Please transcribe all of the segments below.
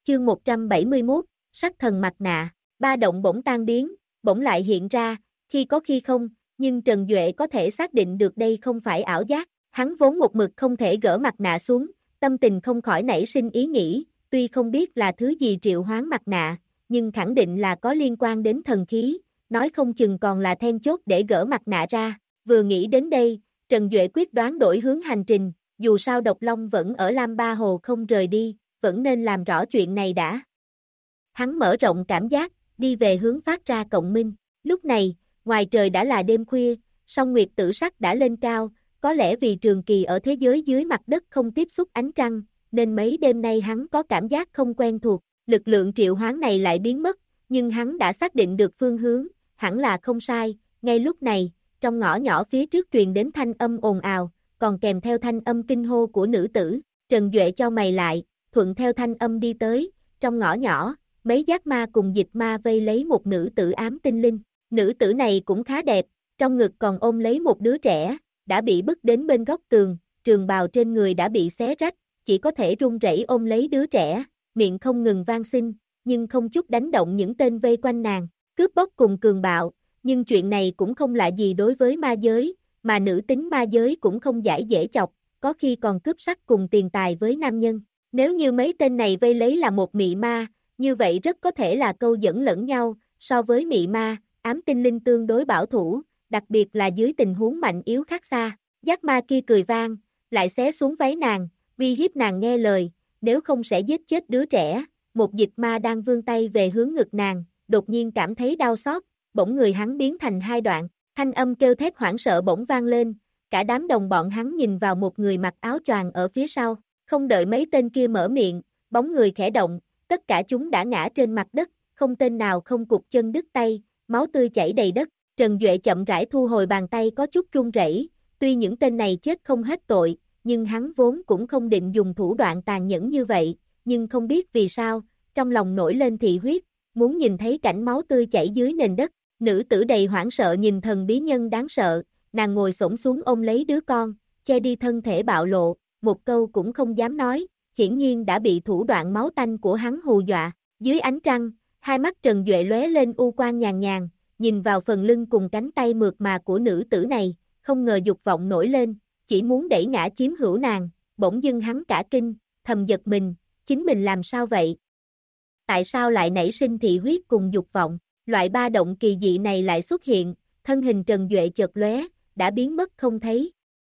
Chương 171, Sắc thần mặt nạ. Ba động bỗng tan biến, bỗng lại hiện ra, khi có khi không, nhưng Trần Duệ có thể xác định được đây không phải ảo giác. Hắn vốn một mực không thể gỡ mặt nạ xuống, tâm tình không khỏi nảy sinh ý nghĩ, tuy không biết là thứ gì triệu hoán mặt nạ, nhưng khẳng định là có liên quan đến thần khí, nói không chừng còn là then chốt để gỡ mặt nạ ra. Vừa nghĩ đến đây, Trần Duệ quyết đoán đổi hướng hành trình, dù sao Độc Long vẫn ở Lam Ba Hồ không rời đi, vẫn nên làm rõ chuyện này đã. Hắn mở rộng cảm giác, đi về hướng phát ra cộng minh. Lúc này, ngoài trời đã là đêm khuya, song nguyệt tử sắc đã lên cao, có lẽ vì trường kỳ ở thế giới dưới mặt đất không tiếp xúc ánh trăng, nên mấy đêm nay hắn có cảm giác không quen thuộc, lực lượng triệu hoán này lại biến mất, nhưng hắn đã xác định được phương hướng, hẳn là không sai. Ngay lúc này, trong ngõ nhỏ phía trước truyền đến thanh âm ồn ào, còn kèm theo thanh âm kinh hô của nữ tử. Trần Duệ chau mày lại, thuận theo thanh âm đi tới, trong ngõ nhỏ, mấy giác ma cùng dịch ma vây lấy một nữ tử ám tinh linh. Nữ tử này cũng khá đẹp, trong ngực còn ôm lấy một đứa trẻ, đã bị bức đến bên góc tường, trường bào trên người đã bị xé rách, chỉ có thể run rẩy ôm lấy đứa trẻ, miệng không ngừng van xin, nhưng không chút đánh động những tên vây quanh nàng, cướp bóc cùng cường bạo, nhưng chuyện này cũng không lạ gì đối với ma giới, mà nữ tính ma giới cũng không giải dễ chọc, có khi còn cướp sắc cùng tiền tài với nam nhân. Nếu như mấy tên này vây lấy là một mị ma, như vậy rất có thể là câu dẫn lẫn nhau, so với mị ma, ám tinh linh tương đối bảo thủ, đặc biệt là dưới tình huống mạnh yếu khác xa. Giác ma kia cười vang, lại xé xuống váy nàng, uy hiếp nàng nghe lời, nếu không sẽ giết chết đứa trẻ. Một dịch ma đang vươn tay về hướng ngực nàng, đột nhiên cảm thấy đau xót, bỗng người hắn biến thành hai đoạn, thanh âm kêu thét hoảng sợ bỗng vang lên, cả đám đồng bọn hắn nhìn vào một người mặc áo choàng ở phía sau, không đợi mấy tên kia mở miệng, bóng người khẽ động, tất cả chúng đã ngã trên mặt đất, không tên nào không cụt chân đứt tay, máu tươi chảy đầy đất. Trần Duệ chậm rãi thu hồi bàn tay có chút run rẩy, tuy những tên này chết không hết tội, nhưng hắn vốn cũng không định dùng thủ đoạn tàn nhẫn như vậy, nhưng không biết vì sao, trong lòng nổi lên thị huyết, muốn nhìn thấy cảnh máu tươi chảy dưới nền đất. Nữ tử đầy hoảng sợ nhìn thần bí nhân đáng sợ, nàng ngồi xổm xuống ôm lấy đứa con, che đi thân thể bạo lộ, một câu cũng không dám nói, hiển nhiên đã bị thủ đoạn máu tanh của hắn hù dọa. Dưới ánh trăng, hai mắt Trần Duệ lóe lên u quang nhàn nhàn, nhìn vào phần lưng cùng cánh tay mượt mà của nữ tử này, không ngờ dục vọng nổi lên, chỉ muốn đẩy ngã chiếm hữu nàng, bỗng dưng hắn cả kinh, thầm giật mình, chính mình làm sao vậy? Tại sao lại nảy sinh thị huyết cùng dục vọng? Loại ba động kỳ dị này lại xuất hiện, thân hình Trần Duệ chợt lóe, đã biến mất không thấy.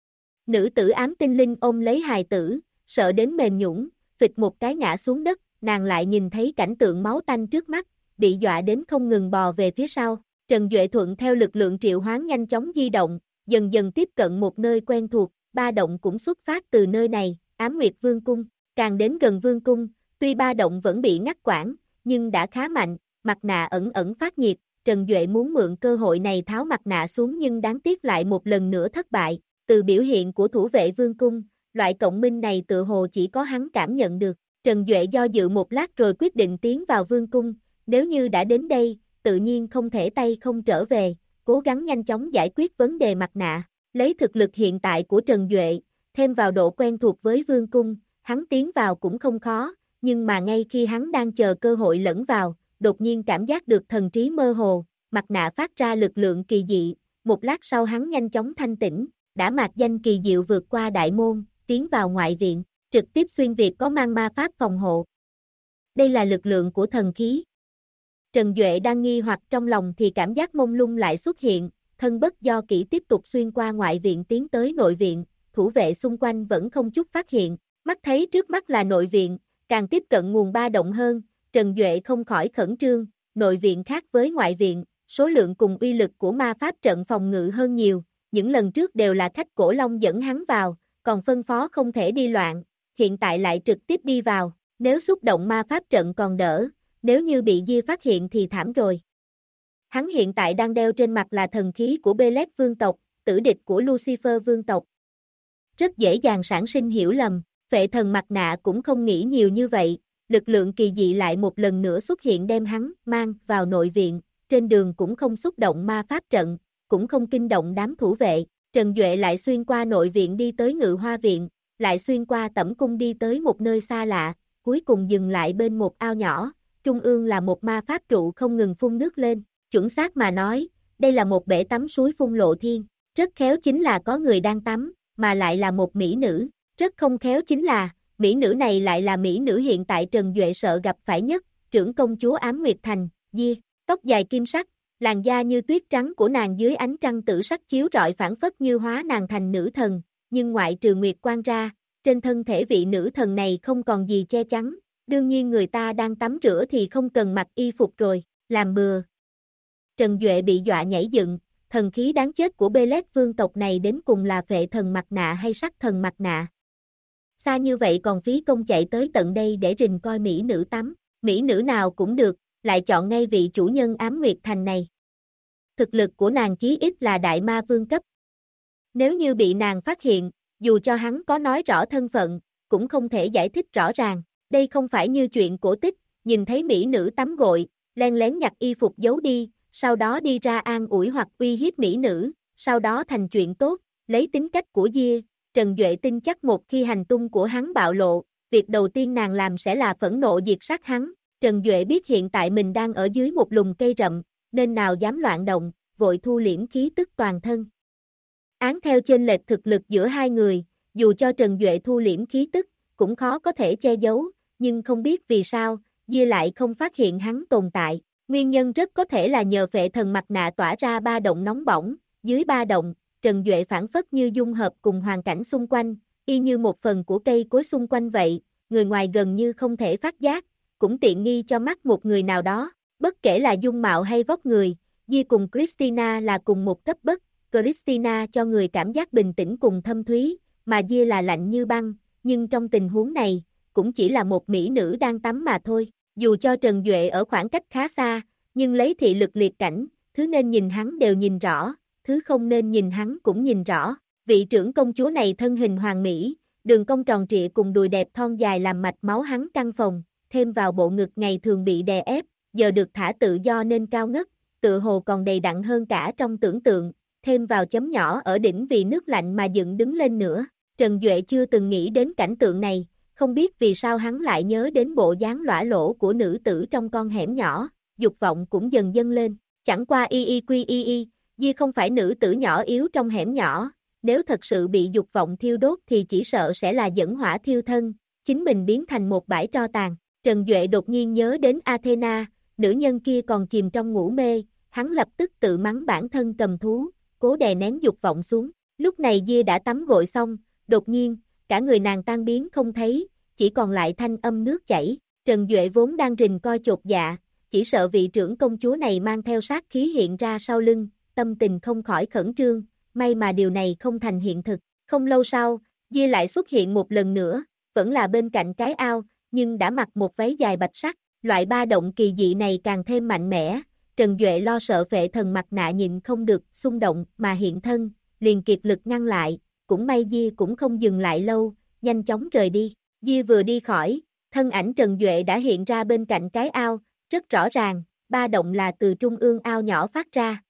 Nữ tử ám tinh linh ôm lấy hài tử, sợ đến mềm nhũn, phịch một cái ngã xuống đất, nàng lại nhìn thấy cảnh tượng máu tanh trước mắt, bị dọa đến không ngừng bò về phía sau. Trần Duệ thuận theo lực lượng triệu hoán nhanh chóng di động, dần dần tiếp cận một nơi quen thuộc, ba động cũng xuất phát từ nơi này, Ám Nguyệt Vương Cung. Càng đến gần Vương Cung, tuy ba động vẫn bị ngắt quãng, nhưng đã khá mạnh, mặt nạ ẩn ẩn phát nhiệt, Trần Duệ muốn mượn cơ hội này tháo mặt nạ xuống nhưng đáng tiếc lại một lần nữa thất bại. Từ biểu hiện của thủ vệ Vương Cung, loại cộng minh này tự hồ chỉ có hắn cảm nhận được. Trần Duệ do dự một lát rồi quyết định tiến vào Vương Cung, nếu như đã đến đây, tự nhiên không thể tay không trở về, cố gắng nhanh chóng giải quyết vấn đề mặt nạ. Lấy thực lực hiện tại của Trần Duệ, thêm vào độ quen thuộc với Vương Cung, hắn tiến vào cũng không khó, nhưng mà ngay khi hắn đang chờ cơ hội lẫn vào, đột nhiên cảm giác được thần trí mơ hồ, mặt nạ phát ra lực lượng kỳ dị, một lát sau hắn nhanh chóng thanh tỉnh, đã mạc danh kỳ diệu vượt qua đại môn, tiến vào ngoại viện, trực tiếp xuyên việt có mang ma pháp phòng hộ. Đây là lực lượng của thần khí. Trần Duệ đang nghi hoặc trong lòng thì cảm giác mông lung lại xuất hiện, thân bất do kỹ tiếp tục xuyên qua ngoại viện tiến tới nội viện, thủ vệ xung quanh vẫn không chút phát hiện, mắt thấy trước mắt là nội viện, càng tiếp cận nguồn ba động hơn, Trần Duệ không khỏi khẩn trương, nội viện khác với ngoại viện, số lượng cùng uy lực của ma pháp trận phòng ngự hơn nhiều, những lần trước đều là khách cổ long dẫn hắn vào, còn phân phó không thể đi loạn, hiện tại lại trực tiếp đi vào, nếu xúc động ma pháp trận còn đỡ, nếu như bị Di phát hiện thì thảm rồi. Hắn hiện tại đang đeo trên mặt là thần khí của Belet vương tộc, tử địch của Lucifer vương tộc. Rất dễ dàng sản sinh hiểu lầm, Phệ thần mặt nạ cũng không nghĩ nhiều như vậy, lực lượng kỳ dị lại một lần nữa xuất hiện đem hắn mang vào nội viện, trên đường cũng không xúc động ma pháp trận, cũng không kinh động đám thủ vệ, Trần Duệ lại xuyên qua nội viện đi tới Ngự Hoa viện, lại xuyên qua Tẩm cung đi tới một nơi xa lạ, cuối cùng dừng lại bên một ao nhỏ, trung ương là một ma pháp trụ không ngừng phun nước lên, chuẩn xác mà nói, đây là một bể tắm suối phun lộ thiên, rất khéo chính là có người đang tắm, mà lại là một mỹ nữ, rất không khéo chính là, mỹ nữ này lại là mỹ nữ hiện tại Trần Duệ sợ gặp phải nhất, trưởng công chúa Ám Nguyệt Thành, tóc dài kim sắc, làn da như tuyết trắng của nàng dưới ánh trăng tử sắc chiếu rọi phảng phất như hóa nàng thành nữ thần, nhưng ngoại trừ nguyệt quang ra, trên thân thể vị nữ thần này không còn gì che chắn, đương nhiên người ta đang tắm rửa thì không cần mặc y phục rồi, làm bừa. Trần Duệ bị dọa nhảy dựng, thần khí đáng chết của Belet vương tộc này đến cùng là phệ thần mặt nạ hay sắc thần mặt nạ. Xa như vậy còn phí công chạy tới tận đây để rình coi mỹ nữ tắm, mỹ nữ nào cũng được, lại chọn ngay vị chủ nhân Ám Nguyệt Thành này. Thực lực của nàng chí ít là đại ma vương cấp. Nếu như bị nàng phát hiện, dù cho hắn có nói rõ thân phận, cũng không thể giải thích rõ ràng. Đây không phải như chuyện cổ tích, nhìn thấy mỹ nữ tắm gội, len lén nhặt y phục giấu đi, sau đó đi ra an ủi hoặc uy hiếp mỹ nữ, sau đó thành chuyện tốt, lấy tính cách của Diê. Trần Duệ tin chắc một khi hành tung của hắn bạo lộ, việc đầu tiên nàng làm sẽ là phẫn nộ diệt sát hắn. Trần Duệ biết hiện tại mình đang ở dưới một lùm cây rậm, nên nào dám loạn động, vội thu liễm khí tức toàn thân. Án theo chênh lệch thực lực giữa hai người, dù cho Trần Duệ thu liễm khí tức, cũng khó có thể che giấu, nhưng không biết vì sao, Diê lại không phát hiện hắn tồn tại. Nguyên nhân rất có thể là nhờ phệ thần mặt nạ tỏa ra ba động nóng bỏng, dưới ba động, Trần Duệ phản phất như dung hợp cùng hoàn cảnh xung quanh, y như một phần của cây cối xung quanh vậy, người ngoài gần như không thể phát giác, cũng tiện nghi cho mắt một người nào đó, bất kể là dung mạo hay vóc người, Di cùng Christina là cùng một cấp bậc, Christina cho người cảm giác bình tĩnh cùng thâm thúy, mà Di là lạnh như băng, nhưng trong tình huống này, cũng chỉ là một mỹ nữ đang tắm mà thôi, dù cho Trần Duệ ở khoảng cách khá xa, nhưng lấy thị lực liệt cảnh, thứ nên nhìn hắn đều nhìn rõ, thứ không nên nhìn hắn cũng nhìn rõ, vị trưởng công chúa này thân hình hoàn mỹ, đường cong tròn trịa cùng đùi đẹp thon dài làm mạch máu hắn căng phồng, thêm vào bộ ngực ngày thường bị đè ép, giờ được thả tự do nên cao ngất, tựa hồ còn đầy đặn hơn cả trong tưởng tượng, thêm vào chấm nhỏ ở đỉnh vì nước lạnh mà dựng đứng lên nữa. Trần Duệ chưa từng nghĩ đến cảnh tượng này, không biết vì sao hắn lại nhớ đến bộ dáng lõa lỗ của nữ tử trong con hẻm nhỏ, dục vọng cũng dần dâng lên, chẳng qua Di không phải nữ tử nhỏ yếu trong hẻm nhỏ, nếu thật sự bị dục vọng thiêu đốt thì chỉ sợ sẽ là dẫn hỏa thiêu thân, chính mình biến thành một bãi tro tàn. Trần Duệ đột nhiên nhớ đến Athena, nữ nhân kia còn chìm trong ngủ mê, hắn lập tức tự mắng bản thân cầm thú, cố đè nén dục vọng xuống. Lúc này Diê đã tắm gội xong, đột nhiên, cả người nàng tan biến không thấy, chỉ còn lại thanh âm nước chảy. Trần Duệ vốn đang rình coi chột dạ, chỉ sợ vị trưởng công chúa này mang theo sát khí hiện ra sau lưng, tâm tình không khỏi khẩn trương, may mà điều này không thành hiện thực. Không lâu sau, Diê lại xuất hiện một lần nữa, vẫn là bên cạnh cái ao, nhưng đã mặc một váy dài bạch sắc, loại ba động kỳ dị này càng thêm mạnh mẽ. Trần Duệ lo sợ phệ thần mặt nạ nhịn không được xung động mà hiện thân, liền kiệt lực ngăn lại, cũng may Diê cũng không dừng lại lâu, nhanh chóng rời đi. Diê vừa đi khỏi, thân ảnh Trần Duệ đã hiện ra bên cạnh cái ao, rất rõ ràng, ba động là từ trung ương ao nhỏ phát ra.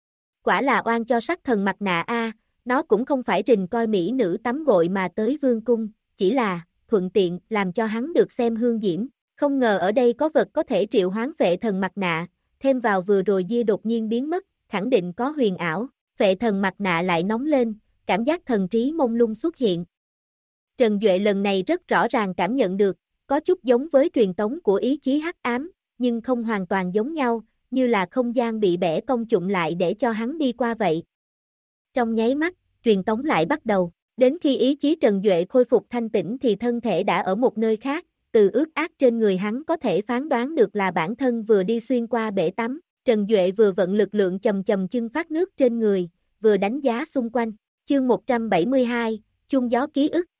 Quả là oan cho sắc thần mặt nạ a, nó cũng không phải rình coi mỹ nữ tắm gội mà tới vương cung, chỉ là thuận tiện làm cho hắn được xem hương diễm. Không ngờ ở đây có vật có thể triệu hoán phệ thần mặt nạ, thêm vào vừa rồi Diê đột nhiên biến mất, khẳng định có huyền ảo, phệ thần mặt nạ lại nóng lên, cảm giác thần trí mông lung xuất hiện. Trần Duệ lần này rất rõ ràng cảm nhận được, có chút giống với truyền tống của ý chí hắc ám, nhưng không hoàn toàn giống nhau, như là không gian bị bẻ cong chụm lại để cho hắn đi qua vậy. Trong nháy mắt, truyền tống lại bắt đầu, đến khi ý chí Trần Duệ khôi phục thanh tĩnh thì thân thể đã ở một nơi khác, từ ướt át trên người hắn có thể phán đoán được là bản thân vừa đi xuyên qua bể tắm. Trần Duệ vừa vận lực lượng chầm chầm chân phát nước trên người, vừa đánh giá xung quanh. Chương 172, Chung gió ký ức.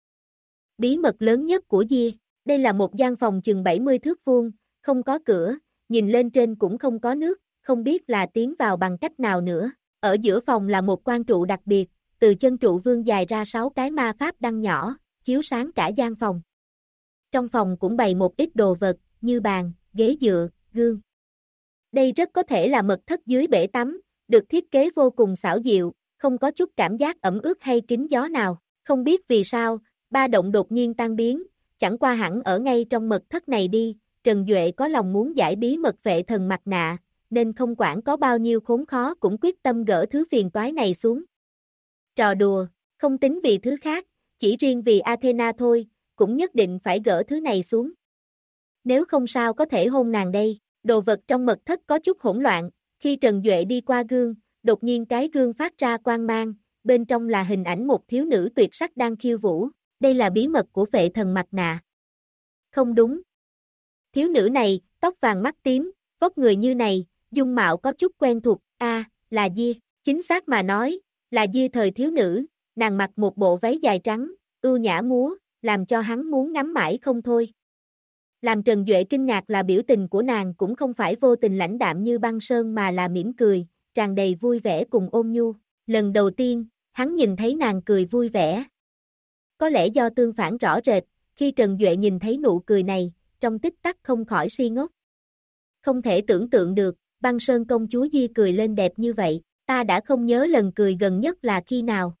Bí mật lớn nhất của Diê, đây là một gian phòng chừng 70 thước vuông, không có cửa, nhìn lên trên cũng không có nước, không biết là tiến vào bằng cách nào nữa. Ở giữa phòng là một quan trụ đặc biệt, từ chân trụ vươn dài ra 6 cái ma pháp đăng nhỏ, chiếu sáng cả gian phòng. Trong phòng cũng bày một ít đồ vật, như bàn, ghế dựa, gương. Đây rất có thể là mật thất dưới bể tắm, được thiết kế vô cùng xảo diệu, không có chút cảm giác ẩm ướt hay kín gió nào. Không biết vì sao, ba động đột nhiên tan biến, chẳng qua hẳn ở ngay trong mật thất này đi, Trần Duệ có lòng muốn giải bí mật vệ thần mặt nạ, nên không quản có bao nhiêu khốn khó cũng quyết tâm gỡ thứ phiền toái này xuống. Trò đùa, không tính vì thứ khác, chỉ riêng vì Athena thôi, cũng nhất định phải gỡ thứ này xuống. Nếu không sao có thể hôn nàng đây, đồ vật trong mật thất có chút hỗn loạn, khi Trần Duệ đi qua gương, đột nhiên cái gương phát ra quang mang, bên trong là hình ảnh một thiếu nữ tuyệt sắc đang khiêu vũ, đây là bí mật của vệ thần mặt nạ. Không đúng. Thiếu nữ này, tóc vàng mắt tím, vóc người như này, dung mạo có chút quen thuộc, là Diê, chính xác mà nói, là Diê thời thiếu nữ, nàng mặc một bộ váy dài trắng, ưu nhã múa, làm cho hắn muốn ngắm mãi không thôi. Làm Trần Duệ kinh ngạc là biểu tình của nàng cũng không phải vô tình lãnh đạm như băng sơn mà là mỉm cười, tràn đầy vui vẻ cùng ôn nhu. Lần đầu tiên, hắn nhìn thấy nàng cười vui vẻ. Có lẽ do tương phản rõ rệt, khi Trần Duệ nhìn thấy nụ cười này, trong tích tắc không khỏi si ngốc. Không thể tưởng tượng được, băng sơn công chúa Di cười lên đẹp như vậy, ta đã không nhớ lần cười gần nhất là khi nào.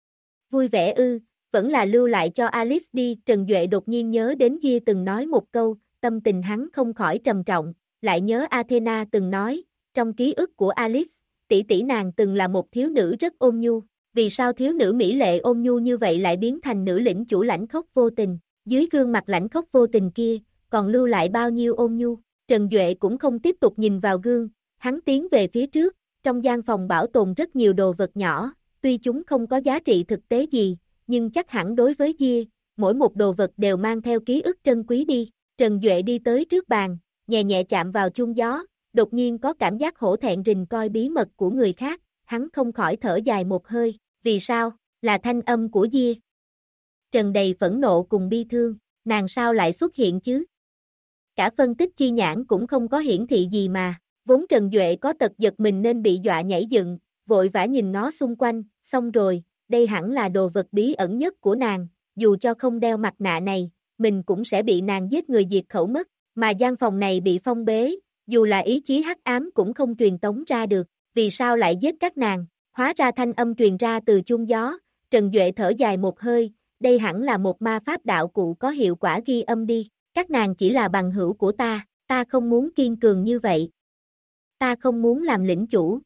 Vui vẻ ư, vẫn là lưu lại cho Alice đi, Trần Duệ đột nhiên nhớ đến Di từng nói một câu, tâm tình hắn không khỏi trầm trọng, lại nhớ Athena từng nói, trong ký ức của Alice, tỷ tỷ nàng từng là một thiếu nữ rất ôn nhu, vì sao thiếu nữ mỹ lệ ôn nhu như vậy lại biến thành nữ lĩnh chủ lãnh khốc vô tình, dưới gương mặt lãnh khốc vô tình kia, còn lưu lại bao nhiêu ôn nhu. Trần Duệ cũng không tiếp tục nhìn vào gương, hắn tiến về phía trước, trong gian phòng bảo tồn rất nhiều đồ vật nhỏ, tuy chúng không có giá trị thực tế gì, nhưng chắc hẳn đối với Diê, mỗi một đồ vật đều mang theo ký ức trân quý đi. Trần Duệ đi tới trước bàn, nhẹ nhẹ chạm vào chuông gió, đột nhiên có cảm giác hổ thẹn rình coi bí mật của người khác, hắn không khỏi thở dài một hơi, vì sao, là thanh âm của Diê. Trần đầy phẫn nộ cùng bi thương, nàng sao lại xuất hiện chứ? Cả phân tích chi nhãn cũng không có hiển thị gì mà, vốn Trần Duệ có tật giật mình nên bị dọa nhảy dựng, vội vã nhìn nó xung quanh, xong rồi, đây hẳn là đồ vật bí ẩn nhất của nàng, dù cho không đeo mặt nạ này, mình cũng sẽ bị nàng giết người diệt khẩu mất, mà gian phòng này bị phong bế, dù là ý chí hắc ám cũng không truyền tống ra được, vì sao lại giết các nàng, hóa ra thanh âm truyền ra từ chuông gió, Trần Duệ thở dài một hơi, đây hẳn là một ma pháp đạo cụ có hiệu quả ghi âm đi, các nàng chỉ là bằng hữu của ta không muốn kiên cường như vậy, ta không muốn làm lĩnh chủ,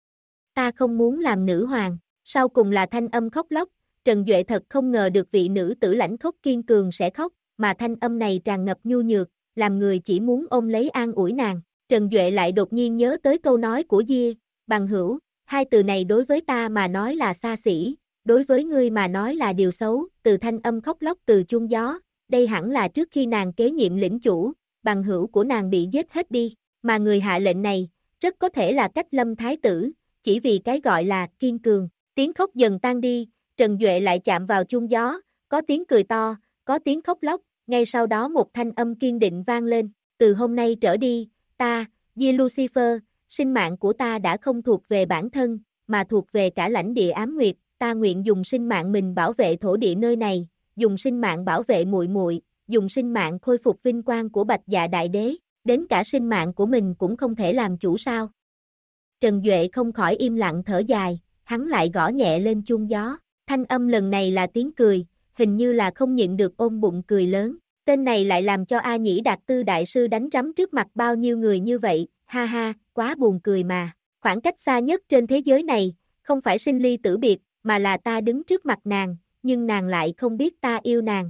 ta không muốn làm nữ hoàng. Sau cùng là thanh âm khóc lóc, Trần Duệ thật không ngờ được vị nữ tử lãnh khốc kiên cường sẽ khóc, mà thanh âm này tràn ngập nhu nhược, làm người chỉ muốn ôm lấy an ủi nàng. Trần Duệ lại đột nhiên nhớ tới câu nói của Diê, bằng hữu, hai từ này đối với ta mà nói là xa xỉ, đối với ngươi mà nói là điều xấu, từ thanh âm khóc lóc từ chuông gió, đây hẳn là trước khi nàng kế nhiệm lĩnh chủ, bằng hữu của nàng bị giết hết đi, mà người hạ lệnh này, rất có thể là Cách Lâm Thái tử, chỉ vì cái gọi là kiên cường. Tiếng khóc dần tan đi, Trần Duệ lại chạm vào chuông gió, có tiếng cười to, có tiếng khóc lóc, ngay sau đó một thanh âm kiên định vang lên, từ hôm nay trở đi, ta, Diê Lucifer, sinh mạng của ta đã không thuộc về bản thân, mà thuộc về cả lãnh địa ám nguyệt, ta nguyện dùng sinh mạng mình bảo vệ thổ địa nơi này, dùng sinh mạng bảo vệ muội muội, dùng sinh mạng khôi phục vinh quang của Bạch Dạ Đại Đế, đến cả sinh mạng của mình cũng không thể làm chủ sao. Trần Duệ không khỏi im lặng thở dài, hắn lại gõ nhẹ lên chuông gió, thanh âm lần này là tiếng cười, hình như là không nhịn được ôm bụng cười lớn, tên này lại làm cho A Nhĩ Đạt Tư Đại Sư đánh rắm trước mặt bao nhiêu người như vậy, ha ha, quá buồn cười mà, khoảng cách xa nhất trên thế giới này, không phải sinh ly tử biệt, mà là ta đứng trước mặt nàng, nhưng nàng lại không biết ta yêu nàng.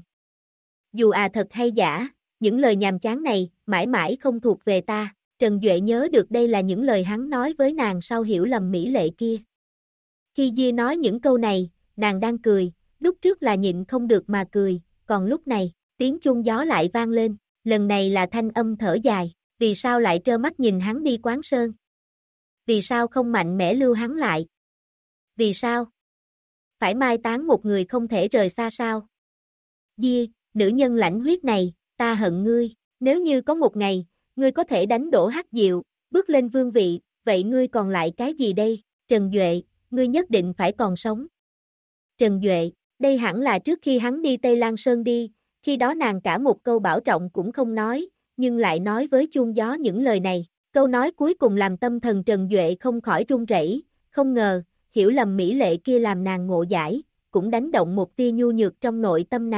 Dù thật hay giả, những lời nhàm chán này, mãi mãi không thuộc về ta, Trần Duệ nhớ được đây là những lời hắn nói với nàng sau hiểu lầm mỹ lệ kia. Khi Diê nói những câu này, nàng đang cười, lúc trước là nhịn không được mà cười, còn lúc này, tiếng chuông gió lại vang lên, lần này là thanh âm thở dài, vì sao lại trơ mắt nhìn hắn đi Quán Sơn? Vì sao không mạnh mẽ lưu hắn lại? Vì sao? Phải mai táng một người không thể rời xa sao? Diê, nữ nhân lãnh huyết này, ta hận ngươi, nếu như có một ngày, ngươi có thể đánh đổ Hắc Diệu, bước lên vương vị, vậy ngươi còn lại cái gì đây? Trần Duệ, ngươi nhất định phải còn sống. Trần Duệ, đây hẳn là trước khi hắn đi Tây Lan Sơn đi, khi đó nàng cả một câu bảo trọng cũng không nói, nhưng lại nói với chuông gió những lời này. Câu nói cuối cùng làm tâm thần Trần Duệ không khỏi run rẩy, không ngờ, hiểu lầm mỹ lệ kia làm nàng ngộ giải, cũng đánh động một tia nhu nhược trong nội tâm nàng,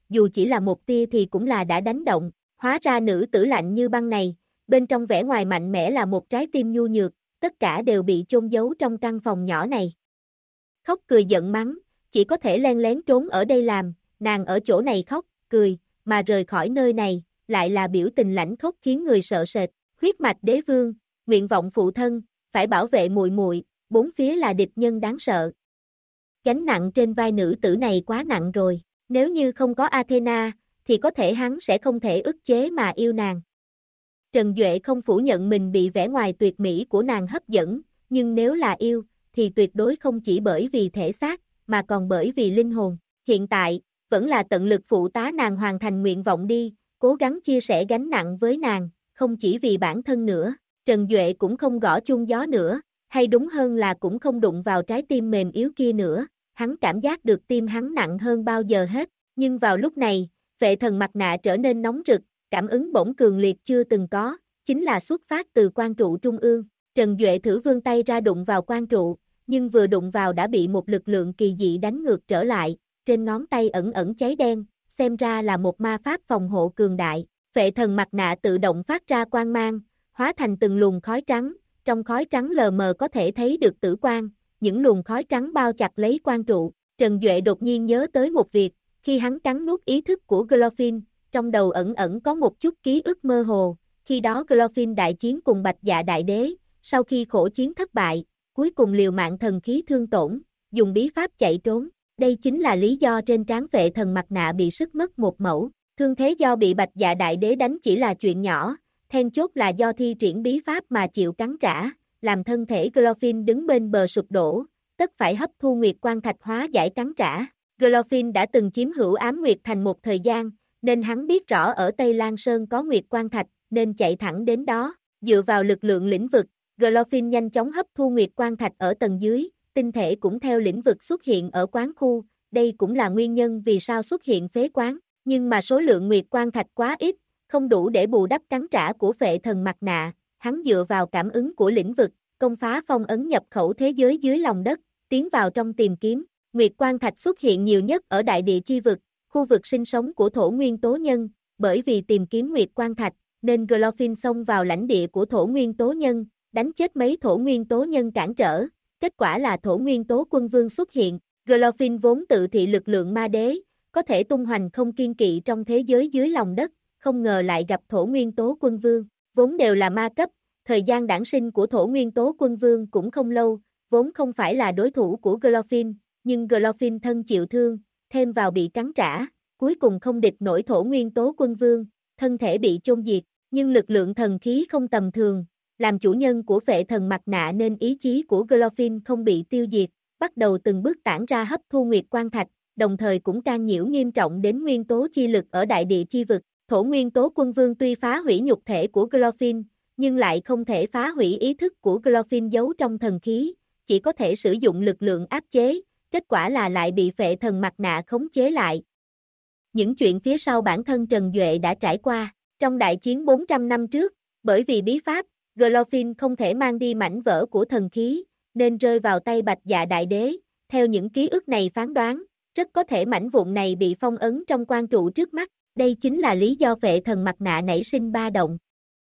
dù chỉ là một tia thì cũng là đã đánh động, hóa ra nữ tử lạnh như băng này, bên trong vẻ ngoài mạnh mẽ là một trái tim nhu nhược, tất cả đều bị chôn giấu trong căn phòng nhỏ này. Khóc cười giận mắng, chỉ có thể len lén trốn ở đây làm, nàng ở chỗ này khóc, cười, mà rời khỏi nơi này, lại là biểu tình lãnh khốc khiến người sợ sệt, huyết mạch đế vương, nguyện vọng phụ thân, phải bảo vệ muội muội, bốn phía là địch nhân đáng sợ. Gánh nặng trên vai nữ tử này quá nặng rồi, nếu như không có Athena, thì có thể hắn sẽ không thể ức chế mà yêu nàng. Trần Duệ không phủ nhận mình bị vẻ ngoài tuyệt mỹ của nàng hấp dẫn, nhưng nếu là yêu, thì tuyệt đối không chỉ bởi vì thể xác, mà còn bởi vì linh hồn. Hiện tại, vẫn là tận lực phụ tá nàng hoàn thành nguyện vọng đi, cố gắng chia sẻ gánh nặng với nàng, không chỉ vì bản thân nữa. Trần Duệ cũng không gõ chuông gió nữa, hay đúng hơn là cũng không đụng vào trái tim mềm yếu kia nữa, hắn cảm giác được tim hắn nặng hơn bao giờ hết, nhưng vào lúc này, Phệ Thần mặt nạ trở nên nóng rực, cảm ứng bỗng cường liệt chưa từng có, chính là xuất phát từ quan trụ trung ương. Trần Duệ thử vươn tay ra đụng vào quan trụ, nhưng vừa đụng vào đã bị một lực lượng kỳ dị đánh ngược trở lại, trên ngón tay ẩn ẩn cháy đen, xem ra là một ma pháp phòng hộ cường đại. Phệ Thần mặt nạ tự động phát ra quang mang, hóa thành từng luồng khói trắng, trong khói trắng lờ mờ có thể thấy được tử quang, những luồng khói trắng bao chặt lấy quan trụ. Trần Duệ đột nhiên nhớ tới một việc, khi hắn cắn nuốt ý thức của Glorfin, trong đầu ẩn ẩn có một chút ký ức mơ hồ, khi đó Glorfin đại chiến cùng Bạch Dạ Đại Đế, sau khi khổ chiến thất bại, cuối cùng liều mạng thần khí thương tổn, dùng bí pháp chạy trốn, đây chính là lý do trên trán Phệ Thần mặt nạ bị sứt mất một mẩu, thương thế do bị Bạch Dạ Đại Đế đánh chỉ là chuyện nhỏ, then chốt là do thi triển bí pháp mà chịu cắn trả, làm thân thể Glorfin đứng bên bờ sụp đổ, tất phải hấp thu Nguyệt Quang Thạch hóa giải cắn trả. Glorfin đã từng chiếm hữu Ám Nguyệt Thành một thời gian, nên hắn biết rõ ở Tây Lan Sơn có Nguyệt Quang Thạch, nên chạy thẳng đến đó, dựa vào lực lượng lĩnh vực, Glorfin nhanh chóng hấp thu Nguyệt Quang Thạch ở tầng dưới, tinh thể cũng theo lĩnh vực xuất hiện ở quán khu, đây cũng là nguyên nhân vì sao xuất hiện phế quán, nhưng mà số lượng Nguyệt Quang Thạch quá ít, không đủ để bù đắp cắn trả của Phệ Thần mặt nạ, hắn dựa vào cảm ứng của lĩnh vực, công phá phong ấn nhập khẩu thế giới dưới lòng đất, tiến vào trong tìm kiếm. Nguyệt Quang Thạch xuất hiện nhiều nhất ở đại địa chi vực, khu vực sinh sống của thổ nguyên tố nhân, bởi vì tìm kiếm Nguyệt Quang Thạch, nên Glorfin xông vào lãnh địa của thổ nguyên tố nhân, đánh chết mấy thổ nguyên tố nhân cản trở, kết quả là thổ nguyên tố quân vương xuất hiện. Glorfin vốn tự thị lực lượng ma đế, có thể tung hoành không kiên kỵ trong thế giới dưới lòng đất, không ngờ lại gặp thổ nguyên tố quân vương, vốn đều là ma cấp, thời gian đản sinh của thổ nguyên tố quân vương cũng không lâu, vốn không phải là đối thủ của Glorfin, nhưng Glorfin thân chịu thương, thêm vào bị cắn trả, cuối cùng không địch nổi thổ nguyên tố quân vương, thân thể bị chôn diệt, nhưng lực lượng thần khí không tầm thường, làm chủ nhân của Phệ Thần mặt nạ nên ý chí của Glorfin không bị tiêu diệt, bắt đầu từng bước tản ra hấp thu Nguyệt Quang Thạch, đồng thời cũng can nhiễu nghiêm trọng đến nguyên tố chi lực ở đại địa chi vực. Thổ nguyên tố quân vương tuy phá hủy nhục thể của Glorfin, nhưng lại không thể phá hủy ý thức của Glorfin giấu trong thần khí, chỉ có thể sử dụng lực lượng áp chế, kết quả là lại bị Phệ Thần mặt nạ khống chế lại. Những chuyện phía sau bản thân Trần Duệ đã trải qua, trong đại chiến 400 năm trước, bởi vì bí pháp, Glorfin không thể mang đi mảnh vỡ của thần khí, nên rơi vào tay Bạch Dạ Đại Đế, theo những ký ức này phán đoán, rất có thể mảnh vụn này bị phong ấn trong quan trụ trước mắt. Đây chính là lý do Phệ Thần mặt nạ nảy sinh ba động.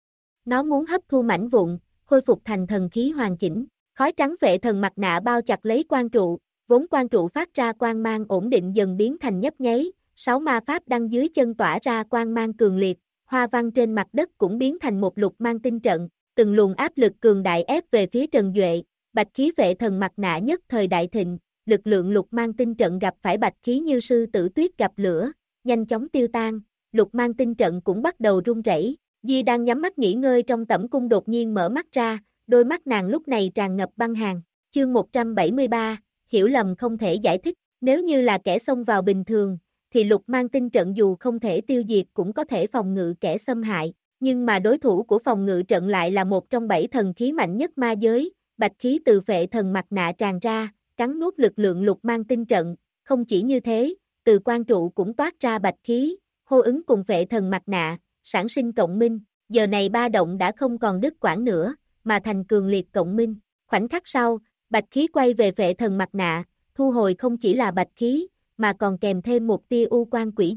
Nó muốn hấp thu mảnh vụn, khôi phục thành thần khí hoàn chỉnh. Khói trắng Phệ Thần mặt nạ bao chặt lấy quan trụ, vốn quan trụ phát ra quang mang ổn định dần biến thành nhấp nháy, 6 ma pháp đăng dưới chân tỏa ra quang mang cường liệt, hoa văn trên mặt đất cũng biến thành một lục mang tinh trận, từng luồng áp lực cường đại ép về phía Trần Duệ, bạch khí Phệ Thần mặt nạ nhất thời đại thịnh, lực lượng lục mang tinh trận gặp phải bạch khí như sư tử tuyết gặp lửa, nhanh chóng tiêu tan, lục mang tinh trận cũng bắt đầu rung rẩy. Di đang nhắm mắt nghỉ ngơi trong tẩm cung đột nhiên mở mắt ra, đôi mắt nàng lúc này tràn ngập băng hàn. Chương 173, hiểu lầm không thể giải thích, nếu như là kẻ xông vào bình thường, thì lục mang tinh trận dù không thể tiêu diệt cũng có thể phòng ngự kẻ xâm hại, nhưng mà đối thủ của phòng ngự trận lại là một trong 7 thần khí mạnh nhất ma giới, bạch khí từ Phệ Thần mặt nạ tràn ra, cắn nuốt lực lượng lục mang tinh trận, không chỉ như thế, từ quan trụ cũng toát ra bạch khí, hô ứng cùng Phệ Thần mặt nạ, sản sinh cộng minh, giờ này ba động đã không còn đứt quãng nữa, mà thành cường liệt cộng minh. Khoảnh khắc sau, bạch khí quay về Phệ Thần mặt nạ, thu hồi không chỉ là bạch khí, mà còn kèm thêm một tia u quang quỷ dị,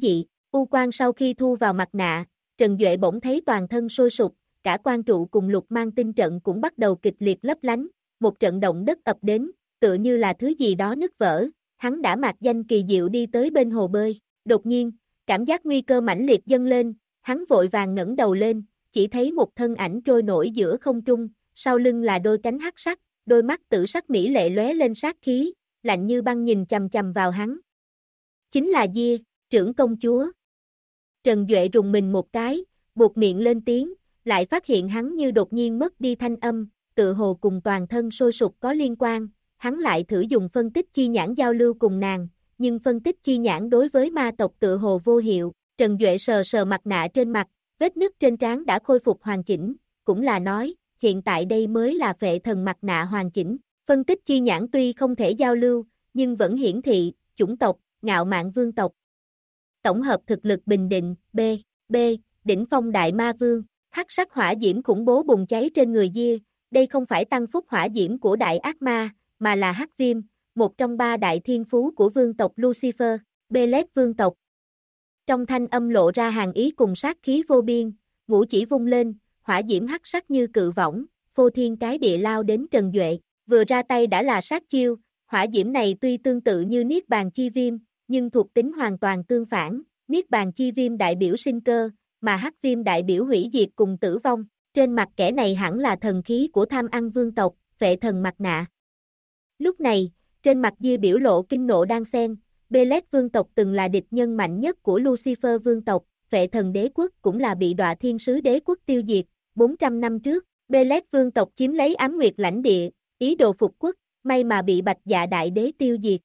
U Quang sau khi thu vào mặt nạ, Trần Duệ bỗng thấy toàn thân sôi sục, cả quan trụ cùng lục mang tinh trận cũng bắt đầu kịch liệt lấp lánh, một trận động đất ập đến, tựa như là thứ gì đó nứt vỡ, hắn đã mạc danh kỳ diệu đi tới bên hồ bơi, đột nhiên, cảm giác nguy cơ mãnh liệt dâng lên, hắn vội vàng ngẩng đầu lên, chỉ thấy một thân ảnh trôi nổi giữa không trung, sau lưng là đôi cánh hắc sắc, đôi mắt tử sắc mỹ lệ lóe lên sát khí, lạnh như băng nhìn chằm chằm vào hắn. Chính là Diê, trưởng công chúa. Trần Duệ rùng mình một cái, buột miệng lên tiếng, lại phát hiện hắn như đột nhiên mất đi thanh âm, tự hồ cùng toàn thân sôi sục có liên quan, hắn lại thử dùng phân tích chi nhãn giao lưu cùng nàng, nhưng phân tích chi nhãn đối với ma tộc tự hồ vô hiệu, Trần Duệ sờ sờ mặt nạ trên mặt, vết nứt trên trán đã khôi phục hoàn chỉnh, cũng là nói, hiện tại đây mới là phệ thần mặt nạ hoàn chỉnh, phân tích chi nhãn tuy không thể giao lưu, nhưng vẫn hiển thị, chủng tộc, ngạo mạn vương tộc. Tổng hợp thực lực bình định, B, đỉnh phong đại ma vương, hắc sắc hỏa diễm khủng bố bùng cháy trên người Diê, đây không phải tăng phúc hỏa diễm của đại ác ma, mà là hắc viêm, một trong ba đại thiên phú của vương tộc Lucifer, Belet vương tộc. Trong thanh âm lộ ra hàn ý cùng sát khí vô biên, ngũ chỉ vung lên, hỏa diễm hắc sắc như cự võng, phô thiên cái địa lao đến Trần Duệ, vừa ra tay đã là sát chiêu, hỏa diễm này tuy tương tự như niết bàn chi viêm, nhưng thuộc tính hoàn toàn tương phản, niết bàn chi viêm đại biểu sinh cơ, mà hắc viêm đại biểu hủy diệt cùng tử vong, trên mặt kẻ này hẳn là thần khí của tham ăn vương tộc, phệ thần mặt nạ. Lúc này, trên mặt Diê biểu lộ kinh nộ đang xen, Belet vương tộc từng là địch nhân mạnh nhất của Lucifer vương tộc, phệ thần đế quốc cũng là bị đọa thiên sứ đế quốc tiêu diệt, 400 năm trước, Belet vương tộc chiếm lấy Ám Nguyệt lãnh địa, ý đồ phục quốc, may mà bị Bạch Dạ đại đế tiêu diệt.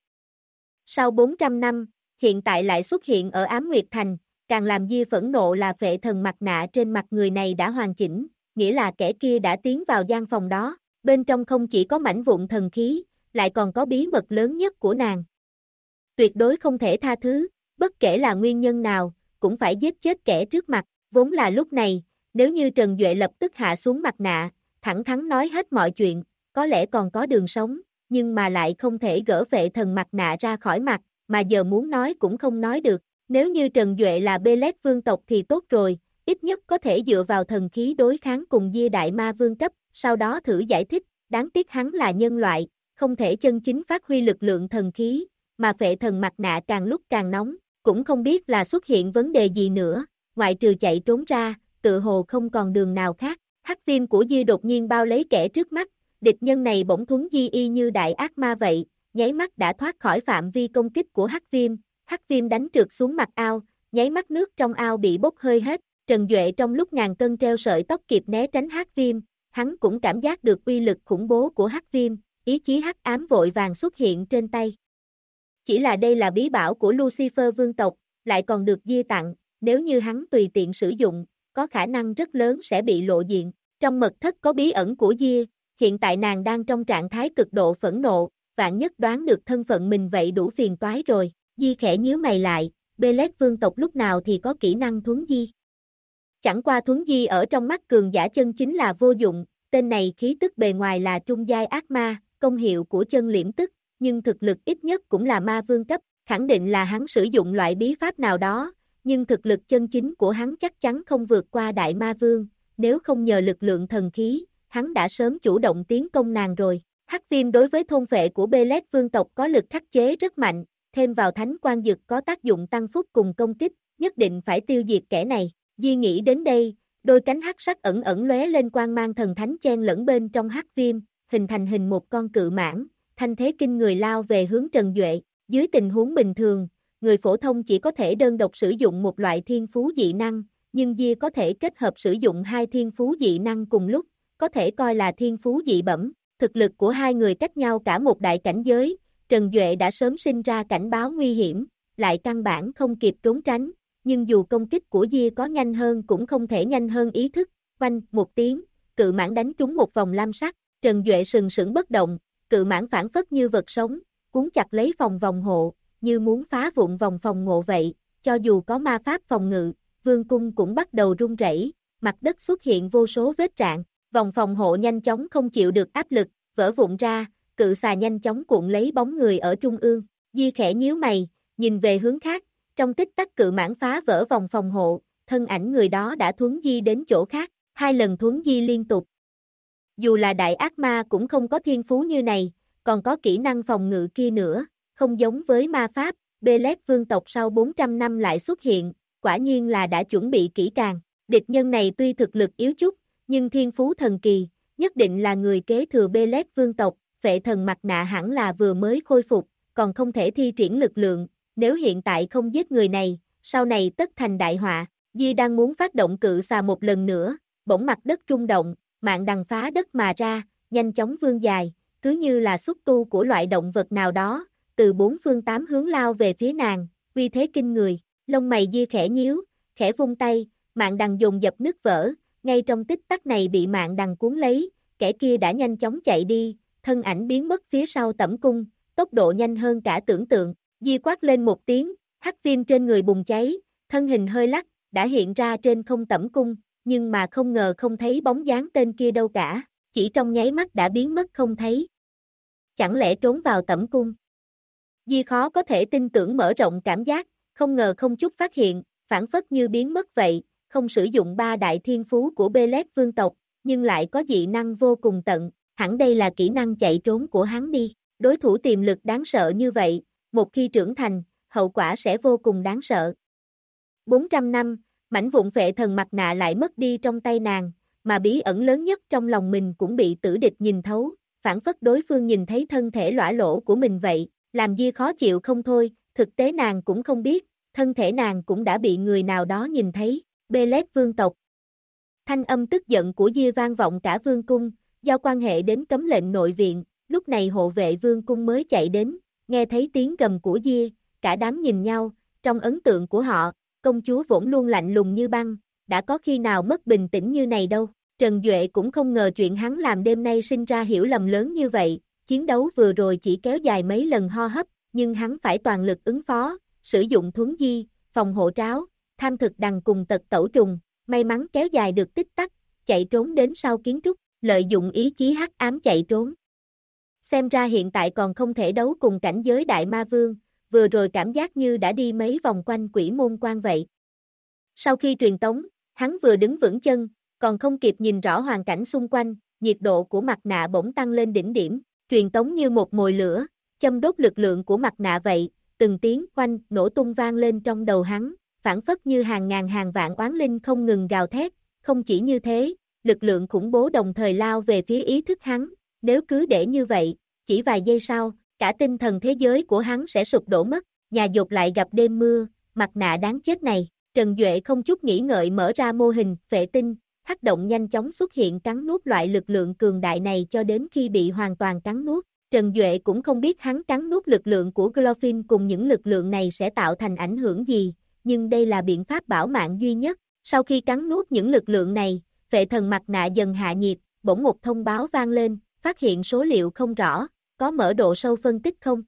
Sau 400 năm, hiện tại lại xuất hiện ở Ám Nguyệt thành, càng làm Diê phẫn nộ là phệ thần mặt nạ trên mặt người này đã hoàn chỉnh, nghĩa là kẻ kia đã tiến vào gian phòng đó, bên trong không chỉ có mảnh vụn thần khí, lại còn có bí mật lớn nhất của nàng. Tuyệt đối không thể tha thứ, bất kể là nguyên nhân nào, cũng phải giết chết kẻ trước mặt, vốn là lúc này, nếu như Trần Duệ lập tức hạ xuống mặt nạ, thẳng thắn nói hết mọi chuyện, có lẽ còn có đường sống, nhưng mà lại không thể gỡ phệ thần mặt nạ ra khỏi mặt, mà giờ muốn nói cũng không nói được, nếu như Trần Duệ là Belet vương tộc thì tốt rồi, ít nhất có thể dựa vào thần khí đối kháng cùng Diê đại ma vương cấp, sau đó thử giải thích, đáng tiếc hắn là nhân loại, không thể chân chính phát huy lực lượng thần khí, mà phệ thần mặt nạ càng lúc càng nóng, cũng không biết là xuất hiện vấn đề gì nữa, ngoại trừ chạy trốn ra, tự hồ không còn đường nào khác, hắc viêm của Diê đột nhiên bao lấy kẻ trước mắt, địch nhân này bỗng thuấn di y như đại ác ma vậy, nháy mắt đã thoát khỏi phạm vi công kích của hắc viêm đánh trượt xuống mặt ao, nháy mắt nước trong ao bị bốc hơi hết, Trần Duệ trong lúc ngàn cân treo sợi tóc kịp né tránh hắc viêm, hắn cũng cảm giác được uy lực khủng bố của hắc viêm, ý chí hắc ám vội vàng xuất hiện trên tay. Chỉ là đây là bí bảo của Lucifer vương tộc, lại còn được Diê tặng, nếu như hắn tùy tiện sử dụng, có khả năng rất lớn sẽ bị lộ diện. Trong mật thất có bí ẩn của Diê, hiện tại nàng đang trong trạng thái cực độ phẫn nộ, vạn nhất đoán được thân phận mình vậy đủ phiền toái rồi. Diê khẽ nhíu mày lại, Belet vương tộc lúc nào thì có kỹ năng thuấn di. Chẳng qua thuấn di ở trong mắt cường giả chân chính là vô dụng, tên này khí tức bề ngoài là trung giai ác ma, công hiệu của chân liễm tức, nhưng thực lực ít nhất cũng là ma vương cấp, khẳng định là hắn sử dụng loại bí pháp nào đó, nhưng thực lực chân chính của hắn chắc chắn không vượt qua đại ma vương, nếu không nhờ lực lượng thần khí, hắn đã sớm chủ động tiến công nàng rồi. Hắc viêm đối với thôn phệ của Belet vương tộc có lực khắc chế rất mạnh, thêm vào thánh quan dực có tác dụng tăng phúc cùng công kích, nhất định phải tiêu diệt kẻ này. Di nghĩ đến đây, đôi cánh hắc sắc ẩn ẩn lóe lên quang mang thần thánh chen lẫn bên trong hắc viêm, hình thành hình một con cự mãng, thanh thế kinh người lao về hướng Trần Duệ. Dưới tình huống bình thường, người phổ thông chỉ có thể đơn độc sử dụng một loại thiên phú dị năng, nhưng Diê có thể kết hợp sử dụng hai thiên phú dị năng cùng lúc, có thể coi là thiên phú dị bẩm. Thực lực của hai người cách nhau cả một đại cảnh giới, Trần Duệ đã sớm sinh ra cảnh báo nguy hiểm, lại căn bản không kịp trốn tránh, nhưng dù công kích của Diê có nhanh hơn cũng không thể nhanh hơn ý thức. Vanh một tiếng, cự mãng đánh trúng một vòng lam sắc, Trần Duệ sừng sững bất động, cự mãng phản phất như vật sống, cuốn chặt lấy phòng vòng hộ, như muốn phá vụn vòng phòng ngộ vậy, cho dù có ma pháp phòng ngự, vương cung cũng bắt đầu rung rẩy, mặt đất xuất hiện vô số vết rạn, vòng phòng hộ nhanh chóng không chịu được áp lực, vỡ vụn ra, cự xà nhanh chóng cuộn lấy bóng người ở trung ương. Di khẽ nhíu mày, nhìn về hướng khác, Trong tích tắc cự mãng phá vỡ vòng phòng hộ, thân ảnh người đó đã thuấn di đến chỗ khác, 2 lần thuấn di liên tục. Dù là đại ác ma cũng không có thiên phú như này, còn có kỹ năng phòng ngự kia nữa, không giống với ma pháp, Belet vương tộc sau 400 năm lại xuất hiện, quả nhiên là đã chuẩn bị kỹ càng. Địch nhân này tuy thực lực yếu chút, nhưng thiên phú thần kỳ, nhất định là người kế thừa Belet vương tộc, phệ thần mặt nạ hẳn là vừa mới khôi phục, còn không thể thi triển lực lượng, nếu hiện tại không giết người này, sau này tất thành đại họa. Di đang muốn phát động cự xà một lần nữa, bỗng mặt đất rung động, mạng đằng phá đất mà ra, nhanh chóng vươn dài, cứ như là xúc tu của loại động vật nào đó, từ 4 phương 8 hướng lao về phía nàng, uy thế kinh người, lông mày Di khẽ nhíu, khẽ vung tay, mạng đằng dồn dập nứt vỡ, ngay trong tích tắc này bị mạng đằng cuốn lấy, kẻ kia đã nhanh chóng chạy đi, thân ảnh biến mất phía sau tẩm cung, tốc độ nhanh hơn cả tưởng tượng, Di quát lên một tiếng, hắc viêm trên người bùng cháy, thân hình hơi lắc, đã hiện ra trên không tẩm cung, nhưng mà không ngờ không thấy bóng dáng tên kia đâu cả, chỉ trong nháy mắt đã biến mất không thấy. Chẳng lẽ trốn vào tẩm cung? Di khó có thể tin tưởng mở rộng cảm giác, không ngờ không chút phát hiện, phản phất như biến mất vậy, không sử dụng 3 đại thiên phú của Belet vương tộc, nhưng lại có dị năng vô cùng tận, hẳn đây là kỹ năng chạy trốn của hắn đi. Đối thủ tiềm lực đáng sợ như vậy, một khi trưởng thành, hậu quả sẽ vô cùng đáng sợ. 400 năm, mảnh vụn phệ thần mặt nạ lại mất đi trong tay nàng, mà bí ẩn lớn nhất trong lòng mình cũng bị tử địch nhìn thấu, phản phất đối phương nhìn thấy thân thể lõa lỗ của mình vậy, làm Di khó chịu không thôi, thực tế nàng cũng không biết, thân thể nàng cũng đã bị người nào đó nhìn thấy, Belet vương tộc. Thanh âm tức giận của Di vang vọng cả vương cung, do quan hệ đến cấm lệnh nội viện, lúc này hộ vệ vương cung mới chạy đến, nghe thấy tiếng gầm của Di, cả đám nhìn nhau, trong ấn tượng của họ, công chúa vẫn luôn lạnh lùng như băng, đã có khi nào mất bình tĩnh như này đâu. Trần Duệ cũng không ngờ chuyện hắn làm đêm nay sinh ra hiểu lầm lớn như vậy, chiến đấu vừa rồi chỉ kéo dài mấy lần ho hấp, nhưng hắn phải toàn lực ứng phó, sử dụng thuấn di, phòng hộ tráo, tham thực đằng cùng tật tẩu trùng, may mắn kéo dài được tích tắc, chạy trốn đến sau kiến trúc, lợi dụng ý chí hắc ám chạy trốn. Xem ra hiện tại còn không thể đấu cùng cảnh giới đại ma vương, vừa rồi cảm giác như đã đi mấy vòng quanh quỷ môn quan vậy. Sau khi truyền tống, hắn vừa đứng vững chân, còn không kịp nhìn rõ hoàn cảnh xung quanh, nhiệt độ của mặt nạ bỗng tăng lên đỉnh điểm, truyền tống như một mồi lửa, châm đốt lực lượng của mặt nạ vậy, từng tiếng oanh nổ tung vang lên trong đầu hắn, phản phất như hàng ngàn hàng vạn oán linh không ngừng gào thét, không chỉ như thế, lực lượng khủng bố đồng thời lao về phía ý thức hắn, nếu cứ để như vậy, chỉ vài giây sau, cả tinh thần thế giới của hắn sẽ sụp đổ mất, nhà dột lại gặp đêm mưa, mặt nạ đáng chết này, Trần Duệ không chút nghĩ ngợi mở ra mô hình, phệ tinh, hắc động nhanh chóng xuất hiện cắn nuốt loại lực lượng cường đại này cho đến khi bị hoàn toàn cắn nuốt. Trần Duệ cũng không biết hắn cắn nuốt lực lượng của Glorfin cùng những lực lượng này sẽ tạo thành ảnh hưởng gì, nhưng đây là biện pháp bảo mạng duy nhất. Sau khi cắn nuốt những lực lượng này, phệ thần mặt nạ dần hạ nhiệt, bỗng một thông báo vang lên, phát hiện số liệu không rõ, có mở độ sâu phân tích không?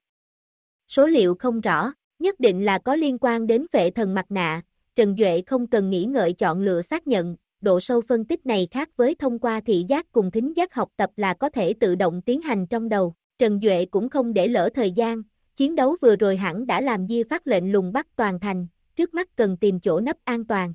Số liệu không rõ, nhất định là có liên quan đến phệ thần mặt nạ, Trần Duệ không cần nghĩ ngợi chọn lựa xác nhận, độ sâu phân tích này khác với thông qua thị giác cùng thính giác học tập là có thể tự động tiến hành trong đầu. Trần Duệ cũng không để lỡ thời gian, chiến đấu vừa rồi hẳn đã làm Di phát lệnh lùng bắt toàn thành, trước mắt cần tìm chỗ nấp an toàn.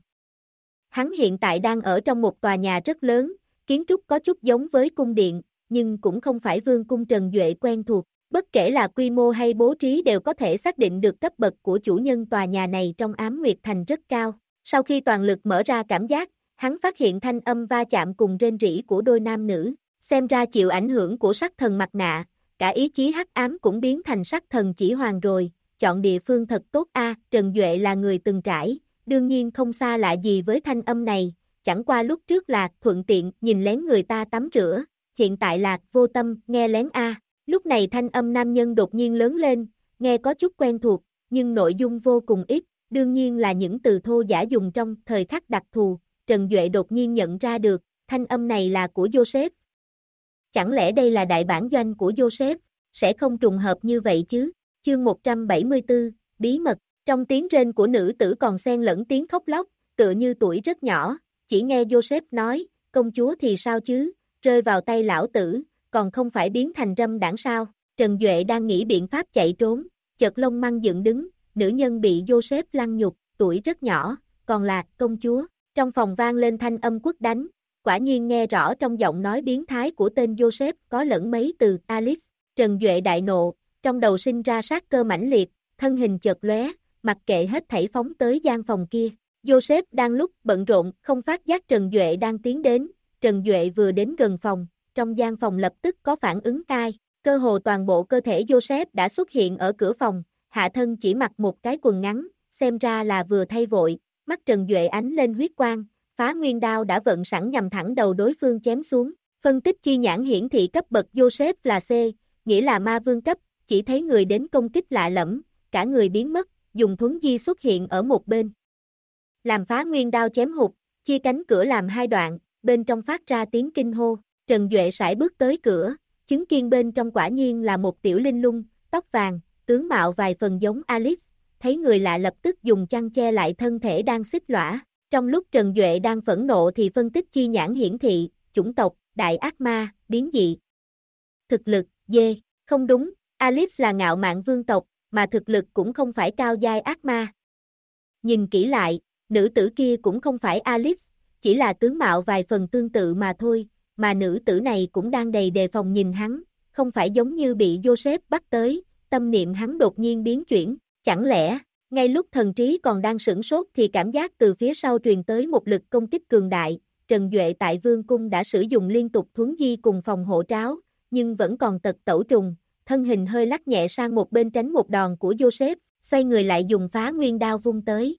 Hắn hiện tại đang ở trong một tòa nhà rất lớn, kiến trúc có chút giống với cung điện, nhưng cũng không phải vương cung Trần Duệ quen thuộc. Bất kể là quy mô hay bố trí đều có thể xác định được cấp bậc của chủ nhân tòa nhà này trong Ám Nguyệt Thành rất cao. Sau khi toàn lực mở ra cảm giác, hắn phát hiện thanh âm va chạm cùng rên rỉ của đôi nam nữ, xem ra chịu ảnh hưởng của sắc thần mặt nạ, cả ý chí hắc ám cũng biến thành sắc thần chỉ hoàng rồi, chọn địa phương thật tốt a. Trần Duệ là người từng trải, đương nhiên không xa lạ gì với thanh âm này, chẳng qua lúc trước là thuận tiện nhìn lén người ta tắm rửa, hiện tại là vô tâm nghe lén a. Lúc này thanh âm nam nhân đột nhiên lớn lên, nghe có chút quen thuộc, nhưng nội dung vô cùng ít, đương nhiên là những từ thô giả dùng trong thời khắc đặc thù. Trần Duệ đột nhiên nhận ra được, thanh âm này là của Joseph. Chẳng lẽ đây là đại bản doanh của Joseph, sẽ không trùng hợp như vậy chứ? Chương 174, bí mật, trong tiếng rên của nữ tử còn xen lẫn tiếng khóc lóc, tựa như tuổi rất nhỏ, chỉ nghe Joseph nói, công chúa thì sao chứ, rơi vào tay lão tử, còn không phải biến thành râm đảng sao? Trần Duệ đang nghĩ biện pháp chạy trốn, chợt lông măng dựng đứng, nữ nhân bị Joseph lăng nhục, tuổi rất nhỏ, còn là công chúa. Trong phòng vang lên thanh âm quất đánh, quả nhiên nghe rõ trong giọng nói biến thái của tên Joseph có lẫn mấy từ Alice. Trần Duệ đại nộ, trong đầu sinh ra sát cơ mãnh liệt, thân hình chợt lóe, mặc kệ hết thảy phóng tới gian phòng kia. Joseph đang lúc bận rộn, không phát giác Trần Duệ đang tiến đến. Trần Duệ vừa đến gần phòng, trong gian phòng lập tức có phản ứng ai. Cơ hồ toàn bộ cơ thể Joseph đã xuất hiện ở cửa phòng, hạ thân chỉ mặc một cái quần ngắn, xem ra là vừa thay vội. Mắt Trần Duệ ánh lên huyết quang, phá nguyên đao đã vận sẵn nhằm thẳng đầu đối phương chém xuống. Phân tích chi nhãn hiển thị cấp bậc Joseph là C, nghĩa là ma vương cấp, chỉ thấy người đến công kích lạ lẫm, cả người biến mất, dùng thuấn di xuất hiện ở một bên. Làm phá nguyên đao chém hụt, chia cánh cửa làm hai đoạn, bên trong phát ra tiếng kinh hô. Trần Duệ sải bước tới cửa, chứng kiến bên trong quả nhiên là một tiểu linh lung, tóc vàng, tướng mạo vài phần giống Alice, thấy người lạ lập tức dùng chăn che lại thân thể đang xích lõa. Trong lúc Trần Duệ đang phẫn nộ thì phân tích chi nhãn hiển thị, chủng tộc, đại ác ma, biến dị. Thực lực, D, không đúng, Alice là ngạo mạn vương tộc, mà thực lực cũng không phải cao giai ác ma. Nhìn kỹ lại, nữ tử kia cũng không phải Alice, chỉ là tướng mạo vài phần tương tự mà thôi, mà nữ tử này cũng đang đầy đề phòng nhìn hắn, không phải giống như bị Joseph bắt tới, tâm niệm hắn đột nhiên biến chuyển, chẳng lẽ, ngay lúc thần trí còn đang sửng sốt thì cảm giác từ phía sau truyền tới một lực công kích cường đại, Trần Duệ tại Vương Cung đã sử dụng liên tục thuấn di cùng phòng hộ tráo, nhưng vẫn còn tật tẩu trùng, thân hình hơi lắc nhẹ sang một bên tránh một đòn của Joseph, xoay người lại dùng phá nguyên đao vung tới.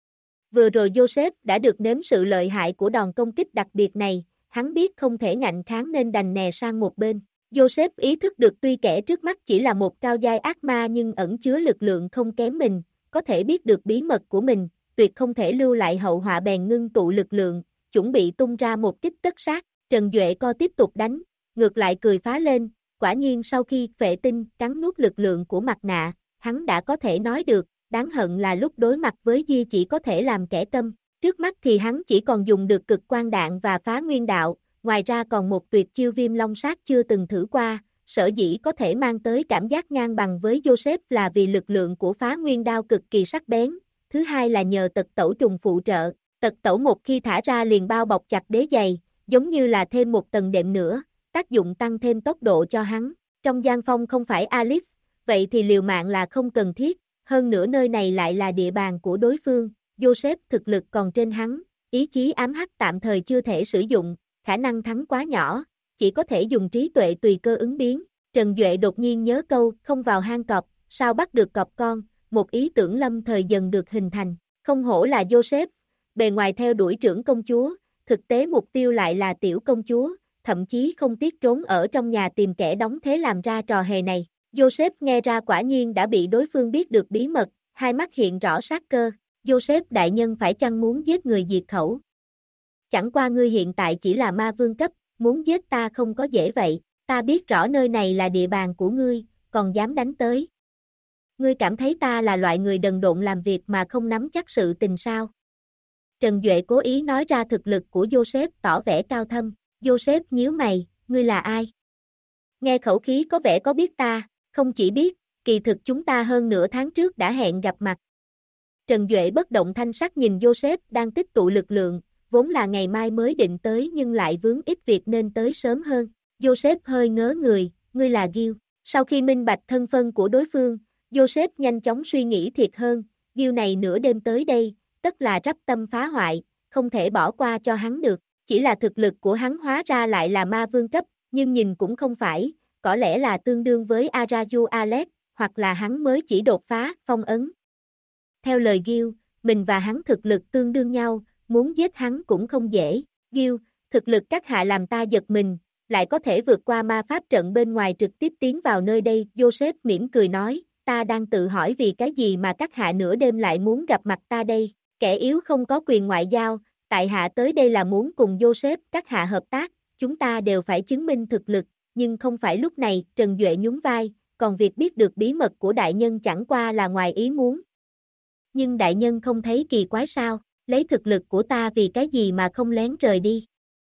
Vừa rồi Joseph đã được nếm sự lợi hại của đòn công kích đặc biệt này, hắn biết không thể ngạnh kháng nên đành nè sang một bên. Joseph ý thức được tuy kẻ trước mắt chỉ là một cao giai ác ma nhưng ẩn chứa lực lượng không kém mình, có thể biết được bí mật của mình, tuyệt không thể lưu lại hậu họa bèn ngưng tụ lực lượng, chuẩn bị tung ra một kích tất sát. Trần Duệ co tiếp tục đánh, ngược lại cười phá lên, quả nhiên sau khi phệ tinh cắn nuốt lực lượng của mặt nạ, hắn đã có thể nói được, đáng hận là lúc đối mặt với Di chỉ có thể làm kẻ câm, trước mắt thì hắn chỉ còn dùng được cực quang đạn và phá nguyên đạo, ngoài ra còn một tuyệt chiêu viêm long sát chưa từng thử qua, sở dĩ có thể mang tới cảm giác ngang bằng với Joseph là vì lực lượng của phá nguyên đao cực kỳ sắc bén, thứ hai là nhờ tật tẩu trùng phụ trợ, tật tẩu một khi thả ra liền bao bọc chặt đế giày, giống như là thêm một tầng đệm nữa, tác dụng tăng thêm tốc độ cho hắn. Trong gian phong không phải Alice, vậy thì liều mạng là không cần thiết, hơn nữa nơi này lại là địa bàn của đối phương, Joseph thực lực còn trên hắn, ý chí ám hắc tạm thời chưa thể sử dụng, khả năng thắng quá nhỏ, chỉ có thể dùng trí tuệ tùy cơ ứng biến. Trần Duệ đột nhiên nhớ câu không vào hang cọp, sao bắt được cọp con, một ý tưởng lâm thời dần được hình thành, không hổ là Joseph, bề ngoài theo đuổi trưởng công chúa, thực tế mục tiêu lại là tiểu công chúa, thậm chí không tiếc trốn ở trong nhà tìm kẻ đóng thế làm ra trò hề này. Joseph nghe ra quả nhiên đã bị đối phương biết được bí mật, hai mắt hiện rõ sát cơ. Joseph đại nhân phải chăng muốn giết người diệt khẩu? Chẳng qua ngươi hiện tại chỉ là ma vương cấp, muốn giết ta không có dễ vậy, ta biết rõ nơi này là địa bàn của ngươi, còn dám đánh tới. Ngươi cảm thấy ta là loại người đần độn làm việc mà không nắm chắc sự tình sao? Trần Duệ cố ý nói ra thực lực của Joseph tỏ vẻ cao thâm, Joseph nhíu mày, ngươi là ai? Nghe khẩu khí có vẻ có biết ta, không chỉ biết, kỳ thực chúng ta hơn nửa tháng trước đã hẹn gặp mặt. Trần Duệ bất động thanh sắc nhìn Joseph đang tích tụ lực lượng, vốn là ngày mai mới định tới nhưng lại vướng ít việc nên tới sớm hơn. Joseph hơi ngớ người, ngươi là Gil. Sau khi minh bạch thân phân của đối phương, Joseph nhanh chóng suy nghĩ thiệt hơn, Gil này nửa đêm tới đây, tất là rắp tâm phá hoại, không thể bỏ qua cho hắn được. Chỉ là thực lực của hắn hóa ra lại là ma vương cấp, nhưng nhìn cũng không phải, có lẽ là tương đương với Araju Alex, hoặc là hắn mới chỉ đột phá, phong ấn. Theo lời Gil, mình và hắn thực lực tương đương nhau, muốn giết hắn cũng không dễ. Gil, thực lực các hạ làm ta giật mình, lại có thể vượt qua ma pháp trận bên ngoài trực tiếp tiến vào nơi đây. Joseph mỉm cười nói, ta đang tự hỏi vì cái gì mà các hạ nửa đêm lại muốn gặp mặt ta đây. Kẻ yếu không có quyền ngoại giao, tại hạ tới đây là muốn cùng Joseph các hạ hợp tác, chúng ta đều phải chứng minh thực lực, nhưng không phải lúc này. Trần Duệ nhún vai, còn việc biết được bí mật của đại nhân chẳng qua là ngoài ý muốn. Nhưng đại nhân không thấy kỳ quái sao, lấy thực lực của ta vì cái gì mà không lén rời đi.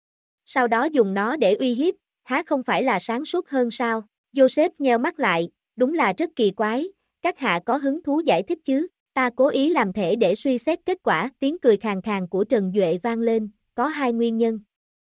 Sau đó dùng nó để uy hiếp, há không phải là sáng suốt hơn sao? Joseph nheo mắt lại, đúng là rất kỳ quái, các hạ có hứng thú giải thích chứ? Ta cố ý làm thể để suy xét kết quả, tiếng cười khàn khàn của Trần Duệ vang lên, có hai nguyên nhân.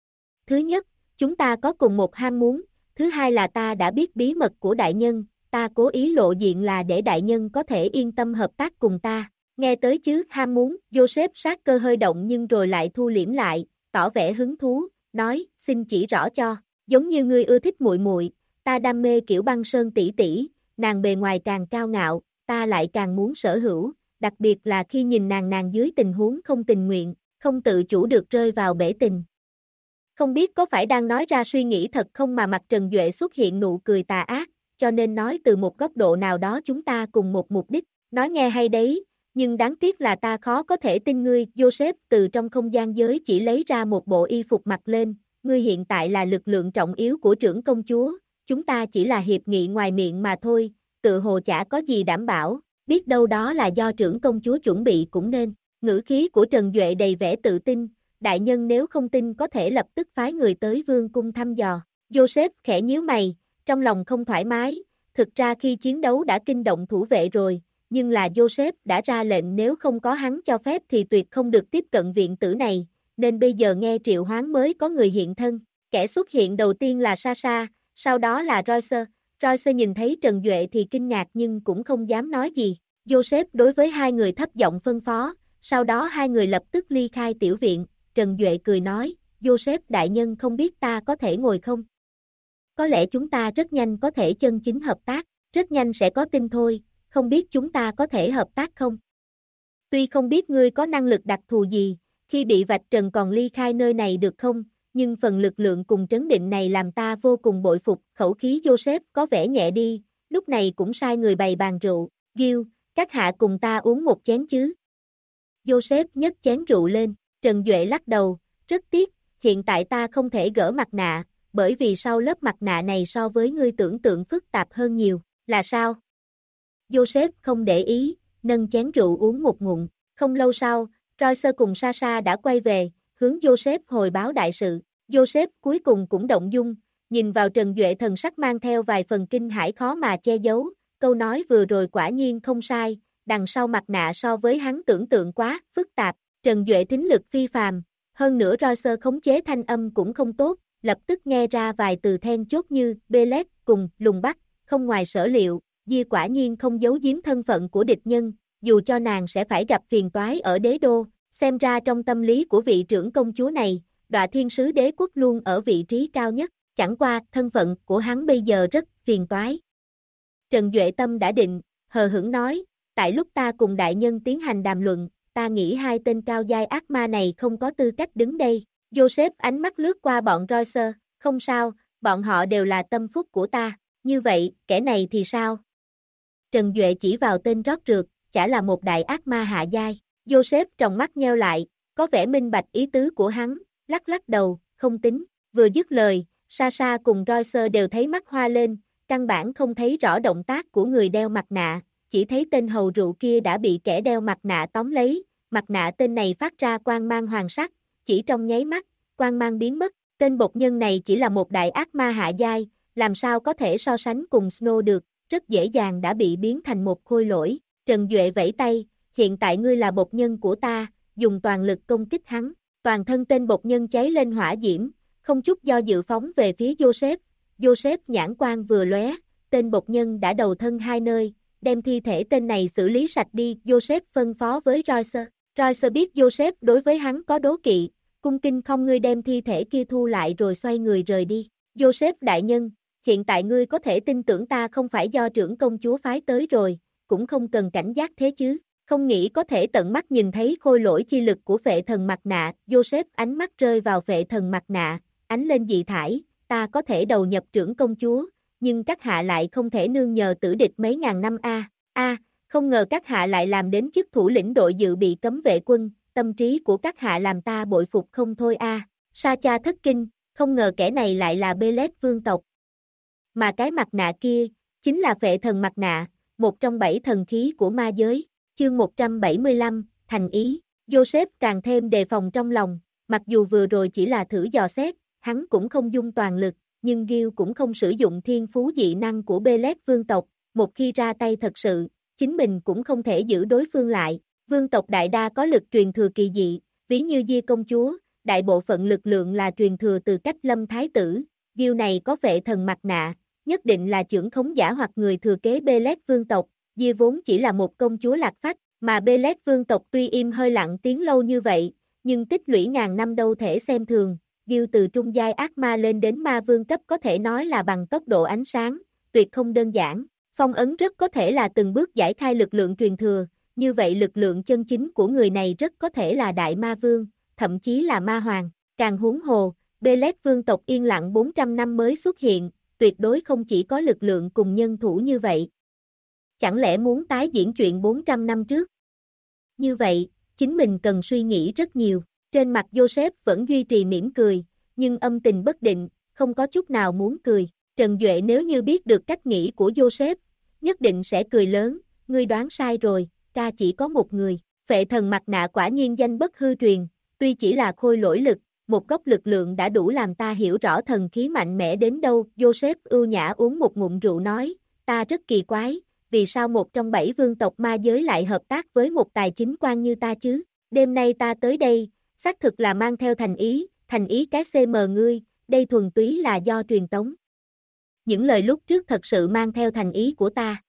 Thứ nhất, chúng ta có cùng một ham muốn, thứ hai là ta đã biết bí mật của đại nhân, ta cố ý lộ diện là để đại nhân có thể yên tâm hợp tác cùng ta. Nghe tới chứ, ham muốn, Joseph sát cơ hơi động nhưng rồi lại thu liễm lại, tỏ vẻ hứng thú, nói, xin chỉ rõ cho, giống như ngươi ưa thích muội muội, ta đam mê kiểu băng sơn tỷ tỷ, nàng bề ngoài càng cao ngạo, ta lại càng muốn sở hữu, đặc biệt là khi nhìn nàng dưới tình huống không tình nguyện, không tự chủ được rơi vào bể tình. Không biết có phải đang nói ra suy nghĩ thật không mà mặt Trần Duệ xuất hiện nụ cười tà ác, cho nên nói từ một góc độ nào đó chúng ta cùng một mục đích, nói nghe hay đấy, nhưng đáng tiếc là ta khó có thể tin ngươi, Joseph từ trong không gian giới chỉ lấy ra một bộ y phục mặc lên, ngươi hiện tại là lực lượng trọng yếu của trưởng công chúa, chúng ta chỉ là hiệp nghị ngoài miệng mà thôi, tự hồ chả có gì đảm bảo, biết đâu đó là do trưởng công chúa chuẩn bị cũng nên, ngữ khí của Trần Duệ đầy vẻ tự tin, đại nhân nếu không tin có thể lập tức phái người tới vương cung thăm dò, Joseph khẽ nhíu mày, trong lòng không thoải mái, thực ra khi chiến đấu đã kinh động thủ vệ rồi, nhưng là Joseph đã ra lệnh nếu không có hắn cho phép thì tuyệt không được tiếp cận viện tử này, nên bây giờ nghe triệu hoán mới có người hiện thân, kẻ xuất hiện đầu tiên là Sasha, sau đó là Royce. Royce nhìn thấy Trần Duệ thì kinh ngạc nhưng cũng không dám nói gì, Joseph đối với hai người thấp giọng phân phó, sau đó hai người lập tức ly khai tiểu viện, Trần Duệ cười nói, Joseph đại nhân không biết ta có thể ngồi không? Có lẽ chúng ta rất nhanh có thể chân chính hợp tác, rất nhanh sẽ có tin thôi, không biết chúng ta có thể hợp tác không? Tuy không biết ngươi có năng lực đặc thù gì, khi bị vạch trần còn ly khai nơi này được không, nhưng phần lực lượng cùng trấn định này làm ta vô cùng bội phục, khẩu khí Joseph có vẻ nhẹ đi, lúc này cũng sai người bày bàn rượu, Gil, các hạ cùng ta uống một chén chứ. Joseph nhấc chén rượu lên, Trần Duệ lắc đầu, rất tiếc, hiện tại ta không thể gỡ mặt nạ, bởi vì sau lớp mặt nạ này so với ngươi tưởng tượng phức tạp hơn nhiều, là sao? Joseph không để ý, nâng chén rượu uống một ngụm, không lâu sau, Royce cùng Sasha đã quay về, hướng Joseph hồi báo đại sự, Joseph cuối cùng cũng động dung, nhìn vào Trần Duệ thần sắc mang theo vài phần kinh hãi khó mà che giấu, câu nói vừa rồi quả nhiên không sai, đằng sau mặt nạ so với hắn tưởng tượng quá, phức tạp, Trần Duệ thính lực phi phàm, hơn nữa Royce khống chế thanh âm cũng không tốt, lập tức nghe ra vài từ then chốt như, Belet, cùng, lùng bắt, không ngoài sở liệu, Dia quả nhiên không giấu giếm thân phận của địch nhân, dù cho nàng sẽ phải gặp phiền toái ở đế đô, xem ra trong tâm lý của vị trưởng công chúa này, Đọa Thiên Sứ Đế Quốc luôn ở vị trí cao nhất, chẳng qua thân phận của hắn bây giờ rất phiền toái. Trần Duệ tâm đã định, hờ hững nói, tại lúc ta cùng đại nhân tiến hành đàm luận, ta nghĩ hai tên cao giai ác ma này không có tư cách đứng đây. Joseph ánh mắt lướt qua bọn Royce, không sao, bọn họ đều là tâm phúc của ta, như vậy, kẻ này thì sao? Trần Duệ chỉ vào tên rót rượt, chả là một đại ác ma hạ giai. Joseph tròng mắt nheo lại, có vẻ minh bạch ý tứ của hắn, lắc lắc đầu, không tính, vừa dứt lời, Sasha cùng Royce đều thấy mắt hoa lên, căn bản không thấy rõ động tác của người đeo mặt nạ, chỉ thấy tên hầu rượu kia đã bị kẻ đeo mặt nạ tóm lấy, mặt nạ tên này phát ra quang mang hoàng sắc, chỉ trong nháy mắt, quang mang biến mất, tên bột nhân này chỉ là một đại ác ma hạ giai, làm sao có thể so sánh cùng Snow được, rất dễ dàng đã bị biến thành một khôi lỗi. Trần Duệ vẫy tay, hiện tại ngươi là bột nhân của ta, dùng toàn lực công kích hắn, toàn thân tên bột nhân cháy lên hỏa diễm, không chút do dự phóng về phía Joseph. Joseph nhãn quang vừa lóe, tên bột nhân đã đầu thân hai nơi, đem thi thể tên này xử lý sạch đi, Joseph phân phó với Royce. Royce biết Joseph đối với hắn có đố kỵ, cung kinh không ngươi đem thi thể kia thu lại rồi xoay người rời đi. Joseph đại nhân, hiện tại ngươi có thể tin tưởng ta không phải do trưởng công chúa phái tới rồi, cũng không cần cảnh giác thế chứ, không nghĩ có thể tận mắt nhìn thấy khôi lỗi chi lực của phệ thần mặt nạ, Joseph ánh mắt rơi vào phệ thần mặt nạ, ánh lên dị thải, ta có thể đầu nhập trưởng công chúa, nhưng các hạ lại không thể nương nhờ tử địch mấy ngàn năm không ngờ các hạ lại làm đến chức thủ lĩnh đội dự bị cấm vệ quân, tâm trí của các hạ làm ta bội phục không thôi Sacha thất kinh, không ngờ kẻ này lại là Belet vương tộc. Mà cái mặt nạ kia, chính là phệ thần mặt nạ, một trong 7 thần khí của ma giới, chương 175, thành ý, Joseph càng thêm đề phòng trong lòng, mặc dù vừa rồi chỉ là thử dò xét, hắn cũng không dung toàn lực, nhưng Gil cũng không sử dụng thiên phú dị năng của Belet vương tộc, một khi ra tay thật sự, chính mình cũng không thể giữ đối phương lại. Vương tộc đại đa có lực truyền thừa kỳ dị, ví như Diê công chúa, đại bộ phận lực lượng là truyền thừa từ Cách Lâm thái tử, Gil này có vệ thần mặt nạ, nhất định là chưởng khống giả hoặc người thừa kế Belet vương tộc, Diê vốn chỉ là một công chúa lạc phách, mà Belet vương tộc tuy im hơi lặng tiếng lâu như vậy, nhưng tích lũy ngàn năm đâu thể xem thường, Gil từ trung giai ác ma lên đến ma vương cấp có thể nói là bằng tốc độ ánh sáng, tuyệt không đơn giản, phong ấn rất có thể là từng bước giải khai lực lượng truyền thừa, như vậy lực lượng chân chính của người này rất có thể là đại ma vương, thậm chí là ma hoàng, càng huống hồ, Belet vương tộc yên lặng 400 năm mới xuất hiện, tuyệt đối không chỉ có lực lượng cùng nhân thủ như vậy. Chẳng lẽ muốn tái diễn chuyện 400 năm trước? Như vậy, chính mình cần suy nghĩ rất nhiều. Trên mặt Joseph vẫn duy trì mỉm cười, nhưng âm tình bất định, không có chút nào muốn cười. Trần Duệ nếu như biết được cách nghĩ của Joseph, nhất định sẽ cười lớn, ngươi đoán sai rồi, ca chỉ có một người. Phệ thần mặt nạ quả nhiên danh bất hư truyền, tuy chỉ là khôi lỗi lực, một gốc lực lượng đã đủ làm ta hiểu rõ thần khí mạnh mẽ đến đâu. Joseph ưu nhã uống một ngụm rượu nói, ta rất kỳ quái, vì sao một trong 7 vương tộc ma giới lại hợp tác với một tài chính quan như ta chứ? Đêm nay ta tới đây, xác thực là mang theo thành ý cái CM ngươi, đây thuần túy là do truyền tống. Những lời lúc trước thật sự mang theo thành ý của ta.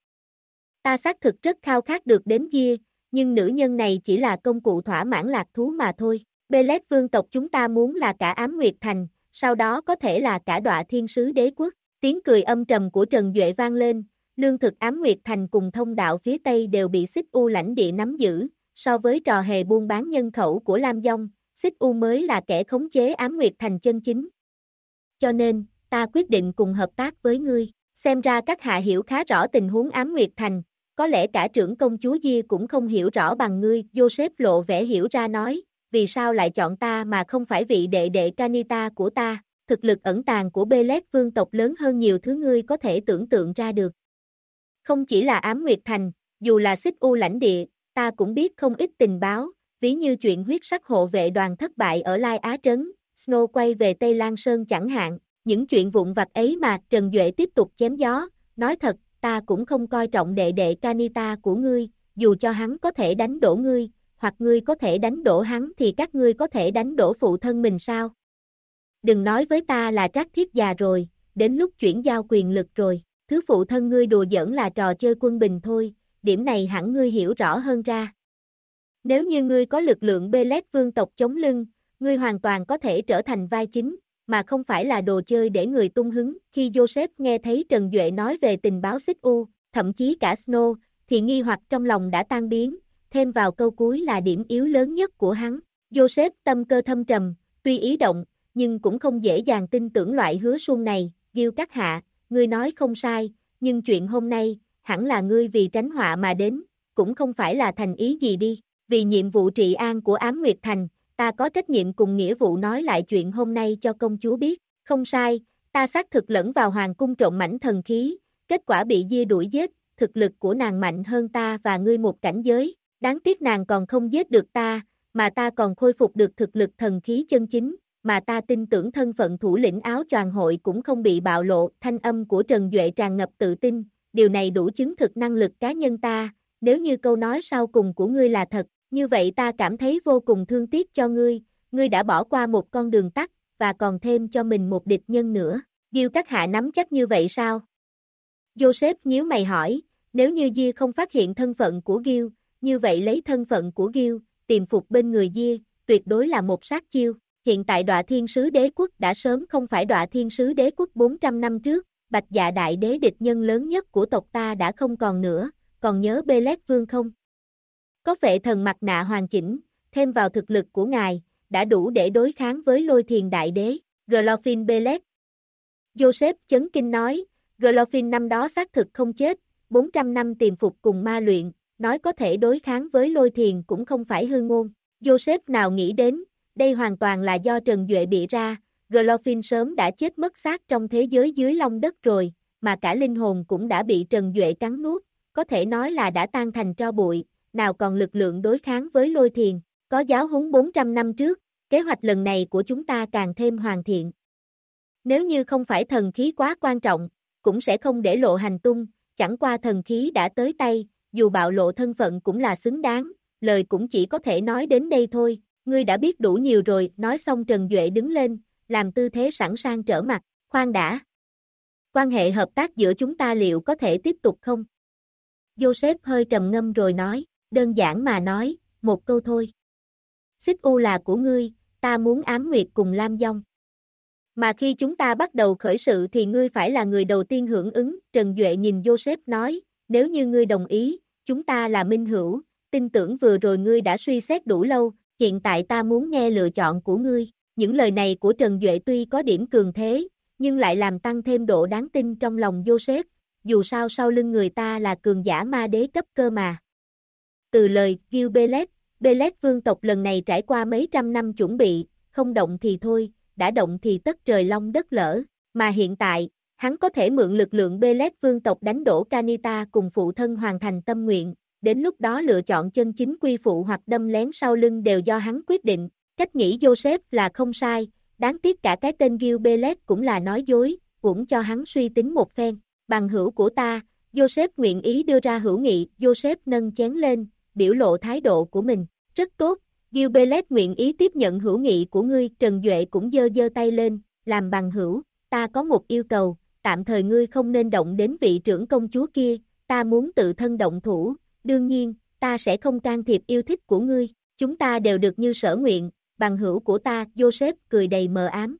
Ta xác thực rất khao khát được đến Diê, nhưng nữ nhân này chỉ là công cụ thỏa mãn lạc thú mà thôi. Belet vương tộc chúng ta muốn là cả Ám Nguyệt Thành, sau đó có thể là cả Đọa Thiên Sứ Đế Quốc. Tiếng cười âm trầm của Trần Duệ vang lên, lương thực Ám Nguyệt Thành cùng thông đạo phía Tây đều bị Xích U lãnh địa nắm giữ, so với trò hề buôn bán nhân khẩu của Lam Dông, Xích U mới là kẻ khống chế Ám Nguyệt Thành chân chính. Cho nên, ta quyết định cùng hợp tác với ngươi, xem ra các hạ hiểu khá rõ tình huống Ám Nguyệt Thành, có lẽ cả trưởng công chúa Diê cũng không hiểu rõ bằng ngươi. Joseph lộ vẻ hiểu ra nói, vì sao lại chọn ta mà không phải vị đệ đệ Canita của ta, thực lực ẩn tàng của Belet vương tộc lớn hơn nhiều thứ ngươi có thể tưởng tượng ra được. Không chỉ là Ám Nguyệt Thành, dù là Xích U lãnh địa, ta cũng biết không ít tình báo, ví như chuyện huyết sắc hộ vệ đoàn thất bại ở Lai Á Trấn, Snow quay về Tây Lan Sơn chẳng hạn, những chuyện vụn vặt ấy mà. Trần Duệ tiếp tục chém gió, nói thật, ta cũng không coi trọng đệ đệ Canita của ngươi, dù cho hắn có thể đánh đổ ngươi, hoặc ngươi có thể đánh đổ hắn thì các ngươi có thể đánh đổ phụ thân mình sao? Đừng nói với ta là Trác Thiết già rồi, đến lúc chuyển giao quyền lực rồi, thứ phụ thân ngươi đùa giỡn là trò chơi quân bình thôi, điểm này hẳn ngươi hiểu rõ hơn ra. Nếu như ngươi có lực lượng Belet vương tộc chống lưng, ngươi hoàn toàn có thể trở thành vai chính, mà không phải là đồ chơi để người tung hứng. Khi Joseph nghe thấy Trần Duệ nói về tình báo Xích U, thậm chí cả Snow, thì nghi hoặc trong lòng đã tan biến, thêm vào câu cuối là điểm yếu lớn nhất của hắn. Joseph tâm cơ thâm trầm, tuy ý động, nhưng cũng không dễ dàng tin tưởng loại hứa suông này. Gil các hạ, ngươi nói không sai, nhưng chuyện hôm nay, hẳn là ngươi vì tránh họa mà đến, cũng không phải là thành ý gì đi. Vì nhiệm vụ trị an của Ám Nguyệt Thành, ta có trách nhiệm cùng nghĩa vụ nói lại chuyện hôm nay cho công chúa biết. Không sai, ta xác thực lẫn vào hoàng cung trộm mảnh thần khí, kết quả bị Diê đuổi giết, thực lực của nàng mạnh hơn ta và ngươi một cảnh giới. Đáng tiếc nàng còn không giết được ta, mà ta còn khôi phục được thực lực thần khí chân chính, mà ta tin tưởng thân phận thủ lĩnh áo choàng hội cũng không bị bạo lộ. Thanh âm của Trần Duệ tràn ngập tự tin, điều này đủ chứng thực năng lực cá nhân ta, nếu như câu nói sau cùng của ngươi là thật, như vậy ta cảm thấy vô cùng thương tiếc cho ngươi đã bỏ qua một con đường tắt, và còn thêm cho mình một địch nhân nữa. Gil các hạ nắm chắc như vậy sao? Joseph nhíu mày hỏi, nếu như Diê không phát hiện thân phận của Gil, như vậy lấy thân phận của Gil, tìm phục bên người Diê, tuyệt đối là một sát chiêu. Hiện tại Đọa Thiên Sứ Đế Quốc đã sớm không phải Đọa Thiên Sứ Đế Quốc 400 năm trước, Bạch Dạ Đại Đế địch nhân lớn nhất của tộc ta đã không còn nữa, còn nhớ Belet Vương không? Có vệ thần mặt nạ hoàn chỉnh, thêm vào thực lực của ngài, đã đủ để đối kháng với Lôi Thiền Đại Đế, Glorfin Belet. Joseph chấn kinh nói, Glorfin năm đó xác thực không chết, 400 năm tiềm phục cùng ma luyện, nói có thể đối kháng với Lôi Thiền cũng không phải hư ngôn. Joseph nào nghĩ đến, đây hoàn toàn là do Trần Duệ bịa ra, Glorfin sớm đã chết mất xác trong thế giới dưới lòng đất rồi, mà cả linh hồn cũng đã bị Trần Duệ cắn nuốt, có thể nói là đã tan thành tro bụi, nào còn lực lượng đối kháng với Lôi Thiền. Có giáo huấn 400 năm trước, kế hoạch lần này của chúng ta càng thêm hoàn thiện. Nếu như không phải thần khí quá quan trọng, cũng sẽ không để lộ hành tung, chẳng qua thần khí đã tới tay, dù bạo lộ thân phận cũng là xứng đáng, lời cũng chỉ có thể nói đến đây thôi, ngươi đã biết đủ nhiều rồi, nói xong Trần Duệ đứng lên, làm tư thế sẵn sàng trở mặt, khoan đã. Quan hệ hợp tác giữa chúng ta liệu có thể tiếp tục không? Joseph hơi trầm ngâm rồi nói, đơn giản mà nói, một câu thôi. Xích U là của ngươi, ta muốn Ám Nguyệt cùng Lam Dông. Mà khi chúng ta bắt đầu khởi sự thì ngươi phải là người đầu tiên hưởng ứng, Trần Duệ nhìn Joseph nói, nếu như ngươi đồng ý, chúng ta là minh hữu, tin tưởng vừa rồi ngươi đã suy xét đủ lâu, hiện tại ta muốn nghe lựa chọn của ngươi. Những lời này của Trần Duệ tuy có điểm cường thế, nhưng lại làm tăng thêm độ đáng tin trong lòng Joseph, dù sao sau lưng người ta là cường giả ma đế cấp cơ mà. Từ lời Gil-Belet, Belet vương tộc lần này trải qua mấy trăm năm chuẩn bị, không động thì thôi, đã động thì tất trời long đất lở, mà hiện tại, hắn có thể mượn lực lượng Belet vương tộc đánh đổ Kanita cùng phụ thân hoàn thành tâm nguyện, đến lúc đó lựa chọn chân chính quy phụ hoặc đâm lén sau lưng đều do hắn quyết định, cách nghĩ Joseph là không sai, đáng tiếc cả cái tên Gil-Belet cũng là nói dối, cũng cho hắn suy tính một phen, bằng hữu của ta, Joseph nguyện ý đưa ra hữu nghị, Joseph nâng chén lên, biểu lộ thái độ của mình, rất tốt, Gil-Belet nguyện ý tiếp nhận hữu nghị của ngươi, Trần Duệ cũng giơ giơ tay lên, làm bằng hữu, ta có một yêu cầu, tạm thời ngươi không nên động đến vị trưởng công chúa kia, ta muốn tự thân động thủ, đương nhiên, ta sẽ không can thiệp yêu thích của ngươi, chúng ta đều được như sở nguyện, bằng hữu của ta, Joseph cười đầy mờ ám.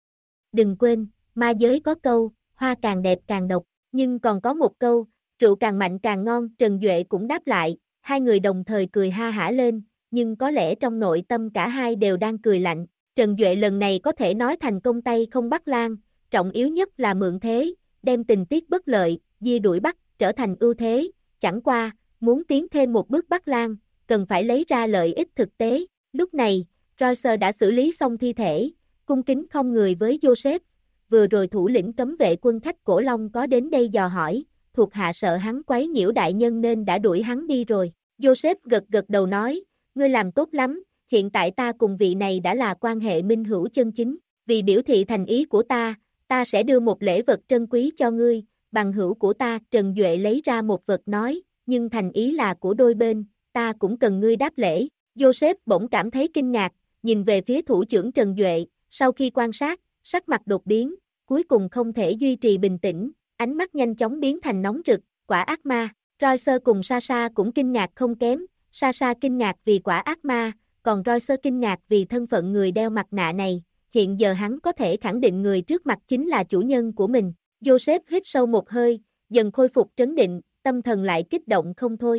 Đừng quên, ma giới có câu, hoa càng đẹp càng độc, nhưng còn có một câu, rượu càng mạnh càng ngon, Trần Duệ cũng đáp lại, hai người đồng thời cười ha hả lên, nhưng có lẽ trong nội tâm cả hai đều đang cười lạnh. Trần Duệ lần này có thể nói thành công tay không bắt lan, trọng yếu nhất là mượn thế, đem tình tiết bất lợi, dia đuổi bắt, trở thành ưu thế, chẳng qua, muốn tiến thêm một bước bắt lan, cần phải lấy ra lợi ích thực tế. Lúc này, Royce đã xử lý xong thi thể, cung kính không người với Joseph, vừa rồi thủ lĩnh cấm vệ quân khách Cổ Long có đến đây dò hỏi, thuộc hạ sợ hắn quấy nhiễu đại nhân nên đã đuổi hắn đi rồi. Joseph gật gật đầu nói, ngươi làm tốt lắm, hiện tại ta cùng vị này đã là quan hệ minh hữu chân chính, vì biểu thị thành ý của ta sẽ đưa một lễ vật trân quý cho ngươi, bằng hữu của ta, Trần Duệ lấy ra một vật nói, nhưng thành ý là của đôi bên, ta cũng cần ngươi đáp lễ. Joseph bỗng cảm thấy kinh ngạc, nhìn về phía thủ trưởng Trần Duệ, sau khi quan sát, sắc mặt đột biến, cuối cùng không thể duy trì bình tĩnh, ánh mắt nhanh chóng biến thành nóng rực, quả ác ma. Royce cùng Sasha cũng kinh ngạc không kém, Sasha kinh ngạc vì quả ác ma, còn Royce kinh ngạc vì thân phận người đeo mặt nạ này, hiện giờ hắn có thể khẳng định người trước mặt chính là chủ nhân của mình. Joseph hít sâu một hơi, dần khôi phục trấn định, tâm thần lại kích động không thôi.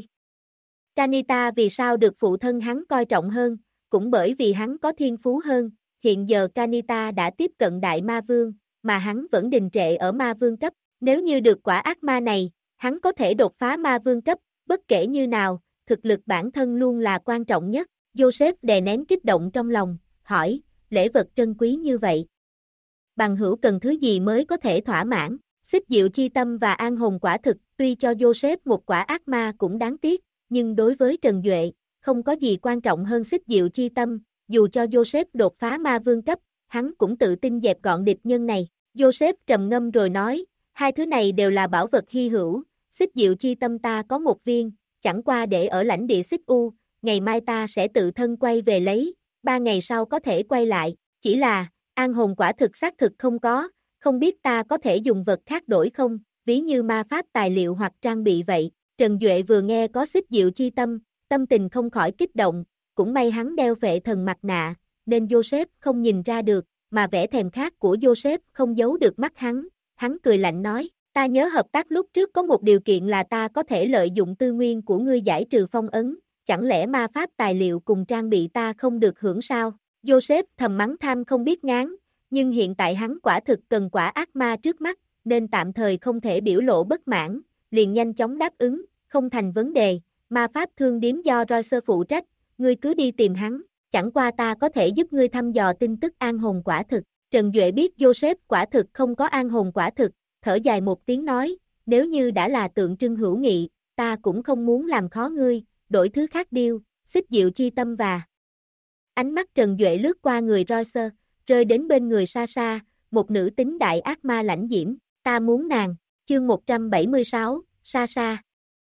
Kanita vì sao được phụ thân hắn coi trọng hơn, cũng bởi vì hắn có thiên phú hơn, hiện giờ Kanita đã tiếp cận Đại Ma Vương, mà hắn vẫn đình trệ ở Ma Vương cấp, nếu như được quả ác ma này, hắn có thể đột phá Ma Vương cấp, bất kể như nào, thực lực bản thân luôn là quan trọng nhất. Joseph đè nén kích động trong lòng, hỏi, lễ vật trân quý như vậy, bằng hữu cần thứ gì mới có thể thỏa mãn? Xích diệu chi tâm và an hồn quả thực, tuy cho Joseph một quả ác ma cũng đáng tiếc, nhưng đối với Trần Duệ, không có gì quan trọng hơn xích diệu chi tâm, dù cho Joseph đột phá ma vương cấp, hắn cũng tự tin dẹp gọn địch nhân này. Joseph trầm ngâm rồi nói, hai thứ này đều là bảo vật hy hữu, xích diệu chi tâm ta có một viên, chẳng qua để ở lãnh địa xích U, ngày mai ta sẽ tự thân quay về lấy, 3 ngày sau có thể quay lại, chỉ là, an hồn quả thực xác thực không có, không biết ta có thể dùng vật khác đổi không, ví như ma pháp tài liệu hoặc trang bị vậy. Trần Duệ vừa nghe có xích diệu chi tâm, tâm tình không khỏi kích động, cũng may hắn đeo phệ thần mặt nạ, nên Joseph không nhìn ra được, mà vẻ thèm khát của Joseph không giấu được mắt hắn cười lạnh nói, ta nhớ hợp tác lúc trước có một điều kiện là ta có thể lợi dụng tư nguyên của ngươi giải trừ phong ấn, chẳng lẽ ma pháp tài liệu cùng trang bị ta không được hưởng sao? Joseph thầm mắng tham không biết ngán, nhưng hiện tại hắn quả thực cần quả ác ma trước mắt, nên tạm thời không thể biểu lộ bất mãn, liền nhanh chóng đáp ứng, không thành vấn đề, ma pháp thương điếm do Royce phụ trách, ngươi cứ đi tìm hắn, chẳng qua ta có thể giúp ngươi thăm dò tin tức an hồn quả thực. Trần Duệ biết Joseph quả thực không có an hồn quả thực, thở dài một tiếng nói, nếu như đã là tượng trưng hữu nghị, ta cũng không muốn làm khó ngươi, đổi thứ khác điêu, xích diệu chi tâm và. Ánh mắt Trần Duệ lướt qua người Royce, rơi đến bên người Sasha, một nữ tính đại ác ma lãnh diễm, ta muốn nàng, chương 176, Sasha.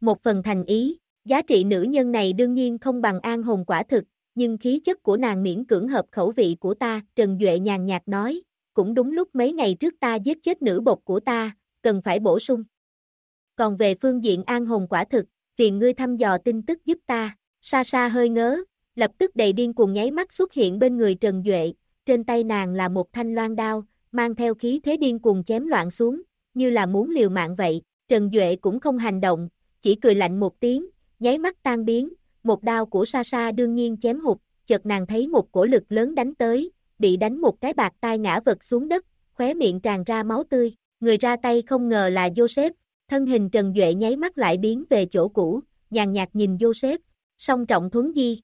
Một phần thành ý, giá trị nữ nhân này đương nhiên không bằng An Hồn quả thực, nhưng khí chất của nàng miễn cưỡng hợp khẩu vị của ta, Trần Duệ nhàn nhạt nói, cũng đúng lúc mấy ngày trước ta giết chết nữ bột của ta, cần phải bổ sung. Còn về phương diện An Hồn quả thực, phiền ngươi thăm dò tin tức giúp ta, Sa hơi ngớ, lập tức đầy điên cuồng nháy mắt xuất hiện bên người Trần Duệ, trên tay nàng là một thanh loan đao, mang theo khí thế điên cuồng chém loạn xuống, như là muốn liều mạng vậy, Trần Duệ cũng không hành động, chỉ cười lạnh một tiếng, nháy mắt tan biến, một đao của Sa đương nhiên chém hụt, chợt nàng thấy một cổ lực lớn đánh tới, bị đánh một cái bạt tai ngã vật xuống đất, khóe miệng tràn ra máu tươi, người ra tay không ngờ là Joseph, thân hình Trần Duệ nháy mắt lại biến về chỗ cũ, nhàn nhạt nhìn Joseph, song trọng thuấn di.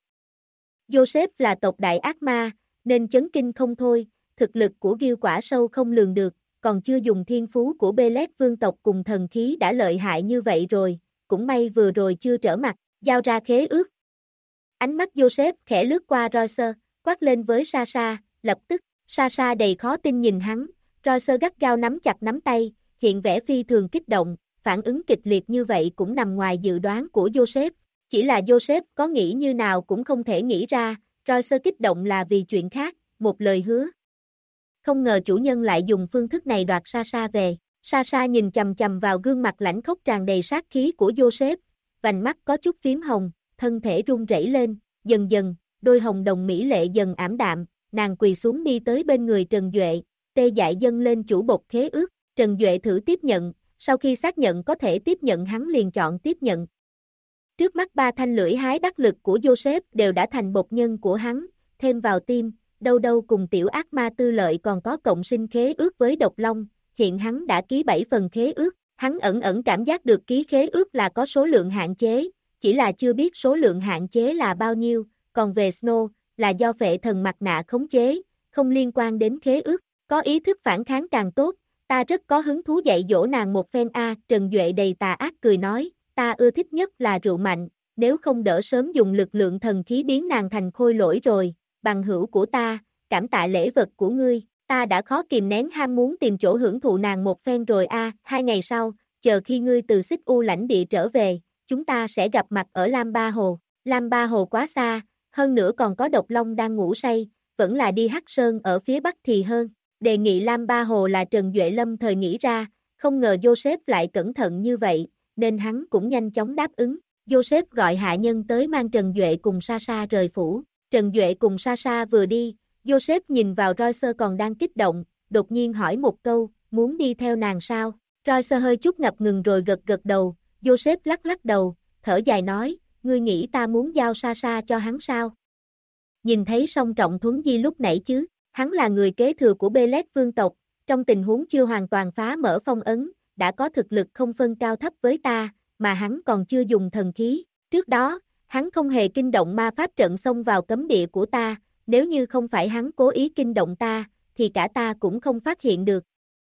Joseph là tộc đại ác ma, nên chấn kinh không thôi, thực lực của Gil quả sâu không lường được, còn chưa dùng thiên phú của Belet vương tộc cùng thần khí đã lợi hại như vậy rồi, cũng may vừa rồi chưa trở mặt, giao ra khế ước. Ánh mắt Joseph khẽ lướt qua Royce, quát lên với Sa, lập tức, Sa đầy khó tin nhìn hắn, Royce gắt gao nắm chặt nắm tay, hiện vẻ phi thường kích động, phản ứng kịch liệt như vậy cũng nằm ngoài dự đoán của Joseph, chỉ là Joseph có nghĩ như nào cũng không thể nghĩ ra, Royce kích động là vì chuyện khác, một lời hứa. Không ngờ chủ nhân lại dùng phương thức này đoạt Sa về, Sa nhìn chầm chầm vào gương mặt lãnh khốc tràn đầy sát khí của Joseph, vành mắt có chút phím hồng, thân thể run rẩy lên, dần dần, đôi hồng đồng mỹ lệ dần ảm đạm, nàng quỳ xuống đi tới bên người Trần Duệ, tê dại dâng lên chủ bột khế ước, Trần Duệ thử tiếp nhận, sau khi xác nhận có thể tiếp nhận hắn liền chọn tiếp nhận. Trước mắt ba thanh lưỡi hái đắc lực của Joseph đều đã thành bột nhân của hắn, thêm vào tim, đâu cùng tiểu ác ma Tư Lợi còn có cộng sinh khế ước với Độc Long, hiện hắn đã ký 7 phần khế ước, hắn ẩn cảm giác được ký khế ước là có số lượng hạn chế, chỉ là chưa biết số lượng hạn chế là bao nhiêu, còn về Snow, là do phệ thần mặt nạ khống chế, không liên quan đến khế ước, có ý thức phản kháng càng tốt, ta rất có hứng thú dạy dỗ nàng một phen Trần Duệ đầy tà ác cười nói, ta ưa thích nhất là rượu mạnh, nếu không đỡ sớm dùng lực lượng thần khí biến nàng thành khôi lỗi rồi, bằng hữu của ta, cảm tạ lễ vật của ngươi, ta đã khó kìm nén ham muốn tìm chỗ hưởng thụ nàng một phen rồi 2 ngày sau, chờ khi ngươi từ Xích U lãnh địa trở về, chúng ta sẽ gặp mặt ở Lam Ba Hồ, Lam Ba Hồ quá xa, hơn nữa còn có Độc Long đang ngủ say, vẫn là đi Hắc Sơn ở phía bắc thì hơn, đề nghị Lam Ba Hồ là Trần Duệ lâm thời nghĩ ra, không ngờ Joseph lại cẩn thận như vậy, nên hắn cũng nhanh chóng đáp ứng, Joseph gọi hạ nhân tới mang Trần Duệ cùng Sa rời phủ, Trần Duệ cùng Sa vừa đi, Joseph nhìn vào Royce còn đang kích động, đột nhiên hỏi một câu, muốn đi theo nàng sao? Royce hơi chút ngập ngừng rồi gật đầu, Joseph lắc đầu, thở dài nói, ngươi nghĩ ta muốn giao Sa cho hắn sao? Nhìn thấy song trọng thuấn di lúc nãy chứ, hắn là người kế thừa của Belet vương tộc, trong tình huống chưa hoàn toàn phá mở phong ấn, đã có thực lực không phân cao thấp với ta, mà hắn còn chưa dùng thần khí, trước đó, hắn không hề kinh động ma pháp trận xông vào cấm địa của ta, nếu như không phải hắn cố ý kinh động ta, thì cả ta cũng không phát hiện được.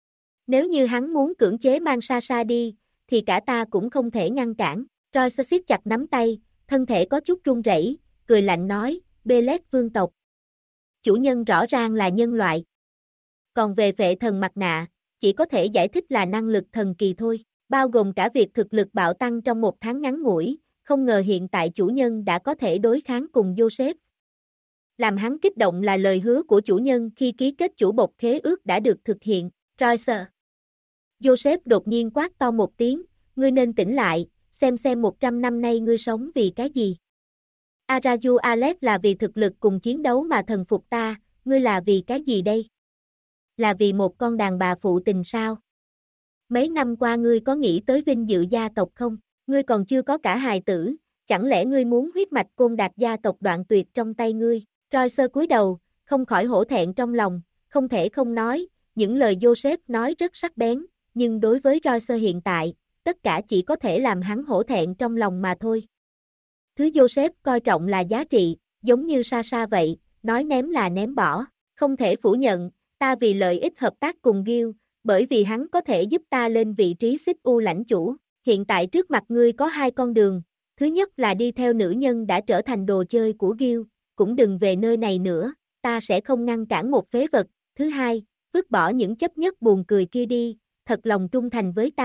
Nếu như hắn muốn cưỡng chế mang Sa đi, thì cả ta cũng không thể ngăn cản. Royce siết chặt nắm tay, thân thể có chút run rẩy, cười lạnh nói, Belet vương tộc. Chủ nhân rõ ràng là nhân loại. Còn về phệ thần mặt nạ, chỉ có thể giải thích là năng lực thần kỳ thôi, bao gồm cả việc thực lực bạo tăng trong một tháng ngắn ngủi, không ngờ hiện tại chủ nhân đã có thể đối kháng cùng Joseph. Làm hắn kích động là lời hứa của chủ nhân khi ký kết chủ bột khế ước đã được thực hiện, Royce. Joseph đột nhiên quát to một tiếng, ngươi nên tỉnh lại, xem 100 năm nay ngươi sống vì cái gì. Araju Alex là vì thực lực cùng chiến đấu mà thần phục ta, ngươi là vì cái gì đây? Là vì một con đàn bà phụ tình sao? Mấy năm qua ngươi có nghĩ tới vinh dự gia tộc không? Ngươi còn chưa có cả hài tử, chẳng lẽ ngươi muốn huyết mạch Côn Đạt gia tộc đoạn tuyệt trong tay ngươi? Royce cúi đầu, không khỏi hổ thẹn trong lòng, không thể không nói, những lời Joseph nói rất sắc bén, nhưng đối với Royce hiện tại, tất cả chỉ có thể làm hắn hổ thẹn trong lòng mà thôi. Thứ Joseph coi trọng là giá trị, giống như Sa vậy, nói ném là ném bỏ, không thể phủ nhận, ta vì lợi ích hợp tác cùng Gil, bởi vì hắn có thể giúp ta lên vị trí Xích U lãnh chủ, hiện tại trước mặt ngươi có 2 con đường, thứ nhất là đi theo nữ nhân đã trở thành đồ chơi của Gil, cũng đừng về nơi này nữa, ta sẽ không ngăn cản một phế vật, thứ hai, vứt bỏ những chấp nhất buồn cười kia đi, thật lòng trung thành với ta,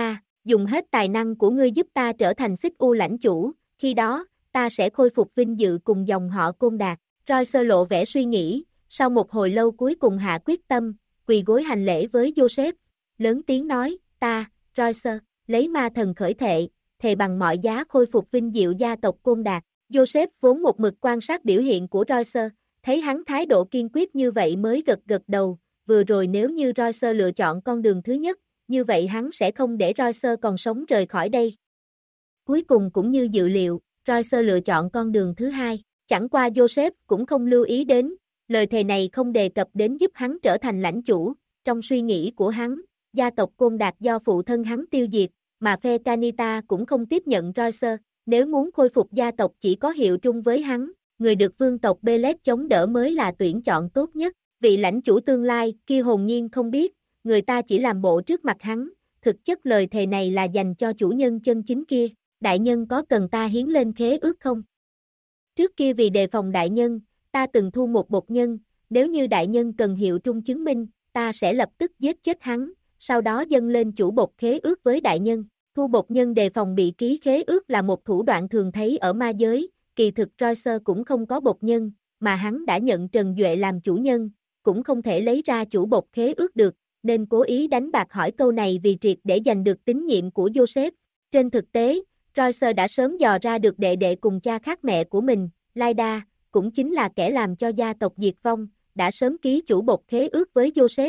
dùng hết tài năng của ngươi giúp ta trở thành Xích U lãnh chủ, khi đó, ta sẽ khôi phục vinh dự cùng dòng họ Côn Đạt. Royce lộ vẻ suy nghĩ, sau một hồi lâu cuối cùng hạ quyết tâm, quỳ gối hành lễ với Joseph, lớn tiếng nói, ta, Royce, lấy ma thần khởi thệ, thề bằng mọi giá khôi phục vinh diệu gia tộc Côn Đạt. Joseph vốn một mực quan sát biểu hiện của Royce, thấy hắn thái độ kiên quyết như vậy mới gật gật đầu, vừa rồi nếu như Royce lựa chọn con đường thứ nhất, như vậy hắn sẽ không để Royce còn sống rời khỏi đây. Cuối cùng cũng như dự liệu, Royce lựa chọn con đường thứ hai, chẳng qua Joseph cũng không lưu ý đến, lời thề này không đề cập đến giúp hắn trở thành lãnh chủ, trong suy nghĩ của hắn, gia tộc Côn Đạt do phụ thân hắn tiêu diệt, mà phe Canita cũng không tiếp nhận Royce, nếu muốn khôi phục gia tộc chỉ có hiệu trung với hắn, người được vương tộc Belet chống đỡ mới là tuyển chọn tốt nhất, vị lãnh chủ tương lai kia hồn nhiên không biết, người ta chỉ làm bộ trước mặt hắn, thực chất lời thề này là dành cho chủ nhân chân chính kia, đại nhân có cần ta hiến lên khế ước không? Trước kia vì đề phòng đại nhân, ta từng thu một bột nhân, nếu như đại nhân cần hiệu trung chứng minh, ta sẽ lập tức giết chết hắn, sau đó dâng lên chủ bột khế ước với đại nhân. Thu bột nhân đề phòng bị ký khế ước là một thủ đoạn thường thấy ở ma giới, kỳ thực Royce cũng không có bột nhân, mà hắn đã nhận Trần Duệ làm chủ nhân, cũng không thể lấy ra chủ bột khế ước được, nên cố ý đánh bạc hỏi câu này vì triệt để giành được tín nhiệm của Joseph. Trên thực tế, Royce đã sớm dò ra được đệ đệ cùng cha khác mẹ của mình, Lyda, cũng chính là kẻ làm cho gia tộc diệt vong, đã sớm ký chủ bột khế ước với Joseph.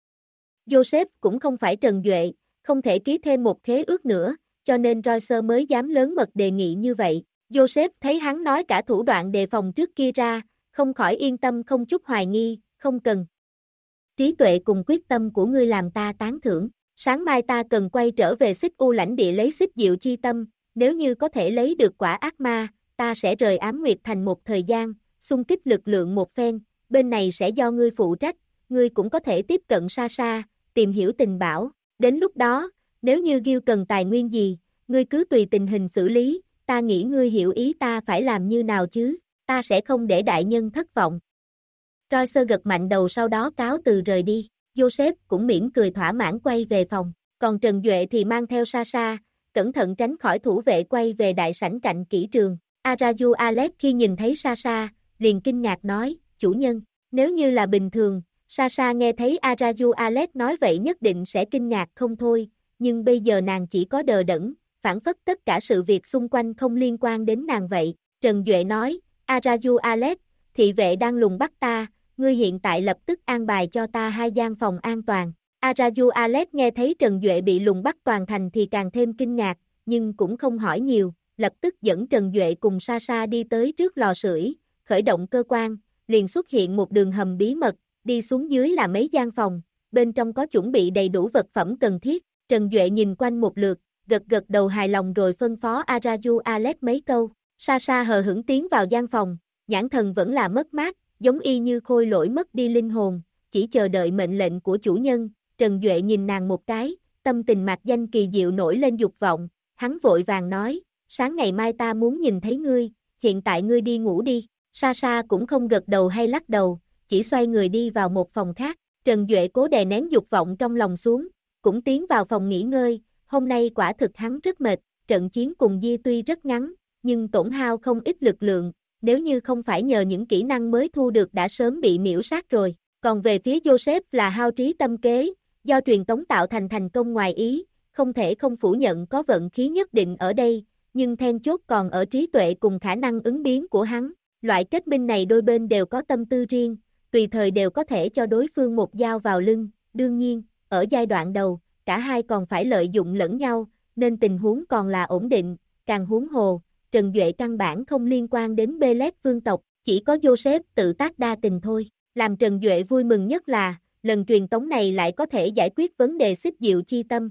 Joseph cũng không phải Trần Duệ, không thể ký thêm một khế ước nữa, cho nên Royce mới dám lớn mật đề nghị như vậy. Joseph thấy hắn nói cả thủ đoạn đề phòng trước kia ra, không khỏi yên tâm không chút hoài nghi, không cần. Trí tuệ cùng quyết tâm của ngươi làm ta tán thưởng, sáng mai ta cần quay trở về Xích U lãnh địa lấy xích diệu chi tâm, nếu như có thể lấy được quả ác ma, ta sẽ rời Ám Nguyệt Thành một thời gian, xung kích lực lượng một phen, bên này sẽ do ngươi phụ trách, ngươi cũng có thể tiếp cận Sasha, tìm hiểu tình báo, đến lúc đó, nếu như Gil cần tài nguyên gì, ngươi cứ tùy tình hình xử lý, ta nghĩ ngươi hiểu ý ta phải làm như nào chứ, ta sẽ không để đại nhân thất vọng. Royce gật mạnh đầu sau đó cáo từ rời đi, Joseph cũng mỉm cười thỏa mãn quay về phòng, còn Trần Duệ thì mang theo Sasha, cẩn thận tránh khỏi thủ vệ quay về đại sảnh cạnh kỹ trường. Araju Alex khi nhìn thấy Sasha, liền kinh ngạc nói, chủ nhân, nếu như là bình thường, Sasha nghe thấy Araju Alex nói vậy nhất định sẽ kinh ngạc không thôi, nhưng bây giờ nàng chỉ có đờ đẫn, phản phất tất cả sự việc xung quanh không liên quan đến nàng vậy. Trần Duệ nói, Araju Alex, thị vệ đang lùng bắt ta, ngươi hiện tại lập tức an bài cho ta 2 gian phòng an toàn. Araju Alex nghe thấy Trần Duệ bị lùng bắt toàn thành thì càng thêm kinh ngạc, nhưng cũng không hỏi nhiều, lập tức dẫn Trần Duệ cùng Sasha đi tới trước lò sưởi, khởi động cơ quan, liền xuất hiện một đường hầm bí mật, đi xuống dưới là mấy gian phòng, bên trong có chuẩn bị đầy đủ vật phẩm cần thiết. Trần Duệ nhìn quanh một lượt, gật gật đầu hài lòng rồi phân phó Araju Alex mấy câu. Sasha hờ hững tiến vào gian phòng, nhãn thần vẫn là mất mát, giống y như khôi lỗi mất đi linh hồn, chỉ chờ đợi mệnh lệnh của chủ nhân. Trần Duệ nhìn nàng một cái, tâm tình mạc danh kỳ diệu nổi lên dục vọng, hắn vội vàng nói, sáng ngày mai ta muốn nhìn thấy ngươi, hiện tại ngươi đi ngủ đi. Sasha cũng không gật đầu hay lắc đầu, chỉ xoay người đi vào một phòng khác. Trần Duệ cố đè nén dục vọng trong lòng xuống, cũng tiến vào phòng nghỉ ngơi, hôm nay quả thực hắn rất mệt, trận chiến cùng Di tuy rất ngắn, nhưng tổn hao không ít lực lượng, nếu như không phải nhờ những kỹ năng mới thu được đã sớm bị miễu sát rồi. Còn về phía Joseph là hao trí tâm kế, do truyền tống tạo thành thành công ngoài ý, không thể không phủ nhận có vận khí nhất định ở đây, nhưng then chốt còn ở trí tuệ cùng khả năng ứng biến của hắn. Loại kết minh này đôi bên đều có tâm tư riêng, tùy thời đều có thể cho đối phương một dao vào lưng, đương nhiên, ở giai đoạn đầu, cả hai còn phải lợi dụng lẫn nhau, nên tình huống còn là ổn định, càng huống hồ, Trần Duệ căn bản không liên quan đến Belet vương tộc, chỉ có Joseph tự tác đa tình thôi. Làm Trần Duệ vui mừng nhất là, lần truyền tống này lại có thể giải quyết vấn đề xích diệu chi tâm.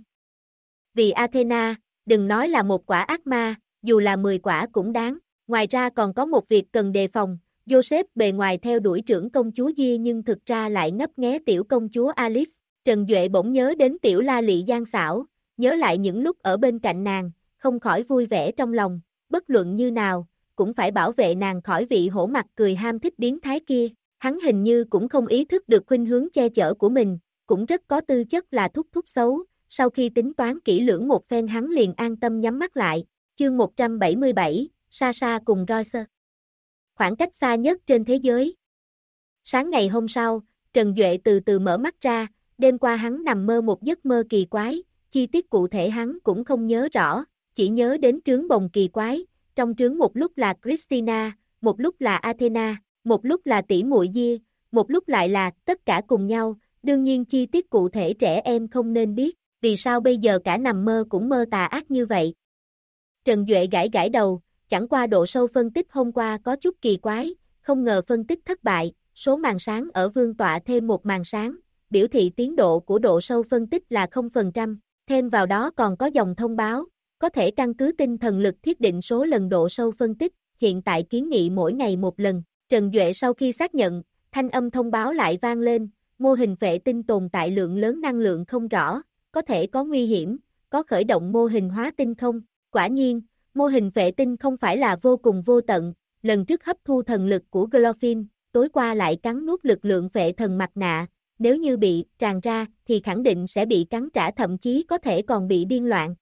Vì Athena, đừng nói là một quả ác ma, dù là 10 quả cũng đáng. Ngoài ra còn có một việc cần đề phòng, Joseph bề ngoài theo đuổi trưởng công chúa Gia nhưng thực ra lại ngấp nghé tiểu công chúa Alice. Trần Duệ bỗng nhớ đến tiểu la lị gian xảo, nhớ lại những lúc ở bên cạnh nàng, không khỏi vui vẻ trong lòng, bất luận như nào, cũng phải bảo vệ nàng khỏi vị hổ mặt cười ham thích biến thái kia. Hắn hình như cũng không ý thức được khuynh hướng che chở của mình, cũng rất có tư chất là thúc thúc xấu, sau khi tính toán kỹ lưỡng một phen hắn liền an tâm nhắm mắt lại. Chương 177, Sasha cùng Royce. Khoảng cách xa nhất trên thế giới. Sáng ngày hôm sau, Trần Duệ từ từ mở mắt ra, đêm qua hắn nằm mơ một giấc mơ kỳ quái, chi tiết cụ thể hắn cũng không nhớ rõ, chỉ nhớ đến trướng bồng kỳ quái, trong trướng một lúc là Christina, một lúc là Athena, một lúc là tỷ muội Gia, một lúc lại là tất cả cùng nhau, đương nhiên chi tiết cụ thể trẻ em không nên biết, vì sao bây giờ cả nằm mơ cũng mơ tà ác như vậy. Trần Duệ gãi gãi đầu, chẳng qua độ sâu phân tích hôm qua có chút kỳ quái, không ngờ phân tích thất bại, số màn sáng ở vương tọa thêm một màn sáng, biểu thị tiến độ của độ sâu phân tích là 0%, thêm vào đó còn có dòng thông báo, có thể căn cứ tinh thần lực thiết định số lần độ sâu phân tích, hiện tại kiến nghị mỗi ngày một lần. Trần Duệ sau khi xác nhận, thanh âm thông báo lại vang lên, mô hình vệ tinh tồn tại lượng lớn năng lượng không rõ, có thể có nguy hiểm, có khởi động mô hình hóa tinh không? Quả nhiên, mô hình vệ tinh không phải là vô cùng vô tận, lần trước hấp thu thần lực của Glorfin, tối qua lại cắn nuốt lực lượng vệ thần mặt nạ, nếu như bị tràn ra thì khẳng định sẽ bị cắn trả, thậm chí có thể còn bị điên loạn.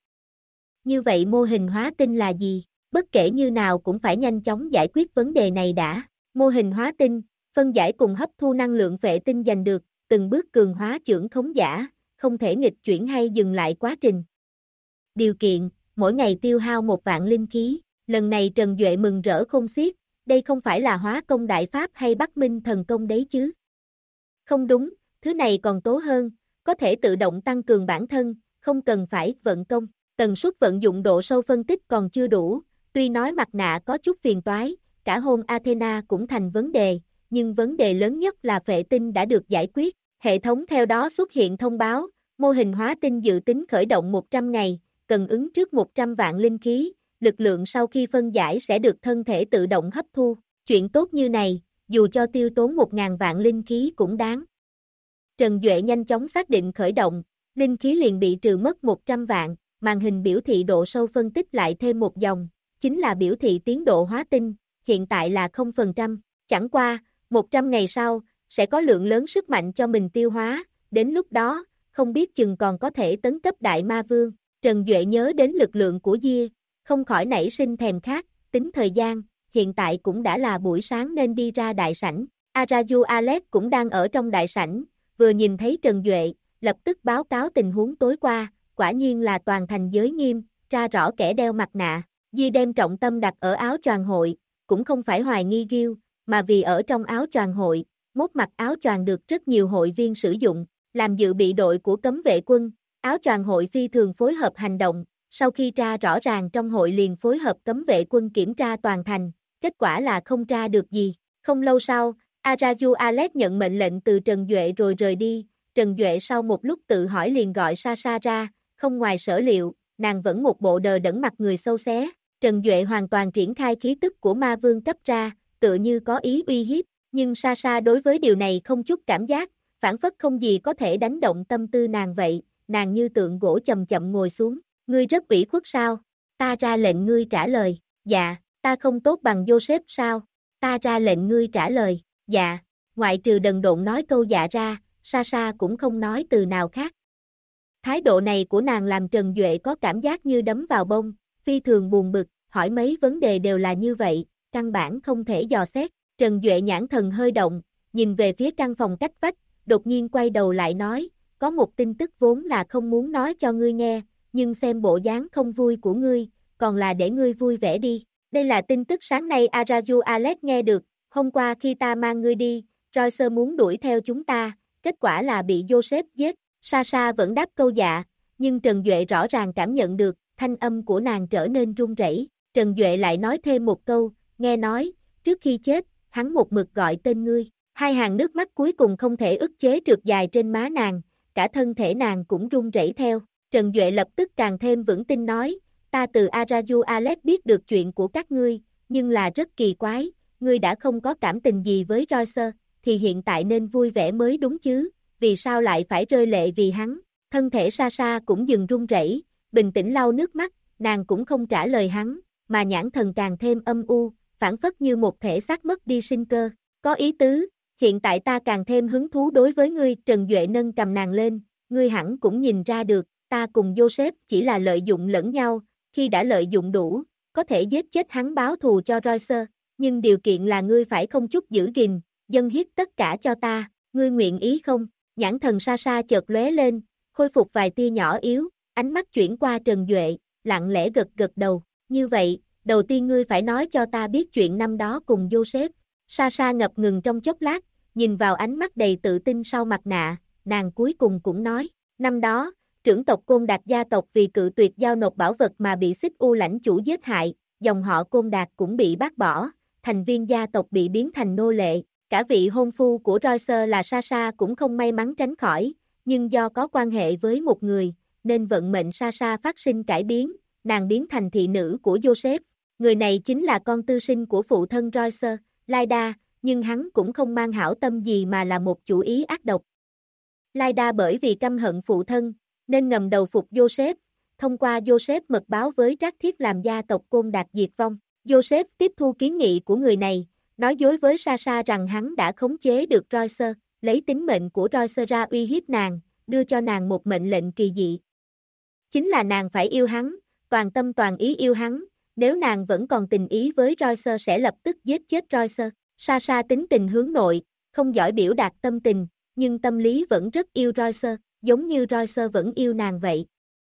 Như vậy mô hình hóa tinh là gì? Bất kể như nào cũng phải nhanh chóng giải quyết vấn đề này đã. Mô hình hóa tinh, phân giải cùng hấp thu năng lượng vệ tinh giành được, từng bước cường hóa chưởng khống giả, không thể nghịch chuyển hay dừng lại quá trình. Điều kiện, mỗi ngày tiêu hao 1 vạn linh khí, lần này Trần Duệ mừng rỡ không xiết, đây không phải là hóa công đại pháp hay Bắc Minh thần công đấy chứ? Không đúng, thứ này còn tố hơn, có thể tự động tăng cường bản thân, không cần phải vận công, tần suất vận dụng độ sâu phân tích còn chưa đủ, tuy nói mặt nạ có chút phiền toái, cả hôn Athena cũng thành vấn đề, nhưng vấn đề lớn nhất là phệ tinh đã được giải quyết, hệ thống theo đó xuất hiện thông báo, mô hình hóa tinh dự tính khởi động 100 ngày, cần ứng trước 100 vạn linh khí, lực lượng sau khi phân giải sẽ được thân thể tự động hấp thu, chuyện tốt như này, dù cho tiêu tốn 1.000 vạn linh khí cũng đáng. Trần Duệ nhanh chóng xác định khởi động, linh khí liền bị trừ mất 100 vạn, màn hình biểu thị độ sâu phân tích lại thêm một dòng, chính là biểu thị tiến độ hóa tinh, hiện tại là 0%, chẳng qua, 100 ngày sau, sẽ có lượng lớn sức mạnh cho mình tiêu hóa, đến lúc đó, không biết chừng còn có thể tấn cấp đại ma vương. Trần Duệ nhớ đến lực lượng của Gia, không khỏi nảy sinh thèm khát, tính thời gian, hiện tại cũng đã là buổi sáng nên đi ra đại sảnh, Araju Alex cũng đang ở trong đại sảnh, vừa nhìn thấy Trần Duệ, lập tức báo cáo tình huống tối qua, quả nhiên là toàn thành giới nghiêm, tra rõ kẻ đeo mặt nạ, Di đem trọng tâm đặt ở áo choàng hội, cũng không phải hoài nghi Gil, mà vì ở trong áo choàng hội, mốt mặc áo choàng được rất nhiều hội viên sử dụng, làm dự bị đội của cấm vệ quân, áo choàng hội phi thường phối hợp hành động, sau khi tra rõ ràng trong hội liền phối hợp cấm vệ quân kiểm tra toàn thành, kết quả là không tra được gì, không lâu sau, Araju Alex nhận mệnh lệnh từ Trần Duệ rồi rời đi, Trần Duệ sau một lúc tự hỏi liền gọi Sasha ra, không ngoài sở liệu, nàng vẫn một bộ đờ đẫn mặt người xâu xé, Trần Duệ hoàn toàn triển khai khí tức của ma vương cấp ra, tựa như có ý uy hiếp, nhưng Sasha đối với điều này không chút cảm giác, phản phất không gì có thể đánh động tâm tư nàng vậy, nàng như tượng gỗ chậm chậm ngồi xuống, ngươi rất ủy khuất sao? Ta ra lệnh ngươi trả lời, dạ, ta không tốt bằng Joseph sao? Ta ra lệnh ngươi trả lời, dạ, ngoại trừ đần độn nói câu dạ ra, Sasha cũng không nói từ nào khác. Thái độ này của nàng làm Trần Duệ có cảm giác như đấm vào bông, phi thường buồn bực, hỏi mấy vấn đề đều là như vậy, căn bản không thể dò xét. Trần Duệ nhãn thần hơi động, nhìn về phía căn phòng cách vách, đột nhiên quay đầu lại nói, có một tin tức vốn là không muốn nói cho ngươi nghe, nhưng xem bộ dáng không vui của ngươi, còn là để ngươi vui vẻ đi. Đây là tin tức sáng nay Araju Alex nghe được, hôm qua khi ta mang ngươi đi, Royce muốn đuổi theo chúng ta, kết quả là bị Joseph giết. Sasha vẫn đáp câu dạ, nhưng Trần Duệ rõ ràng cảm nhận được, thanh âm của nàng trở nên run rẩy. Trần Duệ lại nói thêm một câu, nghe nói, trước khi chết, hắn một mực gọi tên ngươi. Hai hàng nước mắt cuối cùng không thể ức chế trượt dài trên má nàng, cả thân thể nàng cũng run rẩy theo. Trần Duệ lập tức càng thêm vững tin nói, ta từ Araju Alex biết được chuyện của các ngươi, nhưng là rất kỳ quái, ngươi đã không có cảm tình gì với Royce, thì hiện tại nên vui vẻ mới đúng chứ, vì sao lại phải rơi lệ vì hắn? Thân thể Sasha cũng dừng run rẩy, bình tĩnh lau nước mắt, nàng cũng không trả lời hắn, mà nhãn thần càng thêm âm u, phản phất như một thể xác mất đi sinh cơ. Có ý tứ, hiện tại ta càng thêm hứng thú đối với ngươi. Trần Duệ nâng cầm nàng lên, ngươi hẳn cũng nhìn ra được, ta cùng Joseph chỉ là lợi dụng lẫn nhau, khi đã lợi dụng đủ, có thể giết chết hắn báo thù cho Royce, nhưng điều kiện là ngươi phải không chút giữ gìn, dâng hiến tất cả cho ta, ngươi nguyện ý không? Nhãn thần Sasha chợt lóe lên, khôi phục vài tia nhỏ yếu, ánh mắt chuyển qua Trần Duệ, lặng lẽ gật gật đầu, như vậy, đầu tiên ngươi phải nói cho ta biết chuyện năm đó cùng Joseph. Sasha ngập ngừng trong chốc lát, nhìn vào ánh mắt đầy tự tin sau mặt nạ, nàng cuối cùng cũng nói, năm đó, trưởng tộc Côn Đạt gia tộc vì cự tuyệt giao nộp bảo vật mà bị Xích U lãnh chủ giết hại, dòng họ Côn Đạt cũng bị bác bỏ, thành viên gia tộc bị biến thành nô lệ, cả vị hôn phu của Royce là Sasha cũng không may mắn tránh khỏi, nhưng do có quan hệ với một người, nên vận mệnh Sasha phát sinh cải biến, nàng biến thành thị nữ của Joseph, người này chính là con tư sinh của phụ thân Royce, Lyda, nhưng hắn cũng không mang hảo tâm gì mà là một chủ ý ác độc. Lyda bởi vì căm hận phụ thân, nên ngầm đầu phục Joseph, thông qua Joseph mật báo với Trác Thiết làm gia tộc Côn Đạt diệt vong. Joseph tiếp thu kiến nghị của người này, nói dối với Sasha rằng hắn đã khống chế được Royce, lấy tính mệnh của Royce ra uy hiếp nàng, đưa cho nàng một mệnh lệnh kỳ dị. Chính là nàng phải yêu hắn, toàn tâm toàn ý yêu hắn, nếu nàng vẫn còn tình ý với Royce sẽ lập tức giết chết Royce. Sasha tính tình hướng nội, không giỏi biểu đạt tâm tình, nhưng tâm lý vẫn rất yêu Royce, giống như Royce vẫn yêu nàng vậy.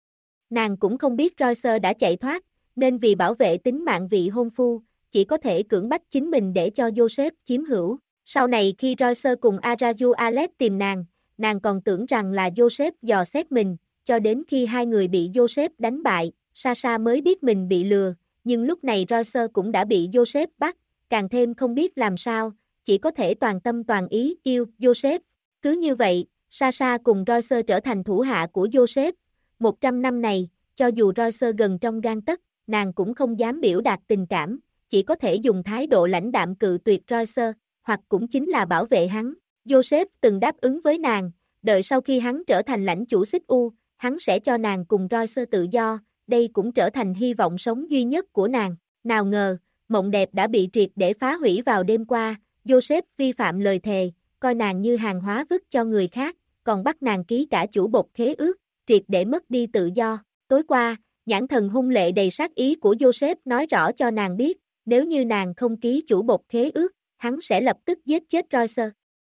Nàng cũng không biết Royce đã chạy thoát, nên vì bảo vệ tính mạng vị hôn phu, chỉ có thể cưỡng bách chính mình để cho Joseph chiếm hữu. Sau này khi Royce cùng Araju Alex tìm nàng còn tưởng rằng là Joseph dò xét mình, cho đến khi hai người bị Joseph đánh bại, Sasha mới biết mình bị lừa, nhưng lúc này Royce cũng đã bị Joseph bắt, càng thêm không biết làm sao, chỉ có thể toàn tâm toàn ý yêu Joseph. Cứ như vậy, Sasha cùng Royce trở thành thủ hạ của Joseph. 100 năm này, cho dù Royce gần trong gang tấc, nàng cũng không dám biểu đạt tình cảm, chỉ có thể dùng thái độ lãnh đạm cự tuyệt Royce, hoặc cũng chính là bảo vệ hắn. Joseph từng đáp ứng với nàng, đợi sau khi hắn trở thành lãnh chủ Xích U, hắn sẽ cho nàng cùng Royce tự do, đây cũng trở thành hy vọng sống duy nhất của nàng. Nào ngờ, mộng đẹp đã bị triệt để phá hủy vào đêm qua, Joseph vi phạm lời thề, coi nàng như hàng hóa vứt cho người khác, còn bắt nàng ký cả chủ bột khế ước, triệt để mất đi tự do. Tối qua, nhãn thần hung lệ đầy sát ý của Joseph nói rõ cho nàng biết, nếu như nàng không ký chủ bột khế ước, hắn sẽ lập tức giết chết Royce.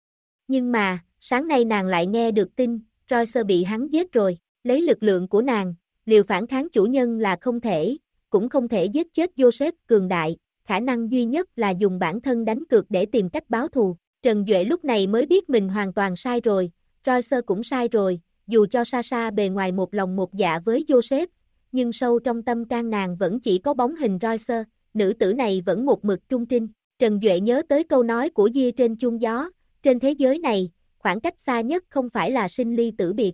Nhưng mà, sáng nay nàng lại nghe được tin, Royce bị hắn giết rồi, lấy lực lượng của nàng, liều phản kháng chủ nhân là không thể, cũng không thể giết chết Joseph cường đại, khả năng duy nhất là dùng bản thân đánh cược để tìm cách báo thù. Trần Duệ lúc này mới biết mình hoàn toàn sai rồi, Royce cũng sai rồi, dù cho Sasha bề ngoài một lòng một dạ với Joseph, nhưng sâu trong tâm can nàng vẫn chỉ có bóng hình Royce, nữ tử này vẫn một mực trung trinh. Trần Duệ nhớ tới câu nói của Dia trên chuông gió, trên thế giới này, khoảng cách xa nhất không phải là sinh ly tử biệt,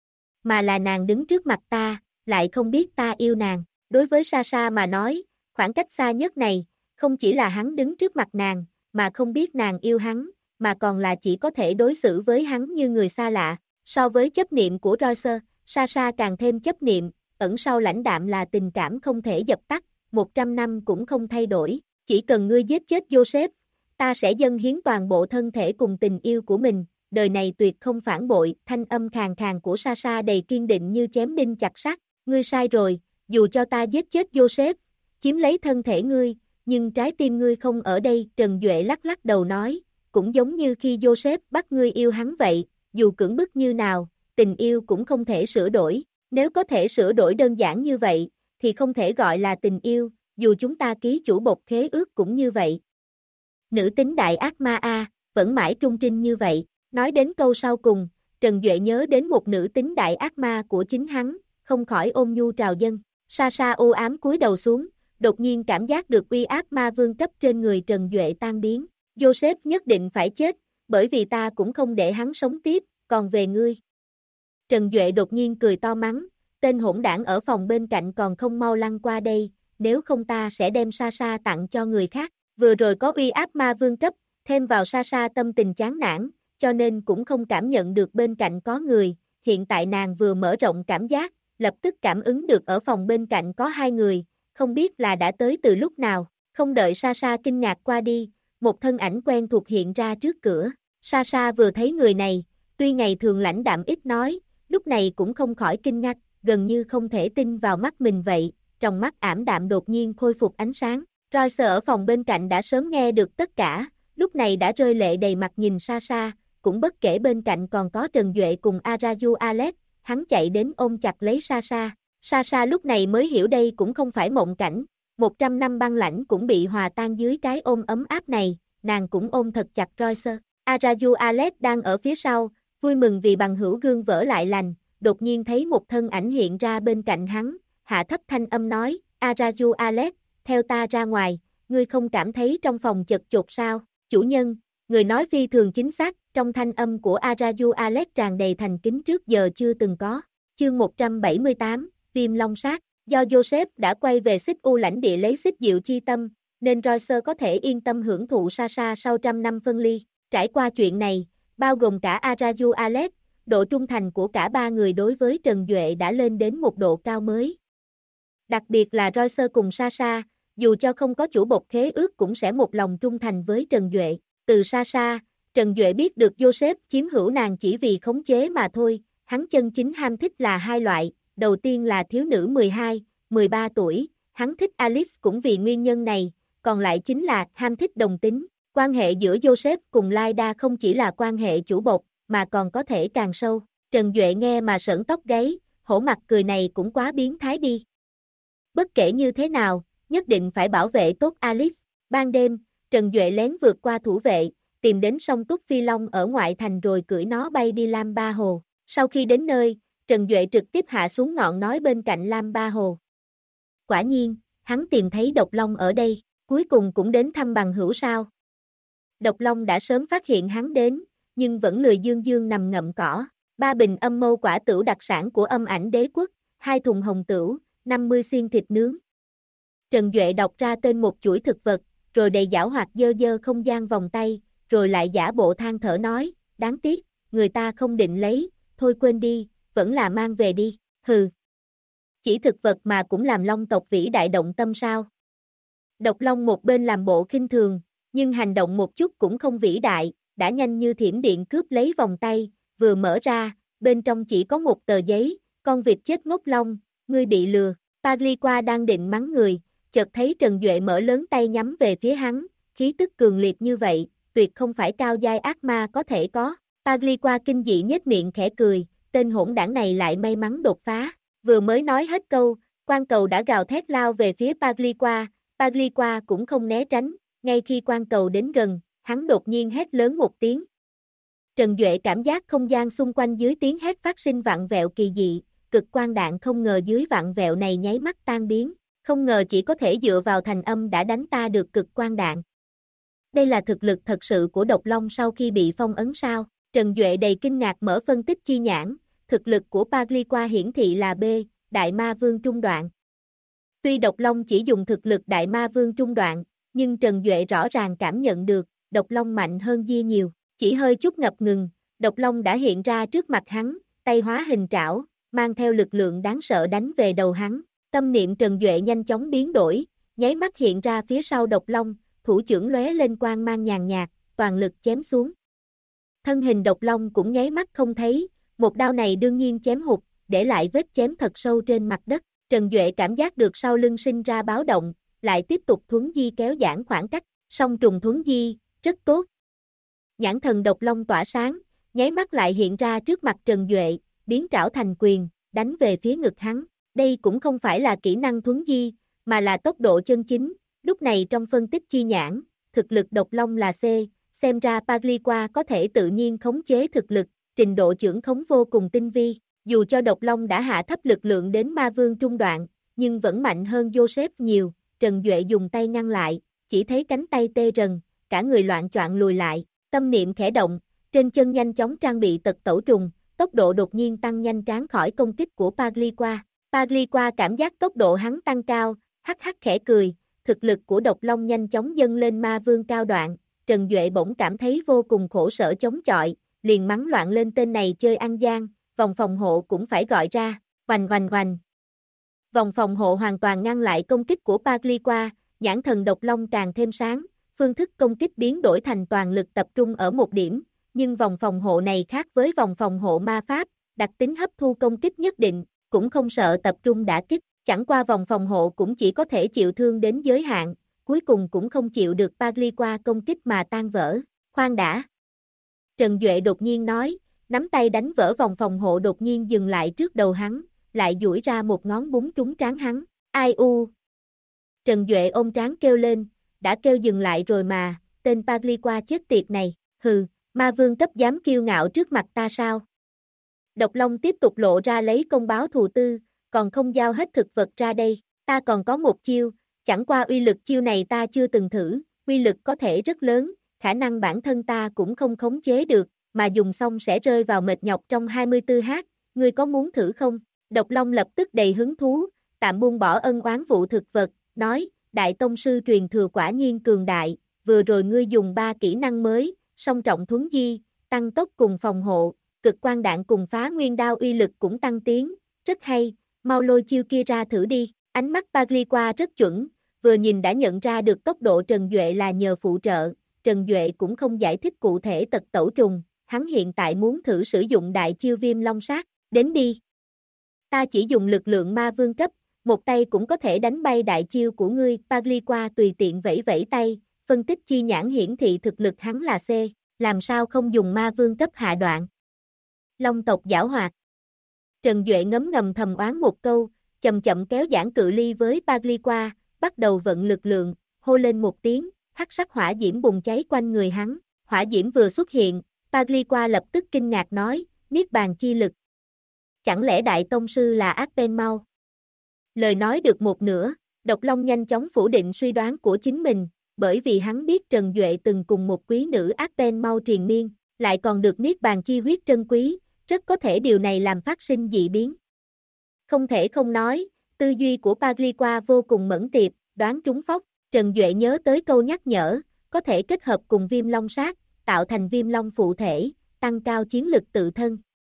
mà là nàng đứng trước mặt ta, lại không biết ta yêu nàng. Đối với Sasha mà nói, khoảng cách xa nhất này, không chỉ là hắn đứng trước mặt nàng, mà không biết nàng yêu hắn, mà còn là chỉ có thể đối xử với hắn như người xa lạ. So với chấp niệm của Royce, Sasha càng thêm chấp niệm, ẩn sau lãnh đạm là tình cảm không thể dập tắt, 100 năm cũng không thay đổi. Chỉ cần ngươi giết chết Joseph, ta sẽ dâng hiến toàn bộ thân thể cùng tình yêu của mình, đời này tuyệt không phản bội. Thanh âm khàn khàn của Sasha đầy kiên định như chém đinh chặt sắt. Ngươi sai rồi, dù cho ta giết chết Joseph, chiếm lấy thân thể ngươi, nhưng trái tim ngươi không ở đây. Trần Duệ lắc lắc đầu nói, cũng giống như khi Joseph bắt ngươi yêu hắn vậy, dù cưỡng bức như nào, tình yêu cũng không thể sửa đổi. Nếu có thể sửa đổi đơn giản như vậy, thì không thể gọi là tình yêu, dù chúng ta ký chủ bột khế ước cũng như vậy. Nữ tính đại ác ma A, vẫn mãi trung trinh như vậy. Nói đến câu sau cùng, Trần Duệ nhớ đến một nữ tính đại ác ma của chính hắn, không khỏi ôm nhu trào dâng. Sasha u ám cúi đầu xuống, đột nhiên cảm giác được uy áp ma vương cấp trên người Trần Duệ tan biến. Joseph nhất định phải chết, bởi vì ta cũng không để hắn sống tiếp, còn về ngươi. Trần Duệ đột nhiên cười to mắng, tên hỗn đảng ở phòng bên cạnh còn không mau lăn qua đây, nếu không ta sẽ đem Sasha tặng cho người khác. Vừa rồi có uy áp ma vương cấp, thêm vào Sasha tâm tình chán nản, cho nên cũng không cảm nhận được bên cạnh có người. Hiện tại nàng vừa mở rộng cảm giác, lập tức cảm ứng được ở phòng bên cạnh có hai người, không biết là đã tới từ lúc nào. Không đợi Sasha kinh ngạc qua đi, một thân ảnh quen thuộc hiện ra trước cửa. Sasha vừa thấy người này, tuy ngày thường lãnh đạm ít nói, lúc này cũng không khỏi kinh ngạc, gần như không thể tin vào mắt mình vậy, trong mắt ảm đạm đột nhiên khôi phục ánh sáng. Royce ở phòng bên cạnh đã sớm nghe được tất cả, lúc này đã rơi lệ đầy mặt nhìn Sasha, cũng bất kể bên cạnh còn có Trần Duệ cùng Araju Alex, hắn chạy đến ôm chặt lấy Sasha. Sasha lúc này mới hiểu đây cũng không phải mộng cảnh, 100 năm băng lãnh cũng bị hòa tan dưới cái ôm ấm áp này, nàng cũng ôm thật chặt Royce. Araju Alex đang ở phía sau, vui mừng vì bằng hữu gương vỡ lại lành, đột nhiên thấy một thân ảnh hiện ra bên cạnh hắn, hạ thấp thanh âm nói, Araju Alex, theo ta ra ngoài, ngươi không cảm thấy trong phòng chật chội sao? Chủ nhân, người nói phi thường chính xác, trong thanh âm của Araju Alex tràn đầy thành kính trước giờ chưa từng có. Chương 178, Viêm Long Sát, do Joseph đã quay về xích u lãnh địa lấy xích diệu chi tâm, nên Royce có thể yên tâm hưởng thụ Sasha sau trăm năm phân ly. Trải qua chuyện này, bao gồm cả Araju Alex, độ trung thành của cả ba người đối với Trần Duệ đã lên đến một độ cao mới. Đặc biệt là Royce cùng Sasha, dù cho không có chủ bột khế ước cũng sẽ một lòng trung thành với Trần Duệ. Từ Sasha, Trần Duệ biết được Joseph chiếm hữu nàng chỉ vì khống chế mà thôi, hắn chân chính ham thích là hai loại, đầu tiên là thiếu nữ 12, 13 tuổi, hắn thích Alice cũng vì nguyên nhân này, còn lại chính là ham thích đồng tính. Quan hệ giữa Joseph cùng Lyda không chỉ là quan hệ chủ bột, mà còn có thể càng sâu. Trần Duệ nghe mà sởn tóc gáy, hổ mặt cười này cũng quá biến thái đi. Bất kể như thế nào, nhất định phải bảo vệ tốt Alice. Ban đêm, Trần Duệ lén vượt qua thủ vệ, tìm đến sông Túc Phi Long ở ngoại thành rồi cưỡi nó bay đi Lam Ba Hồ. Sau khi đến nơi, Trần Duệ trực tiếp hạ xuống ngọn nói bên cạnh Lam Ba Hồ. Quả nhiên, hắn tìm thấy Độc Long ở đây, cuối cùng cũng đến thăm bằng hữu sao. Độc Long đã sớm phát hiện hắn đến, nhưng vẫn lười dương dương nằm ngậm cỏ. 3 bình âm mâu quả tửu đặc sản của Âm Ảnh Đế Quốc, 2 thùng hồng tửu, 50 xiên thịt nướng. Trần Duệ đọc ra tên một chuỗi thực vật, rồi đầy giảo hoạt dơ dơ không gian vòng tay, rồi lại giả bộ than thở nói, đáng tiếc, người ta không định lấy, thôi quên đi, vẫn là mang về đi, hừ. Chỉ thực vật mà cũng làm Long tộc vĩ đại động tâm sao? Độc Long một bên làm bộ khinh thường, nhưng hành động một chút cũng không vĩ đại, đã nhanh như thiểm điện cướp lấy vòng tay, vừa mở ra, bên trong chỉ có một tờ giấy, con vịt chết ngốc Long, ngươi bị lừa. Pagliqua đang định mắng người, chợt thấy Trần Duệ mở lớn tay nhắm về phía hắn, khí tức cường liệt như vậy, tuyệt không phải cao giai ác ma có thể có. Pagliqua kinh dị nhếch miệng khẽ cười, tên hỗn đảng này lại may mắn đột phá. Vừa mới nói hết câu, Quan Cầu đã gào thét lao về phía Pagliqua, Pagliqua cũng không né tránh, ngay khi Quan Cầu đến gần, hắn đột nhiên hét lớn một tiếng. Trần Duệ cảm giác không gian xung quanh dưới tiếng hét phát sinh vặn vẹo kỳ dị, cực quang đạn không ngờ dưới vặn vẹo này nháy mắt tan biến, không ngờ chỉ có thể dựa vào thành âm đã đánh ta được cực quang đạn. Đây là thực lực thật sự của Độc Long sau khi bị phong ấn sao? Trần Duệ đầy kinh ngạc mở phân tích chi nhãn, thực lực của Pagliqua hiển thị là B, Đại Ma Vương trung đoạn. Tuy Độc Long chỉ dùng thực lực Đại Ma Vương trung đoạn, nhưng Trần Duệ rõ ràng cảm nhận được, Độc Long mạnh hơn Dia nhiều, chỉ hơi chút ngập ngừng, Độc Long đã hiện ra trước mặt hắn, tay hóa hình trảo, mang theo lực lượng đáng sợ đánh về đầu hắn. Tâm niệm Trần Duệ nhanh chóng biến đổi, nháy mắt hiện ra phía sau Độc Long, thủ chưởng lóe lên quang mang nhàn nhạt, toàn lực chém xuống. Thân hình Độc Long cũng nháy mắt không thấy, một đao này đương nhiên chém hụt, để lại vết chém thật sâu trên mặt đất. Trần Duệ cảm giác được sau lưng sinh ra báo động, lại tiếp tục thuấn di kéo giãn khoảng cách, song trùng thuấn di, rất tốt. Nhãn thần Độc Long tỏa sáng, nháy mắt lại hiện ra trước mặt Trần Duệ, biến trảo thành quyền, đánh về phía ngực hắn. Đây cũng không phải là kỹ năng thuấn di, mà là tốc độ chân chính. Lúc này trong phân tích chi nhãn, thực lực Độc Long là C, xem ra Pagliqua có thể tự nhiên khống chế thực lực, trình độ chưởng khống vô cùng tinh vi. Dù cho Độc Long đã hạ thấp lực lượng đến Ma Vương trung đoạn, nhưng vẫn mạnh hơn Joseph nhiều. Trần Duệ dùng tay ngăn lại, chỉ thấy cánh tay tê rần, cả người loạn choạng lùi lại, tâm niệm khẽ động, trên chân nhanh chóng trang bị tật tẩu trùng, tốc độ đột nhiên tăng nhanh tránh khỏi công kích của Pagliqua. Pagliqua cảm giác tốc độ hắn tăng cao, hắc hắc khẽ cười, thực lực của Độc Long nhanh chóng dâng lên Ma Vương cao đoạn, Trần Duệ bỗng cảm thấy vô cùng khổ sở chống chọi, liền mắng loạn lên tên này chơi ăn gian, vòng phòng hộ cũng phải gọi ra, oành oành oành. Vòng phòng hộ hoàn toàn ngăn lại công kích của Pagliqua, nhãn thần Độc Long càng thêm sáng, phương thức công kích biến đổi thành toàn lực tập trung ở một điểm, nhưng vòng phòng hộ này khác với vòng phòng hộ ma pháp, đặc tính hấp thu công kích nhất định, cũng không sợ tập trung đả kích, chẳng qua vòng phòng hộ cũng chỉ có thể chịu thương đến giới hạn, cuối cùng cũng không chịu được Pagliqua công kích mà tan vỡ. Khoan đã. Trần Duệ đột nhiên nói, nắm tay đánh vỡ vòng phòng hộ đột nhiên dừng lại trước đầu hắn, lại duỗi ra một ngón búng trúng trán hắn. Ai u. Trần Duệ ôm trán kêu lên, đã kêu dừng lại rồi mà, tên Pagliqua chết tiệt này, hừ, ma vương cấp dám kiêu ngạo trước mặt ta sao? Độc Long tiếp tục lộ ra lấy công báo thù tư, còn không giao hết thực vật ra đây, ta còn có một chiêu, chẳng qua uy lực chiêu này ta chưa từng thử, uy lực có thể rất lớn, khả năng bản thân ta cũng không khống chế được, mà dùng xong sẽ rơi vào mệt nhọc trong 24h, ngươi có muốn thử không? Độc Long lập tức đầy hứng thú, tạm buông bỏ ân oán vụ thực vật, nói, Đại Tông Sư truyền thừa quả nhiên cường đại, vừa rồi ngươi dùng 3 kỹ năng mới, song trọng thuấn di, tăng tốc cùng phòng hộ, cực quang đạn cùng phá nguyên đao uy lực cũng tăng tiến, rất hay, mau lôi chiêu kia ra thử đi, ánh mắt Pagliqua rất chuẩn, vừa nhìn đã nhận ra được tốc độ Trần Duệ là nhờ phụ trợ, Trần Duệ cũng không giải thích cụ thể tật tẩu trùng, hắn hiện tại muốn thử sử dụng đại chiêu viêm long sát, đến đi. Ta chỉ dùng lực lượng ma vương cấp, một tay cũng có thể đánh bay đại chiêu của ngươi, Pagliqua tùy tiện vẫy vẫy tay, phân tích chi nhãn hiển thị thực lực hắn là C, làm sao không dùng ma vương cấp hạ đoạn. Long tộc giảo hoạt. Trần Duệ ngấm ngầm thầm oán một câu, chậm chậm kéo giãn cự ly với Pagliqua, bắt đầu vận lực lượng, hô lên một tiếng, hắc sắc hỏa diễm bùng cháy quanh người hắn, hỏa diễm vừa xuất hiện, Pagliqua lập tức kinh ngạc nói, niết bàn chi lực. Chẳng lẽ Đại Tông Sư là Archenmau? Lời nói được một nửa, Độc Long nhanh chóng phủ định suy đoán của chính mình, bởi vì hắn biết Trần Duệ từng cùng một quý nữ Archenmau triền miên, lại còn được niết bàn chi huyết trân quý, rất có thể điều này làm phát sinh dị biến. Không thể không nói, tư duy của Pagliqua vô cùng mẫn tiệp, đoán trúng phóc, Trần Duệ nhớ tới câu nhắc nhở, có thể kết hợp cùng viêm long sát, tạo thành viêm long phụ thể, tăng cao chiến lực tự thân.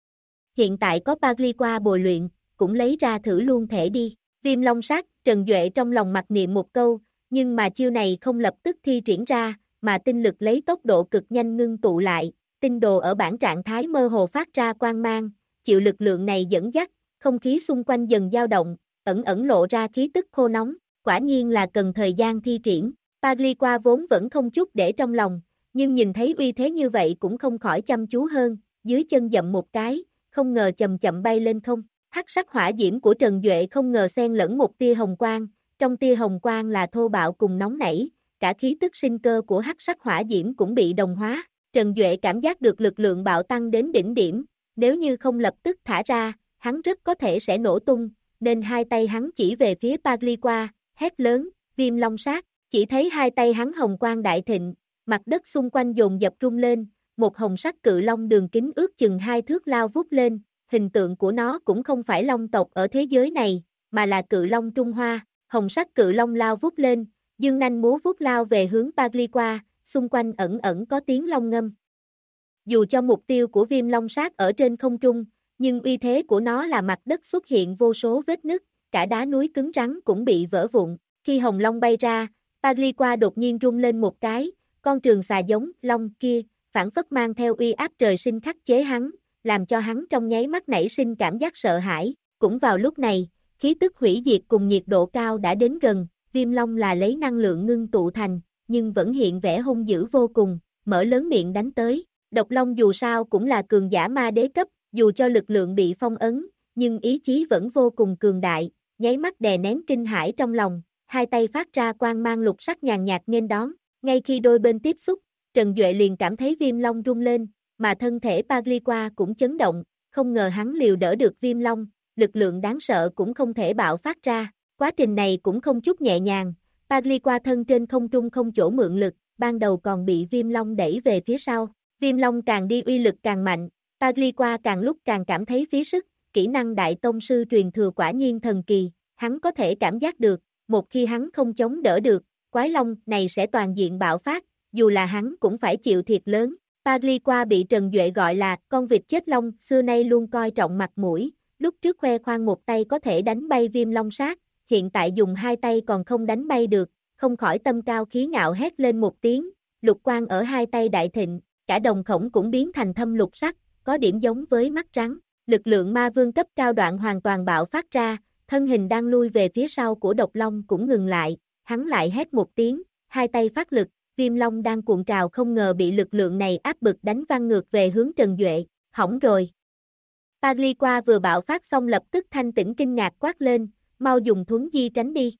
Hiện tại có Pagliqua bồi luyện, cũng lấy ra thử luôn thể đi, viêm long sát, Trần Duệ trong lòng mặc niệm một câu, nhưng mà chiêu này không lập tức thi triển ra, mà tinh lực lấy tốc độ cực nhanh ngưng tụ lại, tinh đồ ở bản trạng thái mơ hồ phát ra quang mang, chịu lực lượng này dẫn dắt, không khí xung quanh dần dao động, ẩn ẩn lộ ra khí tức khô nóng, quả nhiên là cần thời gian thi triển. Pagliqua vốn vẫn không chút để trong lòng, nhưng nhìn thấy uy thế như vậy cũng không khỏi chăm chú hơn, dưới chân dậm một cái, không ngờ chậm chậm bay lên không. Hắc sắc hỏa diễm của Trần Duệ không ngờ xen lẫn một tia hồng quang, trong tia hồng quang là thô bạo cùng nóng nảy, cả khí tức sinh cơ của hắc sắc hỏa diễm cũng bị đồng hóa. Trần Duệ cảm giác được lực lượng bạo tăng đến đỉnh điểm, nếu như không lập tức thả ra, hắn rất có thể sẽ nổ tung, nên hai tay hắn chỉ về phía Pagliqua, hét lớn, viêm long sát, chỉ thấy hai tay hắn hồng quang đại thịnh, mặt đất xung quanh dồn dập rung lên, một hồng sắc cự long đường kính ước chừng 2 thước lao vút lên, hình tượng của nó cũng không phải long tộc ở thế giới này, mà là cự long Trung Hoa, hồng sắc cự long lao vút lên, dương nanh múa vuốt lao về hướng Pagliqua, xung quanh ẩn ẩn có tiếng long ngâm. Dù cho mục tiêu của viêm long sát ở trên không trung, nhưng uy thế của nó là mặt đất xuất hiện vô số vết nứt, cả đá núi cứng rắn cũng bị vỡ vụn. Khi hồng long bay ra, Pagliqua đột nhiên rung lên một cái, con trường xà giống long kia, phản phất mang theo uy áp trời sinh khắc chế hắn, làm cho hắn trong nháy mắt nảy sinh cảm giác sợ hãi. Cũng vào lúc này, khí tức hủy diệt cùng nhiệt độ cao đã đến gần, viêm long là lấy năng lượng ngưng tụ thành, nhưng vẫn hiện vẻ hung dữ vô cùng, mở lớn miệng đánh tới. Độc Long dù sao cũng là cường giả ma đế cấp, dù cho lực lượng bị phong ấn, nhưng ý chí vẫn vô cùng cường đại, nháy mắt đè nén kinh hãi trong lòng, hai tay phát ra quang mang lục sắc nhàn nhạt nghênh đón, ngay khi đôi bên tiếp xúc, Trần Duệ liền cảm thấy viêm long rung lên, mà thân thể Pagliqua cũng chấn động, không ngờ hắn liều đỡ được viêm long, lực lượng đáng sợ cũng không thể bạo phát ra, quá trình này cũng không chút nhẹ nhàng, Pagliqua thân trên không trung không chỗ mượn lực, ban đầu còn bị viêm long đẩy về phía sau. Viêm long càng đi uy lực càng mạnh, Pagliqua càng lúc càng cảm thấy phí sức, kỹ năng Đại Tông Sư truyền thừa quả nhiên thần kỳ, hắn có thể cảm giác được, một khi hắn không chống đỡ được, quái long này sẽ toàn diện bạo phát, dù là hắn cũng phải chịu thiệt lớn. Pagliqua bị Trần Duệ gọi là con vịt chết long, xưa nay luôn coi trọng mặt mũi, lúc trước khoe khoang một tay có thể đánh bay viêm long sát, hiện tại dùng hai tay còn không đánh bay được, không khỏi tâm cao khí ngạo hét lên một tiếng, lục quang ở hai tay đại thịnh. Cả đồng khổng cũng biến thành thâm lục sắc, có điểm giống với mắt rắn. lực lượng ma vương cấp cao đoạn hoàn toàn bạo phát ra, thân hình đang lui về phía sau của độc long cũng ngừng lại, hắn lại hét một tiếng, hai tay phát lực, viêm long đang cuộn trào không ngờ bị lực lượng này áp bức đánh văng ngược về hướng Trần Duệ, hỏng rồi. Pagliqua vừa bạo phát xong lập tức thanh tĩnh kinh ngạc quát lên, mau dùng thuấn di tránh đi.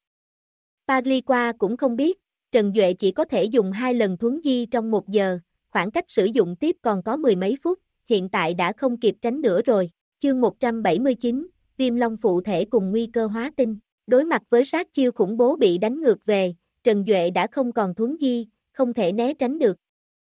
Pagliqua cũng không biết, Trần Duệ chỉ có thể dùng 2 lần thuấn di trong 1 giờ, khoảng cách sử dụng tiếp còn có 10 mấy phút, hiện tại đã không kịp tránh nữa rồi. Chương 179, Viêm Long phụ thể cùng nguy cơ hóa tinh. Đối mặt với sát chiêu khủng bố bị đánh ngược về, Trần Duệ đã không còn thuấn di, không thể né tránh được.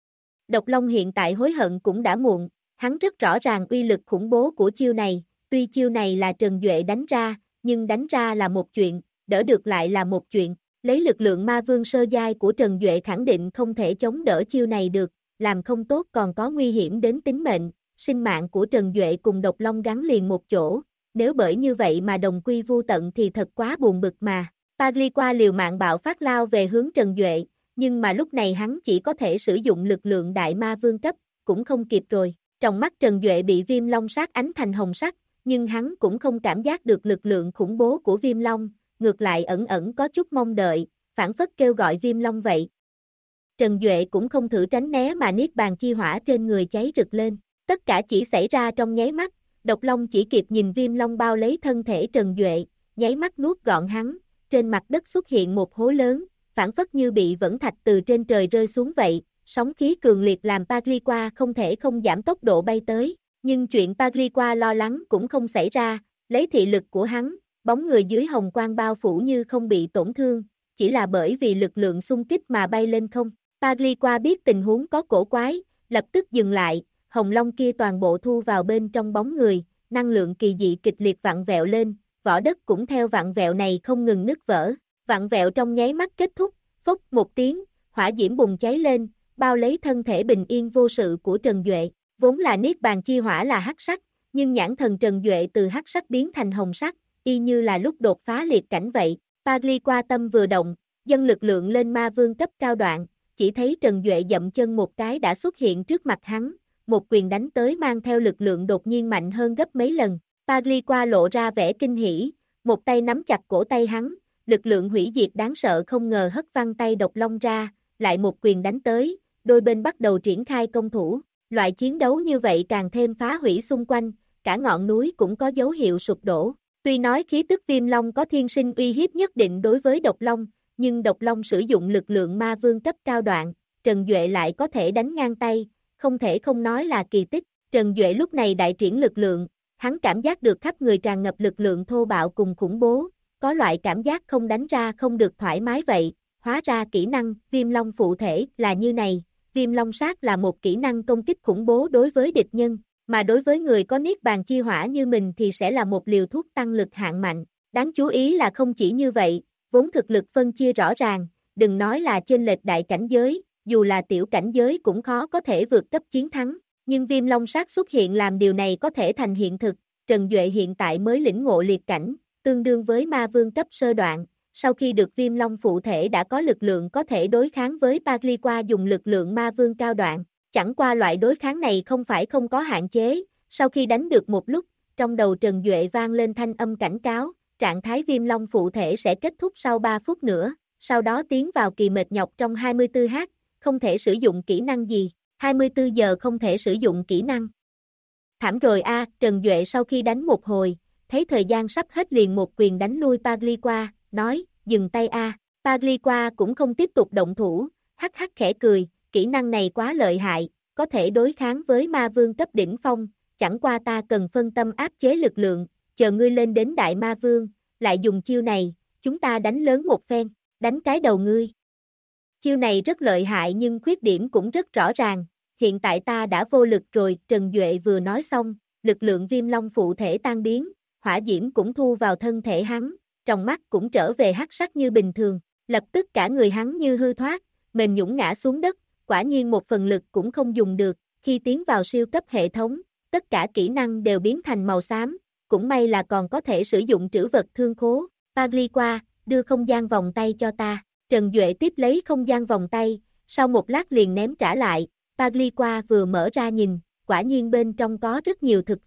Độc Long hiện tại hối hận cũng đã muộn, hắn rất rõ ràng uy lực khủng bố của chiêu này, tuy chiêu này là Trần Duệ đánh ra, nhưng đánh ra là một chuyện, đỡ được lại là một chuyện. Lấy lực lượng ma vương sơ giai của Trần Duệ khẳng định không thể chống đỡ chiêu này được, làm không tốt còn có nguy hiểm đến tính mệnh, sinh mạng của Trần Duệ cùng Độc Long gắn liền một chỗ, nếu bởi như vậy mà đồng quy vu tận thì thật quá buồn bực mà. Pagliqua liều mạng bạo phát lao về hướng Trần Duệ, nhưng mà lúc này hắn chỉ có thể sử dụng lực lượng đại ma vương cấp, cũng không kịp rồi. Trong mắt Trần Duệ bị Viêm Long sát ánh thành hồng sắc, nhưng hắn cũng không cảm giác được lực lượng khủng bố của Viêm Long, ngược lại ẩn ẩn có chút mong đợi, phản phất kêu gọi Viêm Long vậy. Trần Duệ cũng không thử tránh né mà niết bàn chi hỏa trên người cháy rực lên, tất cả chỉ xảy ra trong nháy mắt, Độc Long chỉ kịp nhìn Viêm Long bao lấy thân thể Trần Duệ, nháy mắt nuốt gọn hắn, trên mặt đất xuất hiện một hố lớn, phản phất như bị vẫn thạch từ trên trời rơi xuống vậy, sóng khí cường liệt làm Pagliqua không thể không giảm tốc độ bay tới, nhưng chuyện Pagliqua lo lắng cũng không xảy ra, lấy thị lực của hắn, bóng người dưới hồng quang bao phủ như không bị tổn thương, chỉ là bởi vì lực lượng xung kích mà bay lên không. Pagliqua biết tình huống có cổ quái, lập tức dừng lại, hồng long kia toàn bộ thu vào bên trong bóng người, năng lượng kỳ dị kịch liệt vặn vẹo lên, vỏ đất cũng theo vặn vẹo này không ngừng nứt vỡ, vặn vẹo trong nháy mắt kết thúc, phốc một tiếng, hỏa diễm bùng cháy lên, bao lấy thân thể bình yên vô sự của Trần Duệ, vốn là niết bàn chi hỏa là hắc sắc, nhưng nhãn thần Trần Duệ từ hắc sắc biến thành hồng sắc, y như là lúc đột phá liệt cảnh vậy. Pagliqua tâm vừa động, dâng lực lượng lên ma vương cấp cao đoạn, chỉ thấy Trần Duệ dậm chân một cái đã xuất hiện trước mặt hắn, một quyền đánh tới mang theo lực lượng đột nhiên mạnh hơn gấp mấy lần. Pagliqua lộ ra vẻ kinh hỉ, một tay nắm chặt cổ tay hắn, lực lượng hủy diệt đáng sợ không ngờ hất văng tay Độc Long ra, lại một quyền đánh tới, đôi bên bắt đầu triển khai công thủ. Loại chiến đấu như vậy càng thêm phá hủy xung quanh, cả ngọn núi cũng có dấu hiệu sụp đổ. Tuy nói khí tức Viêm Long có thiên sinh uy hiếp nhất định đối với Độc Long, nhưng Độc Long sử dụng lực lượng ma vương cấp cao đoạn, Trần Duệ lại có thể đánh ngang tay, không thể không nói là kỳ tích. Trần Duệ lúc này đại triển lực lượng, hắn cảm giác được khắp người tràn ngập lực lượng thô bạo cùng khủng bố, có loại cảm giác không đánh ra không được thoải mái vậy, hóa ra kỹ năng Viêm Long phụ thể là như này. Viêm Long sát là một kỹ năng công kích khủng bố đối với địch nhân, mà đối với người có niết bàn chi hỏa như mình thì sẽ là một liều thuốc tăng lực hạng mạnh. Đáng chú ý là không chỉ như vậy, vốn thực lực phân chia rõ ràng, đừng nói là chênh lệch đại cảnh giới, dù là tiểu cảnh giới cũng khó có thể vượt cấp chiến thắng, nhưng Viêm Long sát xuất hiện làm điều này có thể thành hiện thực. Trần Duệ hiện tại mới lĩnh ngộ liệt cảnh, tương đương với ma vương cấp sơ đoạn. Sau khi được Viêm Long phụ thể đã có lực lượng có thể đối kháng với Pagliqua dùng lực lượng ma vương cao đoạn, chẳng qua loại đối kháng này không phải không có hạn chế, sau khi đánh được một lúc, trong đầu Trần Duệ vang lên thanh âm cảnh cáo, trạng thái Viêm Long phụ thể sẽ kết thúc sau 3 phút nữa, sau đó tiến vào kỳ mệt nhọc trong 24h, không thể sử dụng kỹ năng gì, 24 giờ không thể sử dụng kỹ năng. Thảm rồi a, Trần Duệ sau khi đánh một hồi, thấy thời gian sắp hết liền một quyền đánh lui Pagliqua, nói, dừng tay a. Pagliqua cũng không tiếp tục động thủ, hắc hắc khẽ cười, kỹ năng này quá lợi hại, có thể đối kháng với ma vương cấp đỉnh phong, chẳng qua ta cần phân tâm áp chế lực lượng, chờ ngươi lên đến đại ma vương, lại dùng chiêu này, chúng ta đánh lớn một phen, đánh cái đầu ngươi. Chiêu này rất lợi hại nhưng khuyết điểm cũng rất rõ ràng, hiện tại ta đã vô lực rồi. Trần Duệ vừa nói xong, lực lượng Viêm Long phụ thể tan biến, hỏa diễm cũng thu vào thân thể hắn, trong mắt cũng trở về hắc sắc như bình thường, lập tức cả người hắn như hư thoát, mềm nhũn ngã xuống đất, quả nhiên một phần lực cũng không dùng được, khi tiến vào siêu cấp hệ thống, tất cả kỹ năng đều biến thành màu xám, cũng may là còn có thể sử dụng trữ vật thương khố. Pagliqua, đưa không gian vòng tay cho ta. Trần Duệ tiếp lấy không gian vòng tay, sau một lát liền ném trả lại. Pagliqua vừa mở ra nhìn, quả nhiên bên trong có rất nhiều thực vật,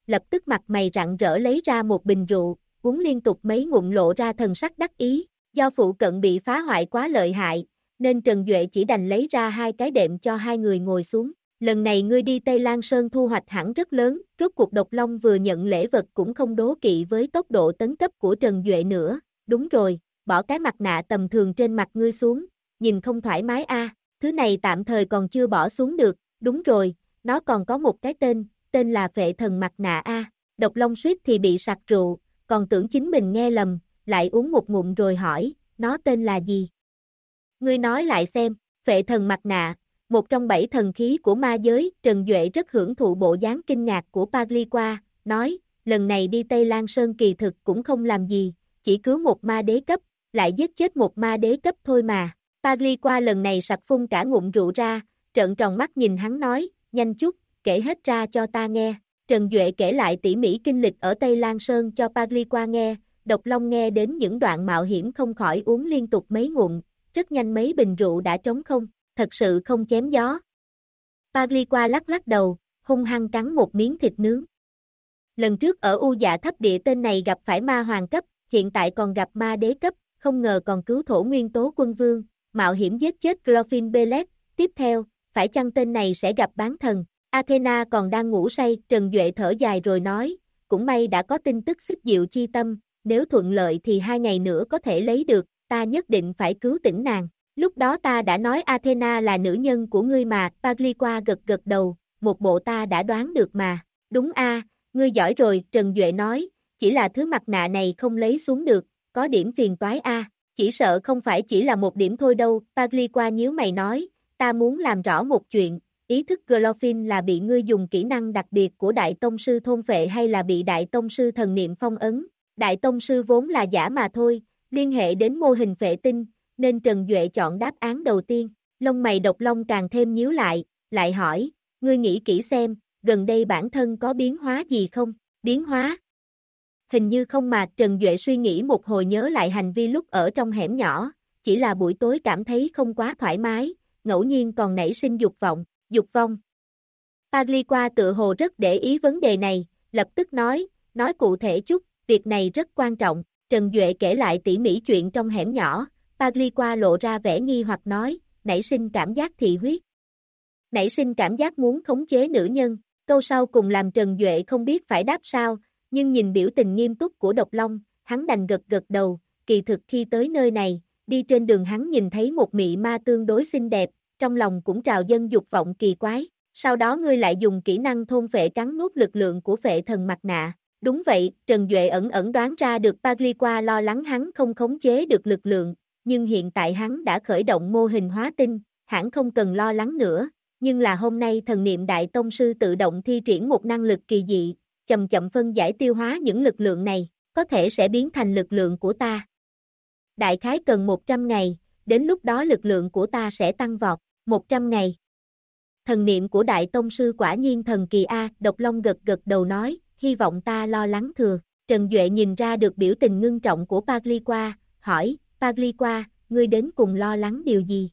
lập tức mặt mày rạng rỡ lấy ra một bình rượu, uống liên tục mấy ngụm lộ ra thần sắc đắc ý, do phụ cận bị phá hoại quá lợi hại, nên Trần Duệ chỉ đành lấy ra hai cái đệm cho hai người ngồi xuống. Lần này ngươi đi Tây Lan Sơn thu hoạch hẳn rất lớn, rốt cuộc Độc Long vừa nhận lễ vật cũng không đố kỵ với tốc độ tấn cấp của Trần Duệ nữa, đúng rồi, bỏ cái mặt nạ tầm thường trên mặt ngươi xuống, nhìn không thoải mái a. Thứ này tạm thời còn chưa bỏ xuống được, đúng rồi, nó còn có một cái tên là Phệ Thần mặt nạ a. Độc Long suýt thì bị sặc rượu, còn tưởng chính mình nghe lầm, lại uống một ngụm rồi hỏi, nó tên là gì? Ngươi nói lại xem. Phệ Thần mặt nạ, một trong 7 thần khí của ma giới. Trần Duệ rất hưởng thụ bộ dáng kinh ngạc của Pagliqua, nói, lần này đi Tây Lan Sơn kỳ thực cũng không làm gì, chỉ cứu một ma đế cấp, lại giết chết một ma đế cấp thôi mà. Pagliqua lần này sặc phun cả ngụm rượu ra, trợn tròn mắt nhìn hắn nói, nhanh chút, kể hết ra cho ta nghe. Trần Duệ kể lại tỉ mỉ kinh lịch ở Tây Lan Sơn cho Pagliqua nghe. Độc Long nghe đến những đoạn mạo hiểm không khỏi uống liên tục mấy ngụm, rất nhanh mấy bình rượu đã trống không, thật sự không chém gió. Pagliqua lắc lắc đầu, hung hăng cắn một miếng thịt nướng. Lần trước ở U Dạ Thấp Địa tên này gặp phải ma hoàng cấp, hiện tại còn gặp ma đế cấp, không ngờ còn cứu thổ nguyên tố quân vương, mạo hiểm giết chết Glorfin Belet, tiếp theo, phải chăng tên này sẽ gặp bán thần? Athena còn đang ngủ say, Trần Duệ thở dài rồi nói, cũng may đã có tin tức xích diệu chi tâm, nếu thuận lợi thì 2 ngày nữa có thể lấy được, ta nhất định phải cứu tỉnh nàng. Lúc đó ta đã nói Athena là nữ nhân của ngươi mà. Pagliqua gật gật đầu, một bộ ta đã đoán được mà. Đúng a, ngươi giỏi rồi, Trần Duệ nói, chỉ là thứ mặt nạ này không lấy xuống được, có điểm phiền toái a. Chỉ sợ không phải chỉ là một điểm thôi đâu. Pagliqua nhíu mày nói, ta muốn làm rõ một chuyện, ý thức Glorfin là bị ngươi dùng kỹ năng đặc biệt của Đại Tông Sư thôn phệ hay là bị Đại Tông Sư thần niệm phong ấn? Đại Tông Sư vốn là giả mà thôi, liên hệ đến mô hình phệ tinh, nên Trần Duệ chọn đáp án đầu tiên. Lông mày Độc Long càng thêm nhíu lại hỏi, ngươi nghĩ kỹ xem, gần đây bản thân có biến hóa gì không? Biến hóa? Hình như không mà. Trần Duệ suy nghĩ một hồi nhớ lại hành vi lúc ở trong hẻm nhỏ, chỉ là buổi tối cảm thấy không quá thoải mái, ngẫu nhiên còn nảy sinh dục vọng, dục vong. Pagliqua tự hồ rất để ý vấn đề này, lập tức nói cụ thể chút, việc này rất quan trọng. Trần Duệ kể lại tỉ mỉ chuyện trong hẻm nhỏ, Pagliqua lộ ra vẻ nghi hoặc nói, nảy sinh cảm giác thị huyết. Nảy sinh cảm giác muốn khống chế nữ nhân, câu sau cùng làm Trần Duệ không biết phải đáp sao, nhưng nhìn biểu tình nghiêm túc của Độc Long, hắn đành gật gật đầu. Kỳ thực khi tới nơi này, đi trên đường hắn nhìn thấy một mị ma tương đối xinh đẹp, trong lòng cũng trào dâng dục vọng kỳ quái, sau đó ngươi lại dùng kỹ năng thôn phệ cắn nuốt lực lượng của Phệ Thần mặt nạ. Đúng vậy, Trần Duệ ẩn đoán ra được Pagliqua lo lắng hắn không khống chế được lực lượng, nhưng hiện tại hắn đã khởi động mô hình hóa tinh, hẳn không cần lo lắng nữa, nhưng là hôm nay thần niệm Đại Tông Sư tự động thi triển một năng lực kỳ dị, chậm chậm phân giải tiêu hóa những lực lượng này, có thể sẽ biến thành lực lượng của ta. Đại khái cần 100 ngày, đến lúc đó lực lượng của ta sẽ tăng vọt, 100 ngày. Thần niệm của Đại Tông Sư quả nhiên thần kỳ a. Độc Long gật gật đầu nói, hy vọng ta lo lắng thừa. Trần Duệ nhìn ra được biểu tình ngưng trọng của Pagliqua, hỏi, Pagliqua, ngươi đến cùng lo lắng điều gì?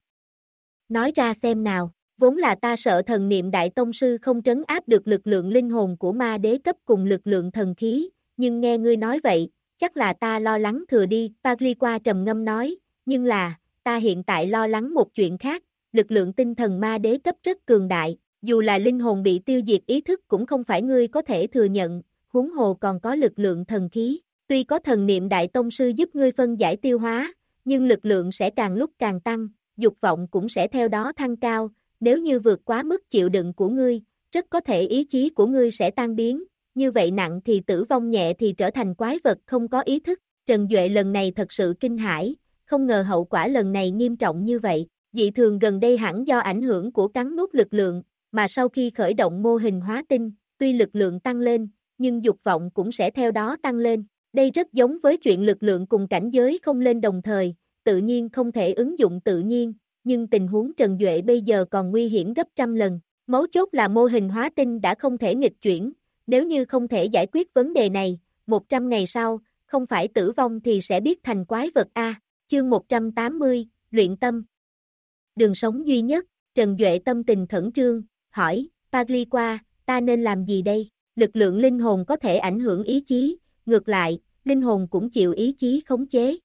Nói ra xem nào. Vốn là ta sợ thần niệm Đại Tông Sư không trấn áp được lực lượng linh hồn của ma đế cấp cùng lực lượng thần khí, nhưng nghe ngươi nói vậy, chắc là ta lo lắng thừa đi. Pagliqua trầm ngâm nói, nhưng là, ta hiện tại lo lắng một chuyện khác, lực lượng tinh thần ma đế cấp rất cường đại, dù là linh hồn bị tiêu diệt ý thức cũng không phải ngươi có thể thừa nhận, huống hồ còn có lực lượng thần khí. Tuy có thần niệm Đại Tông Sư giúp ngươi phân giải tiêu hóa, nhưng lực lượng sẽ càng lúc càng tăng, dục vọng cũng sẽ theo đó thăng cao, nếu như vượt quá mức chịu đựng của ngươi, rất có thể ý chí của ngươi sẽ tan biến, như vậy nặng thì tử vong, nhẹ thì trở thành quái vật không có ý thức. Trần Duệ lần này thật sự kinh hãi, không ngờ hậu quả lần này nghiêm trọng như vậy. Dị thường gần đây hẳn do ảnh hưởng của cắn nuốt lực lượng, mà sau khi khởi động mô hình hóa tinh, tuy lực lượng tăng lên, nhưng dục vọng cũng sẽ theo đó tăng lên. Đây rất giống với chuyện lực lượng cùng cảnh giới không lên đồng thời, tự nhiên không thể ứng dụng tự nhiên, nhưng tình huống Trần Duệ bây giờ còn nguy hiểm gấp trăm lần. Mấu chốt là mô hình hóa tinh đã không thể nghịch chuyển, nếu như không thể giải quyết vấn đề này, 100 ngày sau, không phải tử vong thì sẽ biến thành quái vật a. Chương 180, luyện tâm. Đường sống duy nhất. Trần Duệ tâm tình khẩn trương, hỏi, Pagliqua, ta nên làm gì đây? lực lượng linh hồn có thể ảnh hưởng ý chí, ngược lại, linh hồn cũng chịu ý chí khống chế.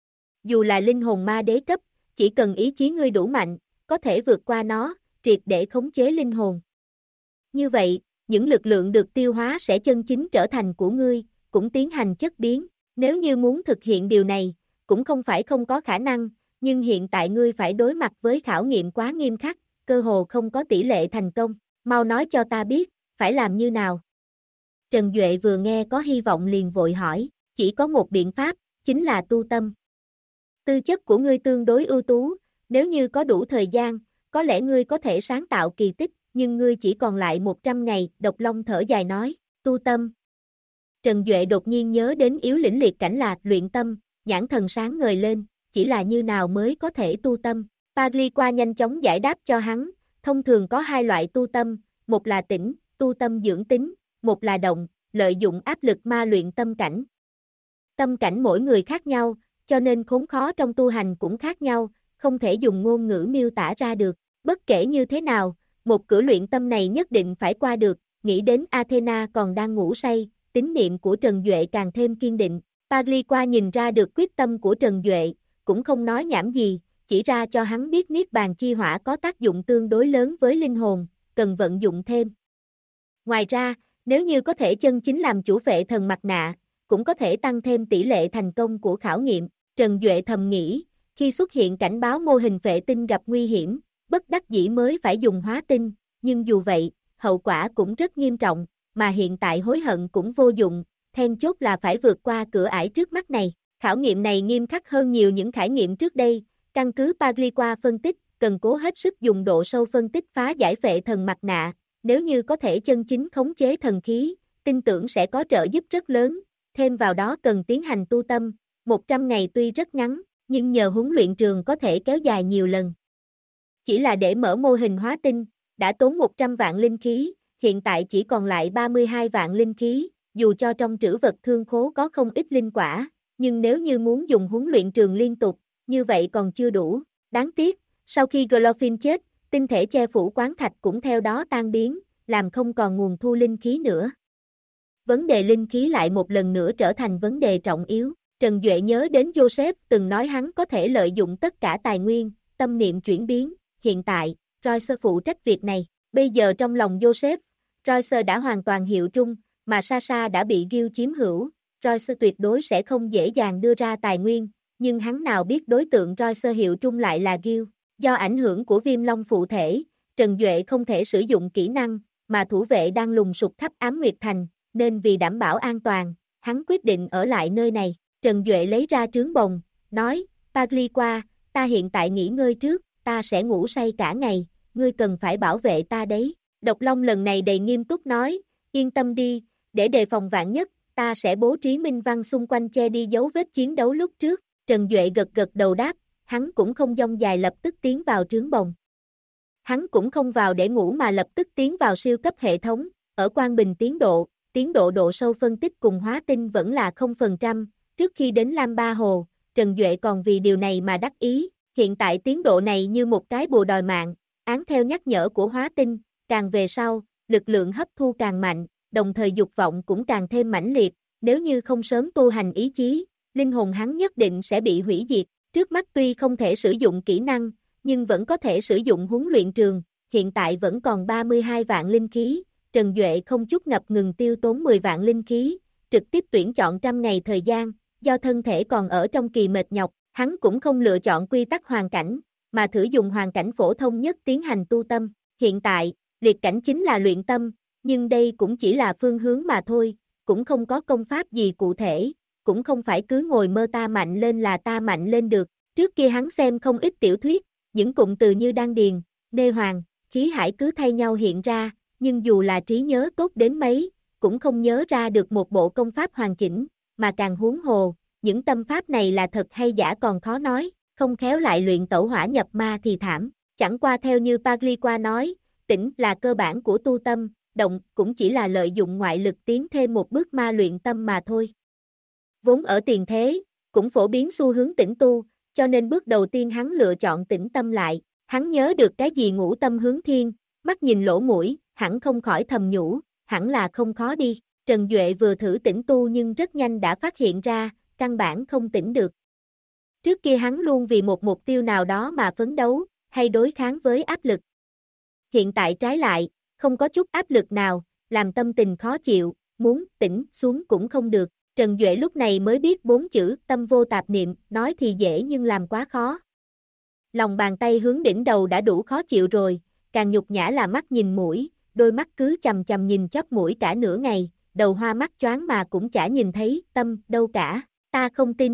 Dù là linh hồn ma đế cấp, chỉ cần ý chí ngươi đủ mạnh, có thể vượt qua nó, triệt để khống chế linh hồn. Như vậy, những lực lượng được tiêu hóa sẽ chân chính trở thành của ngươi, cũng tiến hành chất biến. Nếu như muốn thực hiện điều này, cũng không phải không có khả năng, nhưng hiện tại ngươi phải đối mặt với khảo nghiệm quá nghiêm khắc, cơ hồ không có tỷ lệ thành công. Mau nói cho ta biết, phải làm như nào? Trần Duệ vừa nghe có hy vọng liền vội hỏi, chỉ có một biện pháp, chính là tu tâm. Tư chất của ngươi tương đối ưu tú, nếu như có đủ thời gian, có lẽ ngươi có thể sáng tạo kỳ tích, nhưng ngươi chỉ còn lại 100 ngày, Độc Long thở dài nói, tu tâm. Trần Duệ đột nhiên nhớ đến yếu lĩnh liệt cảnh là luyện tâm, nhãn thần sáng ngời lên, chỉ là như nào mới có thể tu tâm. Pagliqua nhanh chóng giải đáp cho hắn, thông thường có hai loại tu tâm, một là tĩnh, tu tâm dưỡng tính, một là động, lợi dụng áp lực ma luyện tâm cảnh. Tâm cảnh mỗi người khác nhau, cho nên khốn khó trong tu hành cũng khác nhau, không thể dùng ngôn ngữ miêu tả ra được. Bất kể như thế nào, một cửa luyện tâm này nhất định phải qua được, nghĩ đến Athena còn đang ngủ say, tín niệm của Trần Duệ càng thêm kiên định. Pagliqua nhìn ra được quyết tâm của Trần Duệ, cũng không nói nhảm gì, chỉ ra cho hắn biết Niết Bàn Chi Hỏa có tác dụng tương đối lớn với linh hồn, cần vận dụng thêm. Ngoài ra, nếu như có thể chân chính làm chủ phệ thần mặt nạ, cũng có thể tăng thêm tỷ lệ thành công của khảo nghiệm. Trần Duệ thầm nghĩ, khi xuất hiện cảnh báo mô hình phệ tinh gặp nguy hiểm, bất đắc dĩ mới phải dùng hóa tinh, nhưng dù vậy, hậu quả cũng rất nghiêm trọng, mà hiện tại hối hận cũng vô dụng, then chốt là phải vượt qua cửa ải trước mắt này. Khảo nghiệm này nghiêm khắc hơn nhiều những khảo nghiệm trước đây, căn cứ Pagliqua phân tích, cần cố hết sức dùng độ sâu phân tích phá giải phệ thần mặt nạ, nếu như có thể chân chính khống chế thần khí, tin tưởng sẽ có trợ giúp rất lớn, thêm vào đó cần tiến hành tu tâm, 100 ngày tuy rất ngắn, nhưng nhờ huấn luyện trường có thể kéo dài nhiều lần. Chỉ là để mở mô hình hóa tinh, đã tốn 100 vạn linh khí, hiện tại chỉ còn lại 32 vạn linh khí, dù cho trong trữ vật thương khố có không ít linh quả, nhưng nếu như muốn dùng huấn luyện trường liên tục, như vậy còn chưa đủ. Đáng tiếc, sau khi Glorfin chết, tinh thể che phủ quán thạch cũng theo đó tan biến, làm không còn nguồn thu linh khí nữa. Vấn đề linh khí lại một lần nữa trở thành vấn đề trọng yếu. Trần Duệ nhớ đến Joseph từng nói hắn có thể lợi dụng tất cả tài nguyên, tâm niệm chuyển biến, hiện tại, Royce phụ trách việc này. Bây giờ trong lòng Joseph, Royce đã hoàn toàn hiệu trung, mà Sasha đã bị Gil chiếm hữu, Royce tuyệt đối sẽ không dễ dàng đưa ra tài nguyên, nhưng hắn nào biết đối tượng Royce hiệu trung lại là Gil. Do ảnh hưởng của viêm long phụ thể, Trần Duệ không thể sử dụng kỹ năng, mà thủ vệ đang lùng sục khắp Ám Nguyệt Thành, nên vì đảm bảo an toàn, hắn quyết định ở lại nơi này. Trần Duệ lấy ra trướng bồng, nói, Pagliqua, ta hiện tại nghỉ ngơi trước, ta sẽ ngủ say cả ngày, ngươi cần phải bảo vệ ta đấy. Độc Long lần này đầy nghiêm túc nói, yên tâm đi, để đề phòng vạn nhất, ta sẽ bố trí minh văn xung quanh che đi dấu vết chiến đấu lúc trước. Trần Duệ gật gật đầu đáp, hắn cũng không dông dài lập tức tiến vào trướng bồng. Hắn cũng không vào để ngủ mà lập tức tiến vào siêu cấp hệ thống, ở Quang Bình tiến độ độ sâu phân tích cùng hóa tinh vẫn là 0%, trước khi đến Lam Ba Hồ, Trần Duệ còn vì điều này mà đắc ý, hiện tại tiến độ này như một cái bùa đòi mạng, án theo nhắc nhở của hóa tinh, càng về sau, lực lượng hấp thu càng mạnh, đồng thời dục vọng cũng càng thêm mãnh liệt, nếu như không sớm tu hành ý chí, linh hồn hắn nhất định sẽ bị hủy diệt. Trước mắt tuy không thể sử dụng kỹ năng, nhưng vẫn có thể sử dụng huấn luyện trường, hiện tại vẫn còn 32 vạn linh khí, Trần Duệ không chút ngập ngừng tiêu tốn 10 vạn linh khí, trực tiếp tuyển chọn 100 ngày thời gian, do thân thể còn ở trong kỳ mệt nhọc, hắn cũng không lựa chọn quy tắc hoàn cảnh, mà thử dùng hoàn cảnh phổ thông nhất tiến hành tu tâm. Hiện tại, liệt cảnh chính là luyện tâm, nhưng đây cũng chỉ là phương hướng mà thôi, cũng không có công pháp gì cụ thể, cũng không phải cứ ngồi mơ ta mạnh lên là ta mạnh lên được. Trước kia hắn xem không ít tiểu thuyết, những cụm từ như đan điền, nê hoàng, khí hải cứ thay nhau hiện ra, nhưng dù là trí nhớ tốt đến mấy, cũng không nhớ ra được một bộ công pháp hoàn chỉnh, mà càng huống hồ, những tâm pháp này là thật hay giả còn khó nói, không khéo lại luyện tẩu hỏa nhập ma thì thảm. Chẳng qua theo như Pagliqua nói, tĩnh là cơ bản của tu tâm, động cũng chỉ là lợi dụng ngoại lực tiến thêm một bước ma luyện tâm mà thôi. Vốn ở tiền thế, cũng phổ biến xu hướng tĩnh tu, cho nên bước đầu tiên hắn lựa chọn tĩnh tâm lại, hắn nhớ được cái gì ngũ tâm hướng thiên, mắt nhìn lỗ mũi, hẳn không khỏi thầm nhủ, hẳn là không khó đi. Trần Duệ vừa thử tỉnh tu nhưng rất nhanh đã phát hiện ra, căn bản không tỉnh được. Trước kia hắn luôn vì một mục tiêu nào đó mà phấn đấu, hay đối kháng với áp lực. Hiện tại trái lại, không có chút áp lực nào, làm tâm tình khó chịu, muốn tỉnh xuống cũng không được. Trần Duệ lúc này mới biết 4 chữ tâm vô tạp niệm, nói thì dễ nhưng làm quá khó. Lòng bàn tay hướng đỉnh đầu đã đủ khó chịu rồi, càng nhục nhã là mắt nhìn mũi, đôi mắt cứ chằm chằm nhìn chóp mũi cả nửa ngày, đầu hoa mắt choáng mà cũng chả nhìn thấy tâm đâu cả, ta không tin.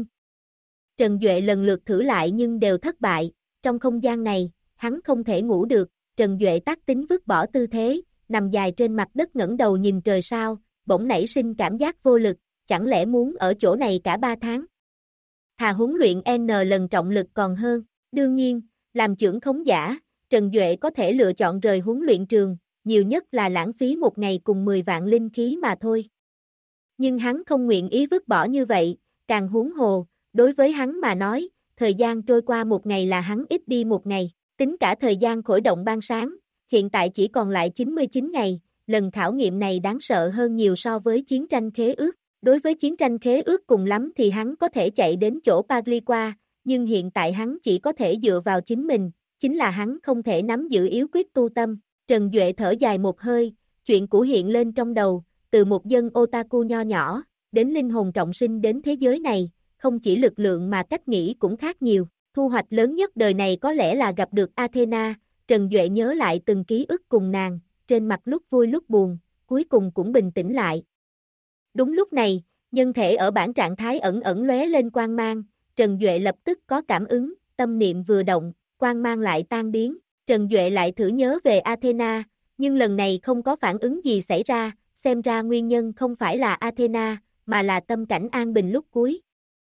Trần Duệ lần lượt thử lại nhưng đều thất bại, trong không gian này, hắn không thể ngủ được, Trần Duệ tác tính vứt bỏ tư thế, nằm dài trên mặt đất ngẩng đầu nhìn trời sao, bỗng nảy sinh cảm giác vô lực, chẳng lẽ muốn ở chỗ này cả 3 tháng. Thà huấn luyện N lần trọng lực còn hơn, đương nhiên, làm chưởng khống giả, Trần Duệ có thể lựa chọn rời huấn luyện trường, nhiều nhất là lãng phí một ngày cùng 10 vạn linh khí mà thôi. Nhưng hắn không nguyện ý vứt bỏ như vậy, càng huống hồ, đối với hắn mà nói, thời gian trôi qua một ngày là hắn ít đi một ngày, tính cả thời gian khởi động ban sáng, hiện tại chỉ còn lại 99 ngày, lần khảo nghiệm này đáng sợ hơn nhiều so với chiến tranh khế ước. Đối với chiến tranh khế ước cùng lắm thì hắn có thể chạy đến chỗ Pagliqua, nhưng hiện tại hắn chỉ có thể dựa vào chính mình, chính là hắn không thể nắm giữ yếu quyết tu tâm. Trần Duệ thở dài một hơi, chuyện cũ hiện lên trong đầu, từ một dân otaku nho nhỏ, đến linh hồn trọng sinh đến thế giới này, không chỉ lực lượng mà cách nghĩ cũng khác nhiều. Thu hoạch lớn nhất đời này có lẽ là gặp được Athena, Trần Duệ nhớ lại từng ký ức cùng nàng, trên mặt lúc vui lúc buồn, cuối cùng cũng bình tĩnh lại. Đúng lúc này, nhân thể ở bản trạng thái ẩn ẩn lóe lên quang mang, Trần Duệ lập tức có cảm ứng, tâm niệm vừa động, quang mang lại tan biến, Trần Duệ lại thử nhớ về Athena, nhưng lần này không có phản ứng gì xảy ra, xem ra nguyên nhân không phải là Athena, mà là tâm cảnh an bình lúc cuối.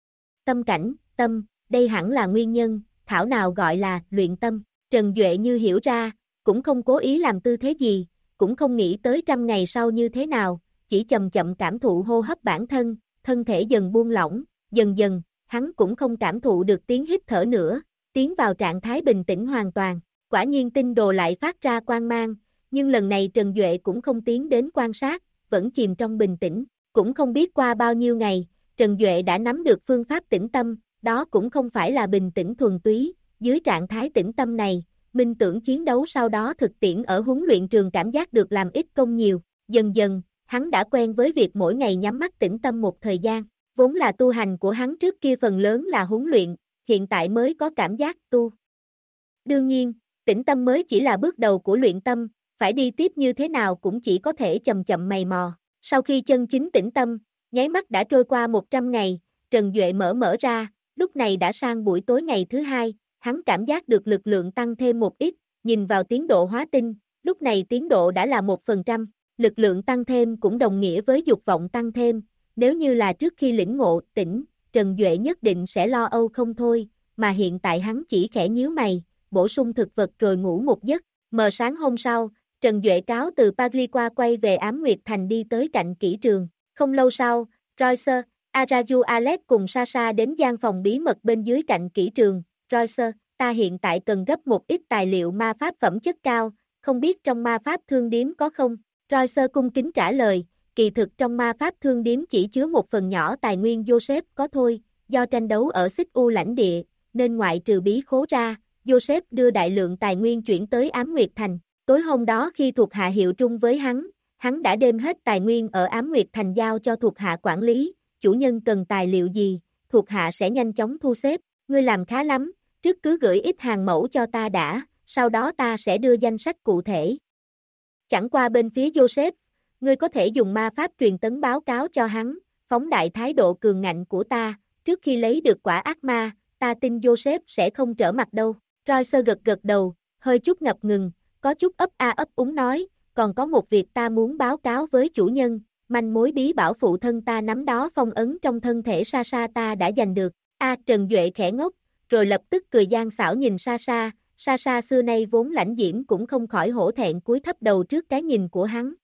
Tâm cảnh, tâm, đây hẳn là nguyên nhân, thảo nào gọi là luyện tâm, Trần Duệ như hiểu ra, cũng không cố ý làm tư thế gì, cũng không nghĩ tới 100 ngày sau như thế nào, chỉ chậm chậm cảm thụ hô hấp bản thân, thân thể dần buông lỏng, dần dần, hắn cũng không cảm thụ được tiếng hít thở nữa, tiến vào trạng thái bình tĩnh hoàn toàn. Quả nhiên tinh đồ lại phát ra quang mang, nhưng lần này Trần Duệ cũng không tiến đến quan sát, vẫn chìm trong bình tĩnh, cũng không biết qua bao nhiêu ngày, Trần Duệ đã nắm được phương pháp tĩnh tâm, đó cũng không phải là bình tĩnh thuần túy, dưới trạng thái tĩnh tâm này, minh tưởng chiến đấu sau đó thực tiễn ở huấn luyện trường cảm giác được làm ít công nhiều, dần dần, hắn đã quen với việc mỗi ngày nhắm mắt tĩnh tâm một thời gian, vốn là tu hành của hắn trước kia phần lớn là huấn luyện, hiện tại mới có cảm giác tu. Đương nhiên, tĩnh tâm mới chỉ là bước đầu của luyện tâm, phải đi tiếp như thế nào cũng chỉ có thể chậm chậm mày mò. Sau khi chân chính tĩnh tâm, nháy mắt đã trôi qua 100 ngày, Trần Duệ mở ra, lúc này đã sang buổi tối ngày thứ 2, hắn cảm giác được lực lượng tăng thêm một ít, nhìn vào tiến độ hóa tinh, lúc này tiến độ đã là 1%, lực lượng tăng thêm cũng đồng nghĩa với dục vọng tăng thêm, nếu như là trước khi lĩnh ngộ tỉnh, Trần Duệ nhất định sẽ lo âu không thôi, mà hiện tại hắn chỉ khẽ nhíu mày, bổ sung thực vật rồi ngủ một giấc, mờ sáng hôm sau, Trần Duệ cáo từ Pagliqua quay về Ám Nguyệt Thành đi tới cạnh kỹ trường, không lâu sau, Royce, Araju Alex cùng Sasha đến gian phòng bí mật bên dưới cạnh kỹ trường, Royce, ta hiện tại cần gấp một ít tài liệu ma pháp phẩm chất cao, không biết trong ma pháp thương điếm có không? Royce cung kính trả lời, kỳ thực trong ma pháp thương điếm chỉ chứa một phần nhỏ tài nguyên Joseph có thôi, do tranh đấu ở Xích U lãnh địa, nên ngoại trừ bí khố ra, Joseph đưa đại lượng tài nguyên chuyển tới Ám Nguyệt Thành. Tối hôm đó khi thuộc hạ hiệu trung với hắn đã đem hết tài nguyên ở Ám Nguyệt Thành giao cho thuộc hạ quản lý, chủ nhân cần tài liệu gì, thuộc hạ sẽ nhanh chóng thu xếp, ngươi làm khá lắm, trước cứ gửi ít hàng mẫu cho ta đã, sau đó ta sẽ đưa danh sách cụ thể. Chẳng qua bên phía Joseph, ngươi có thể dùng ma pháp truyền tấn báo cáo cho hắn, phóng đại thái độ cường ngạnh của ta, trước khi lấy được quả ác ma, ta tin Joseph sẽ không trở mặt đâu. Royce gật đầu, hơi chút ngập ngừng, có chút ấp a ấp úng nói, còn có một việc ta muốn báo cáo với chủ nhân, manh mối bí bảo phụ thân ta nắm đó phong ấn trong thân thể Sasha ta đã giành được. Trần Duệ khẽ ngốc, rồi lập tức cười gian xảo nhìn Sasha xưa nay vốn lãnh diễm cũng không khỏi hổ thẹn cúi thấp đầu trước cái nhìn của hắn.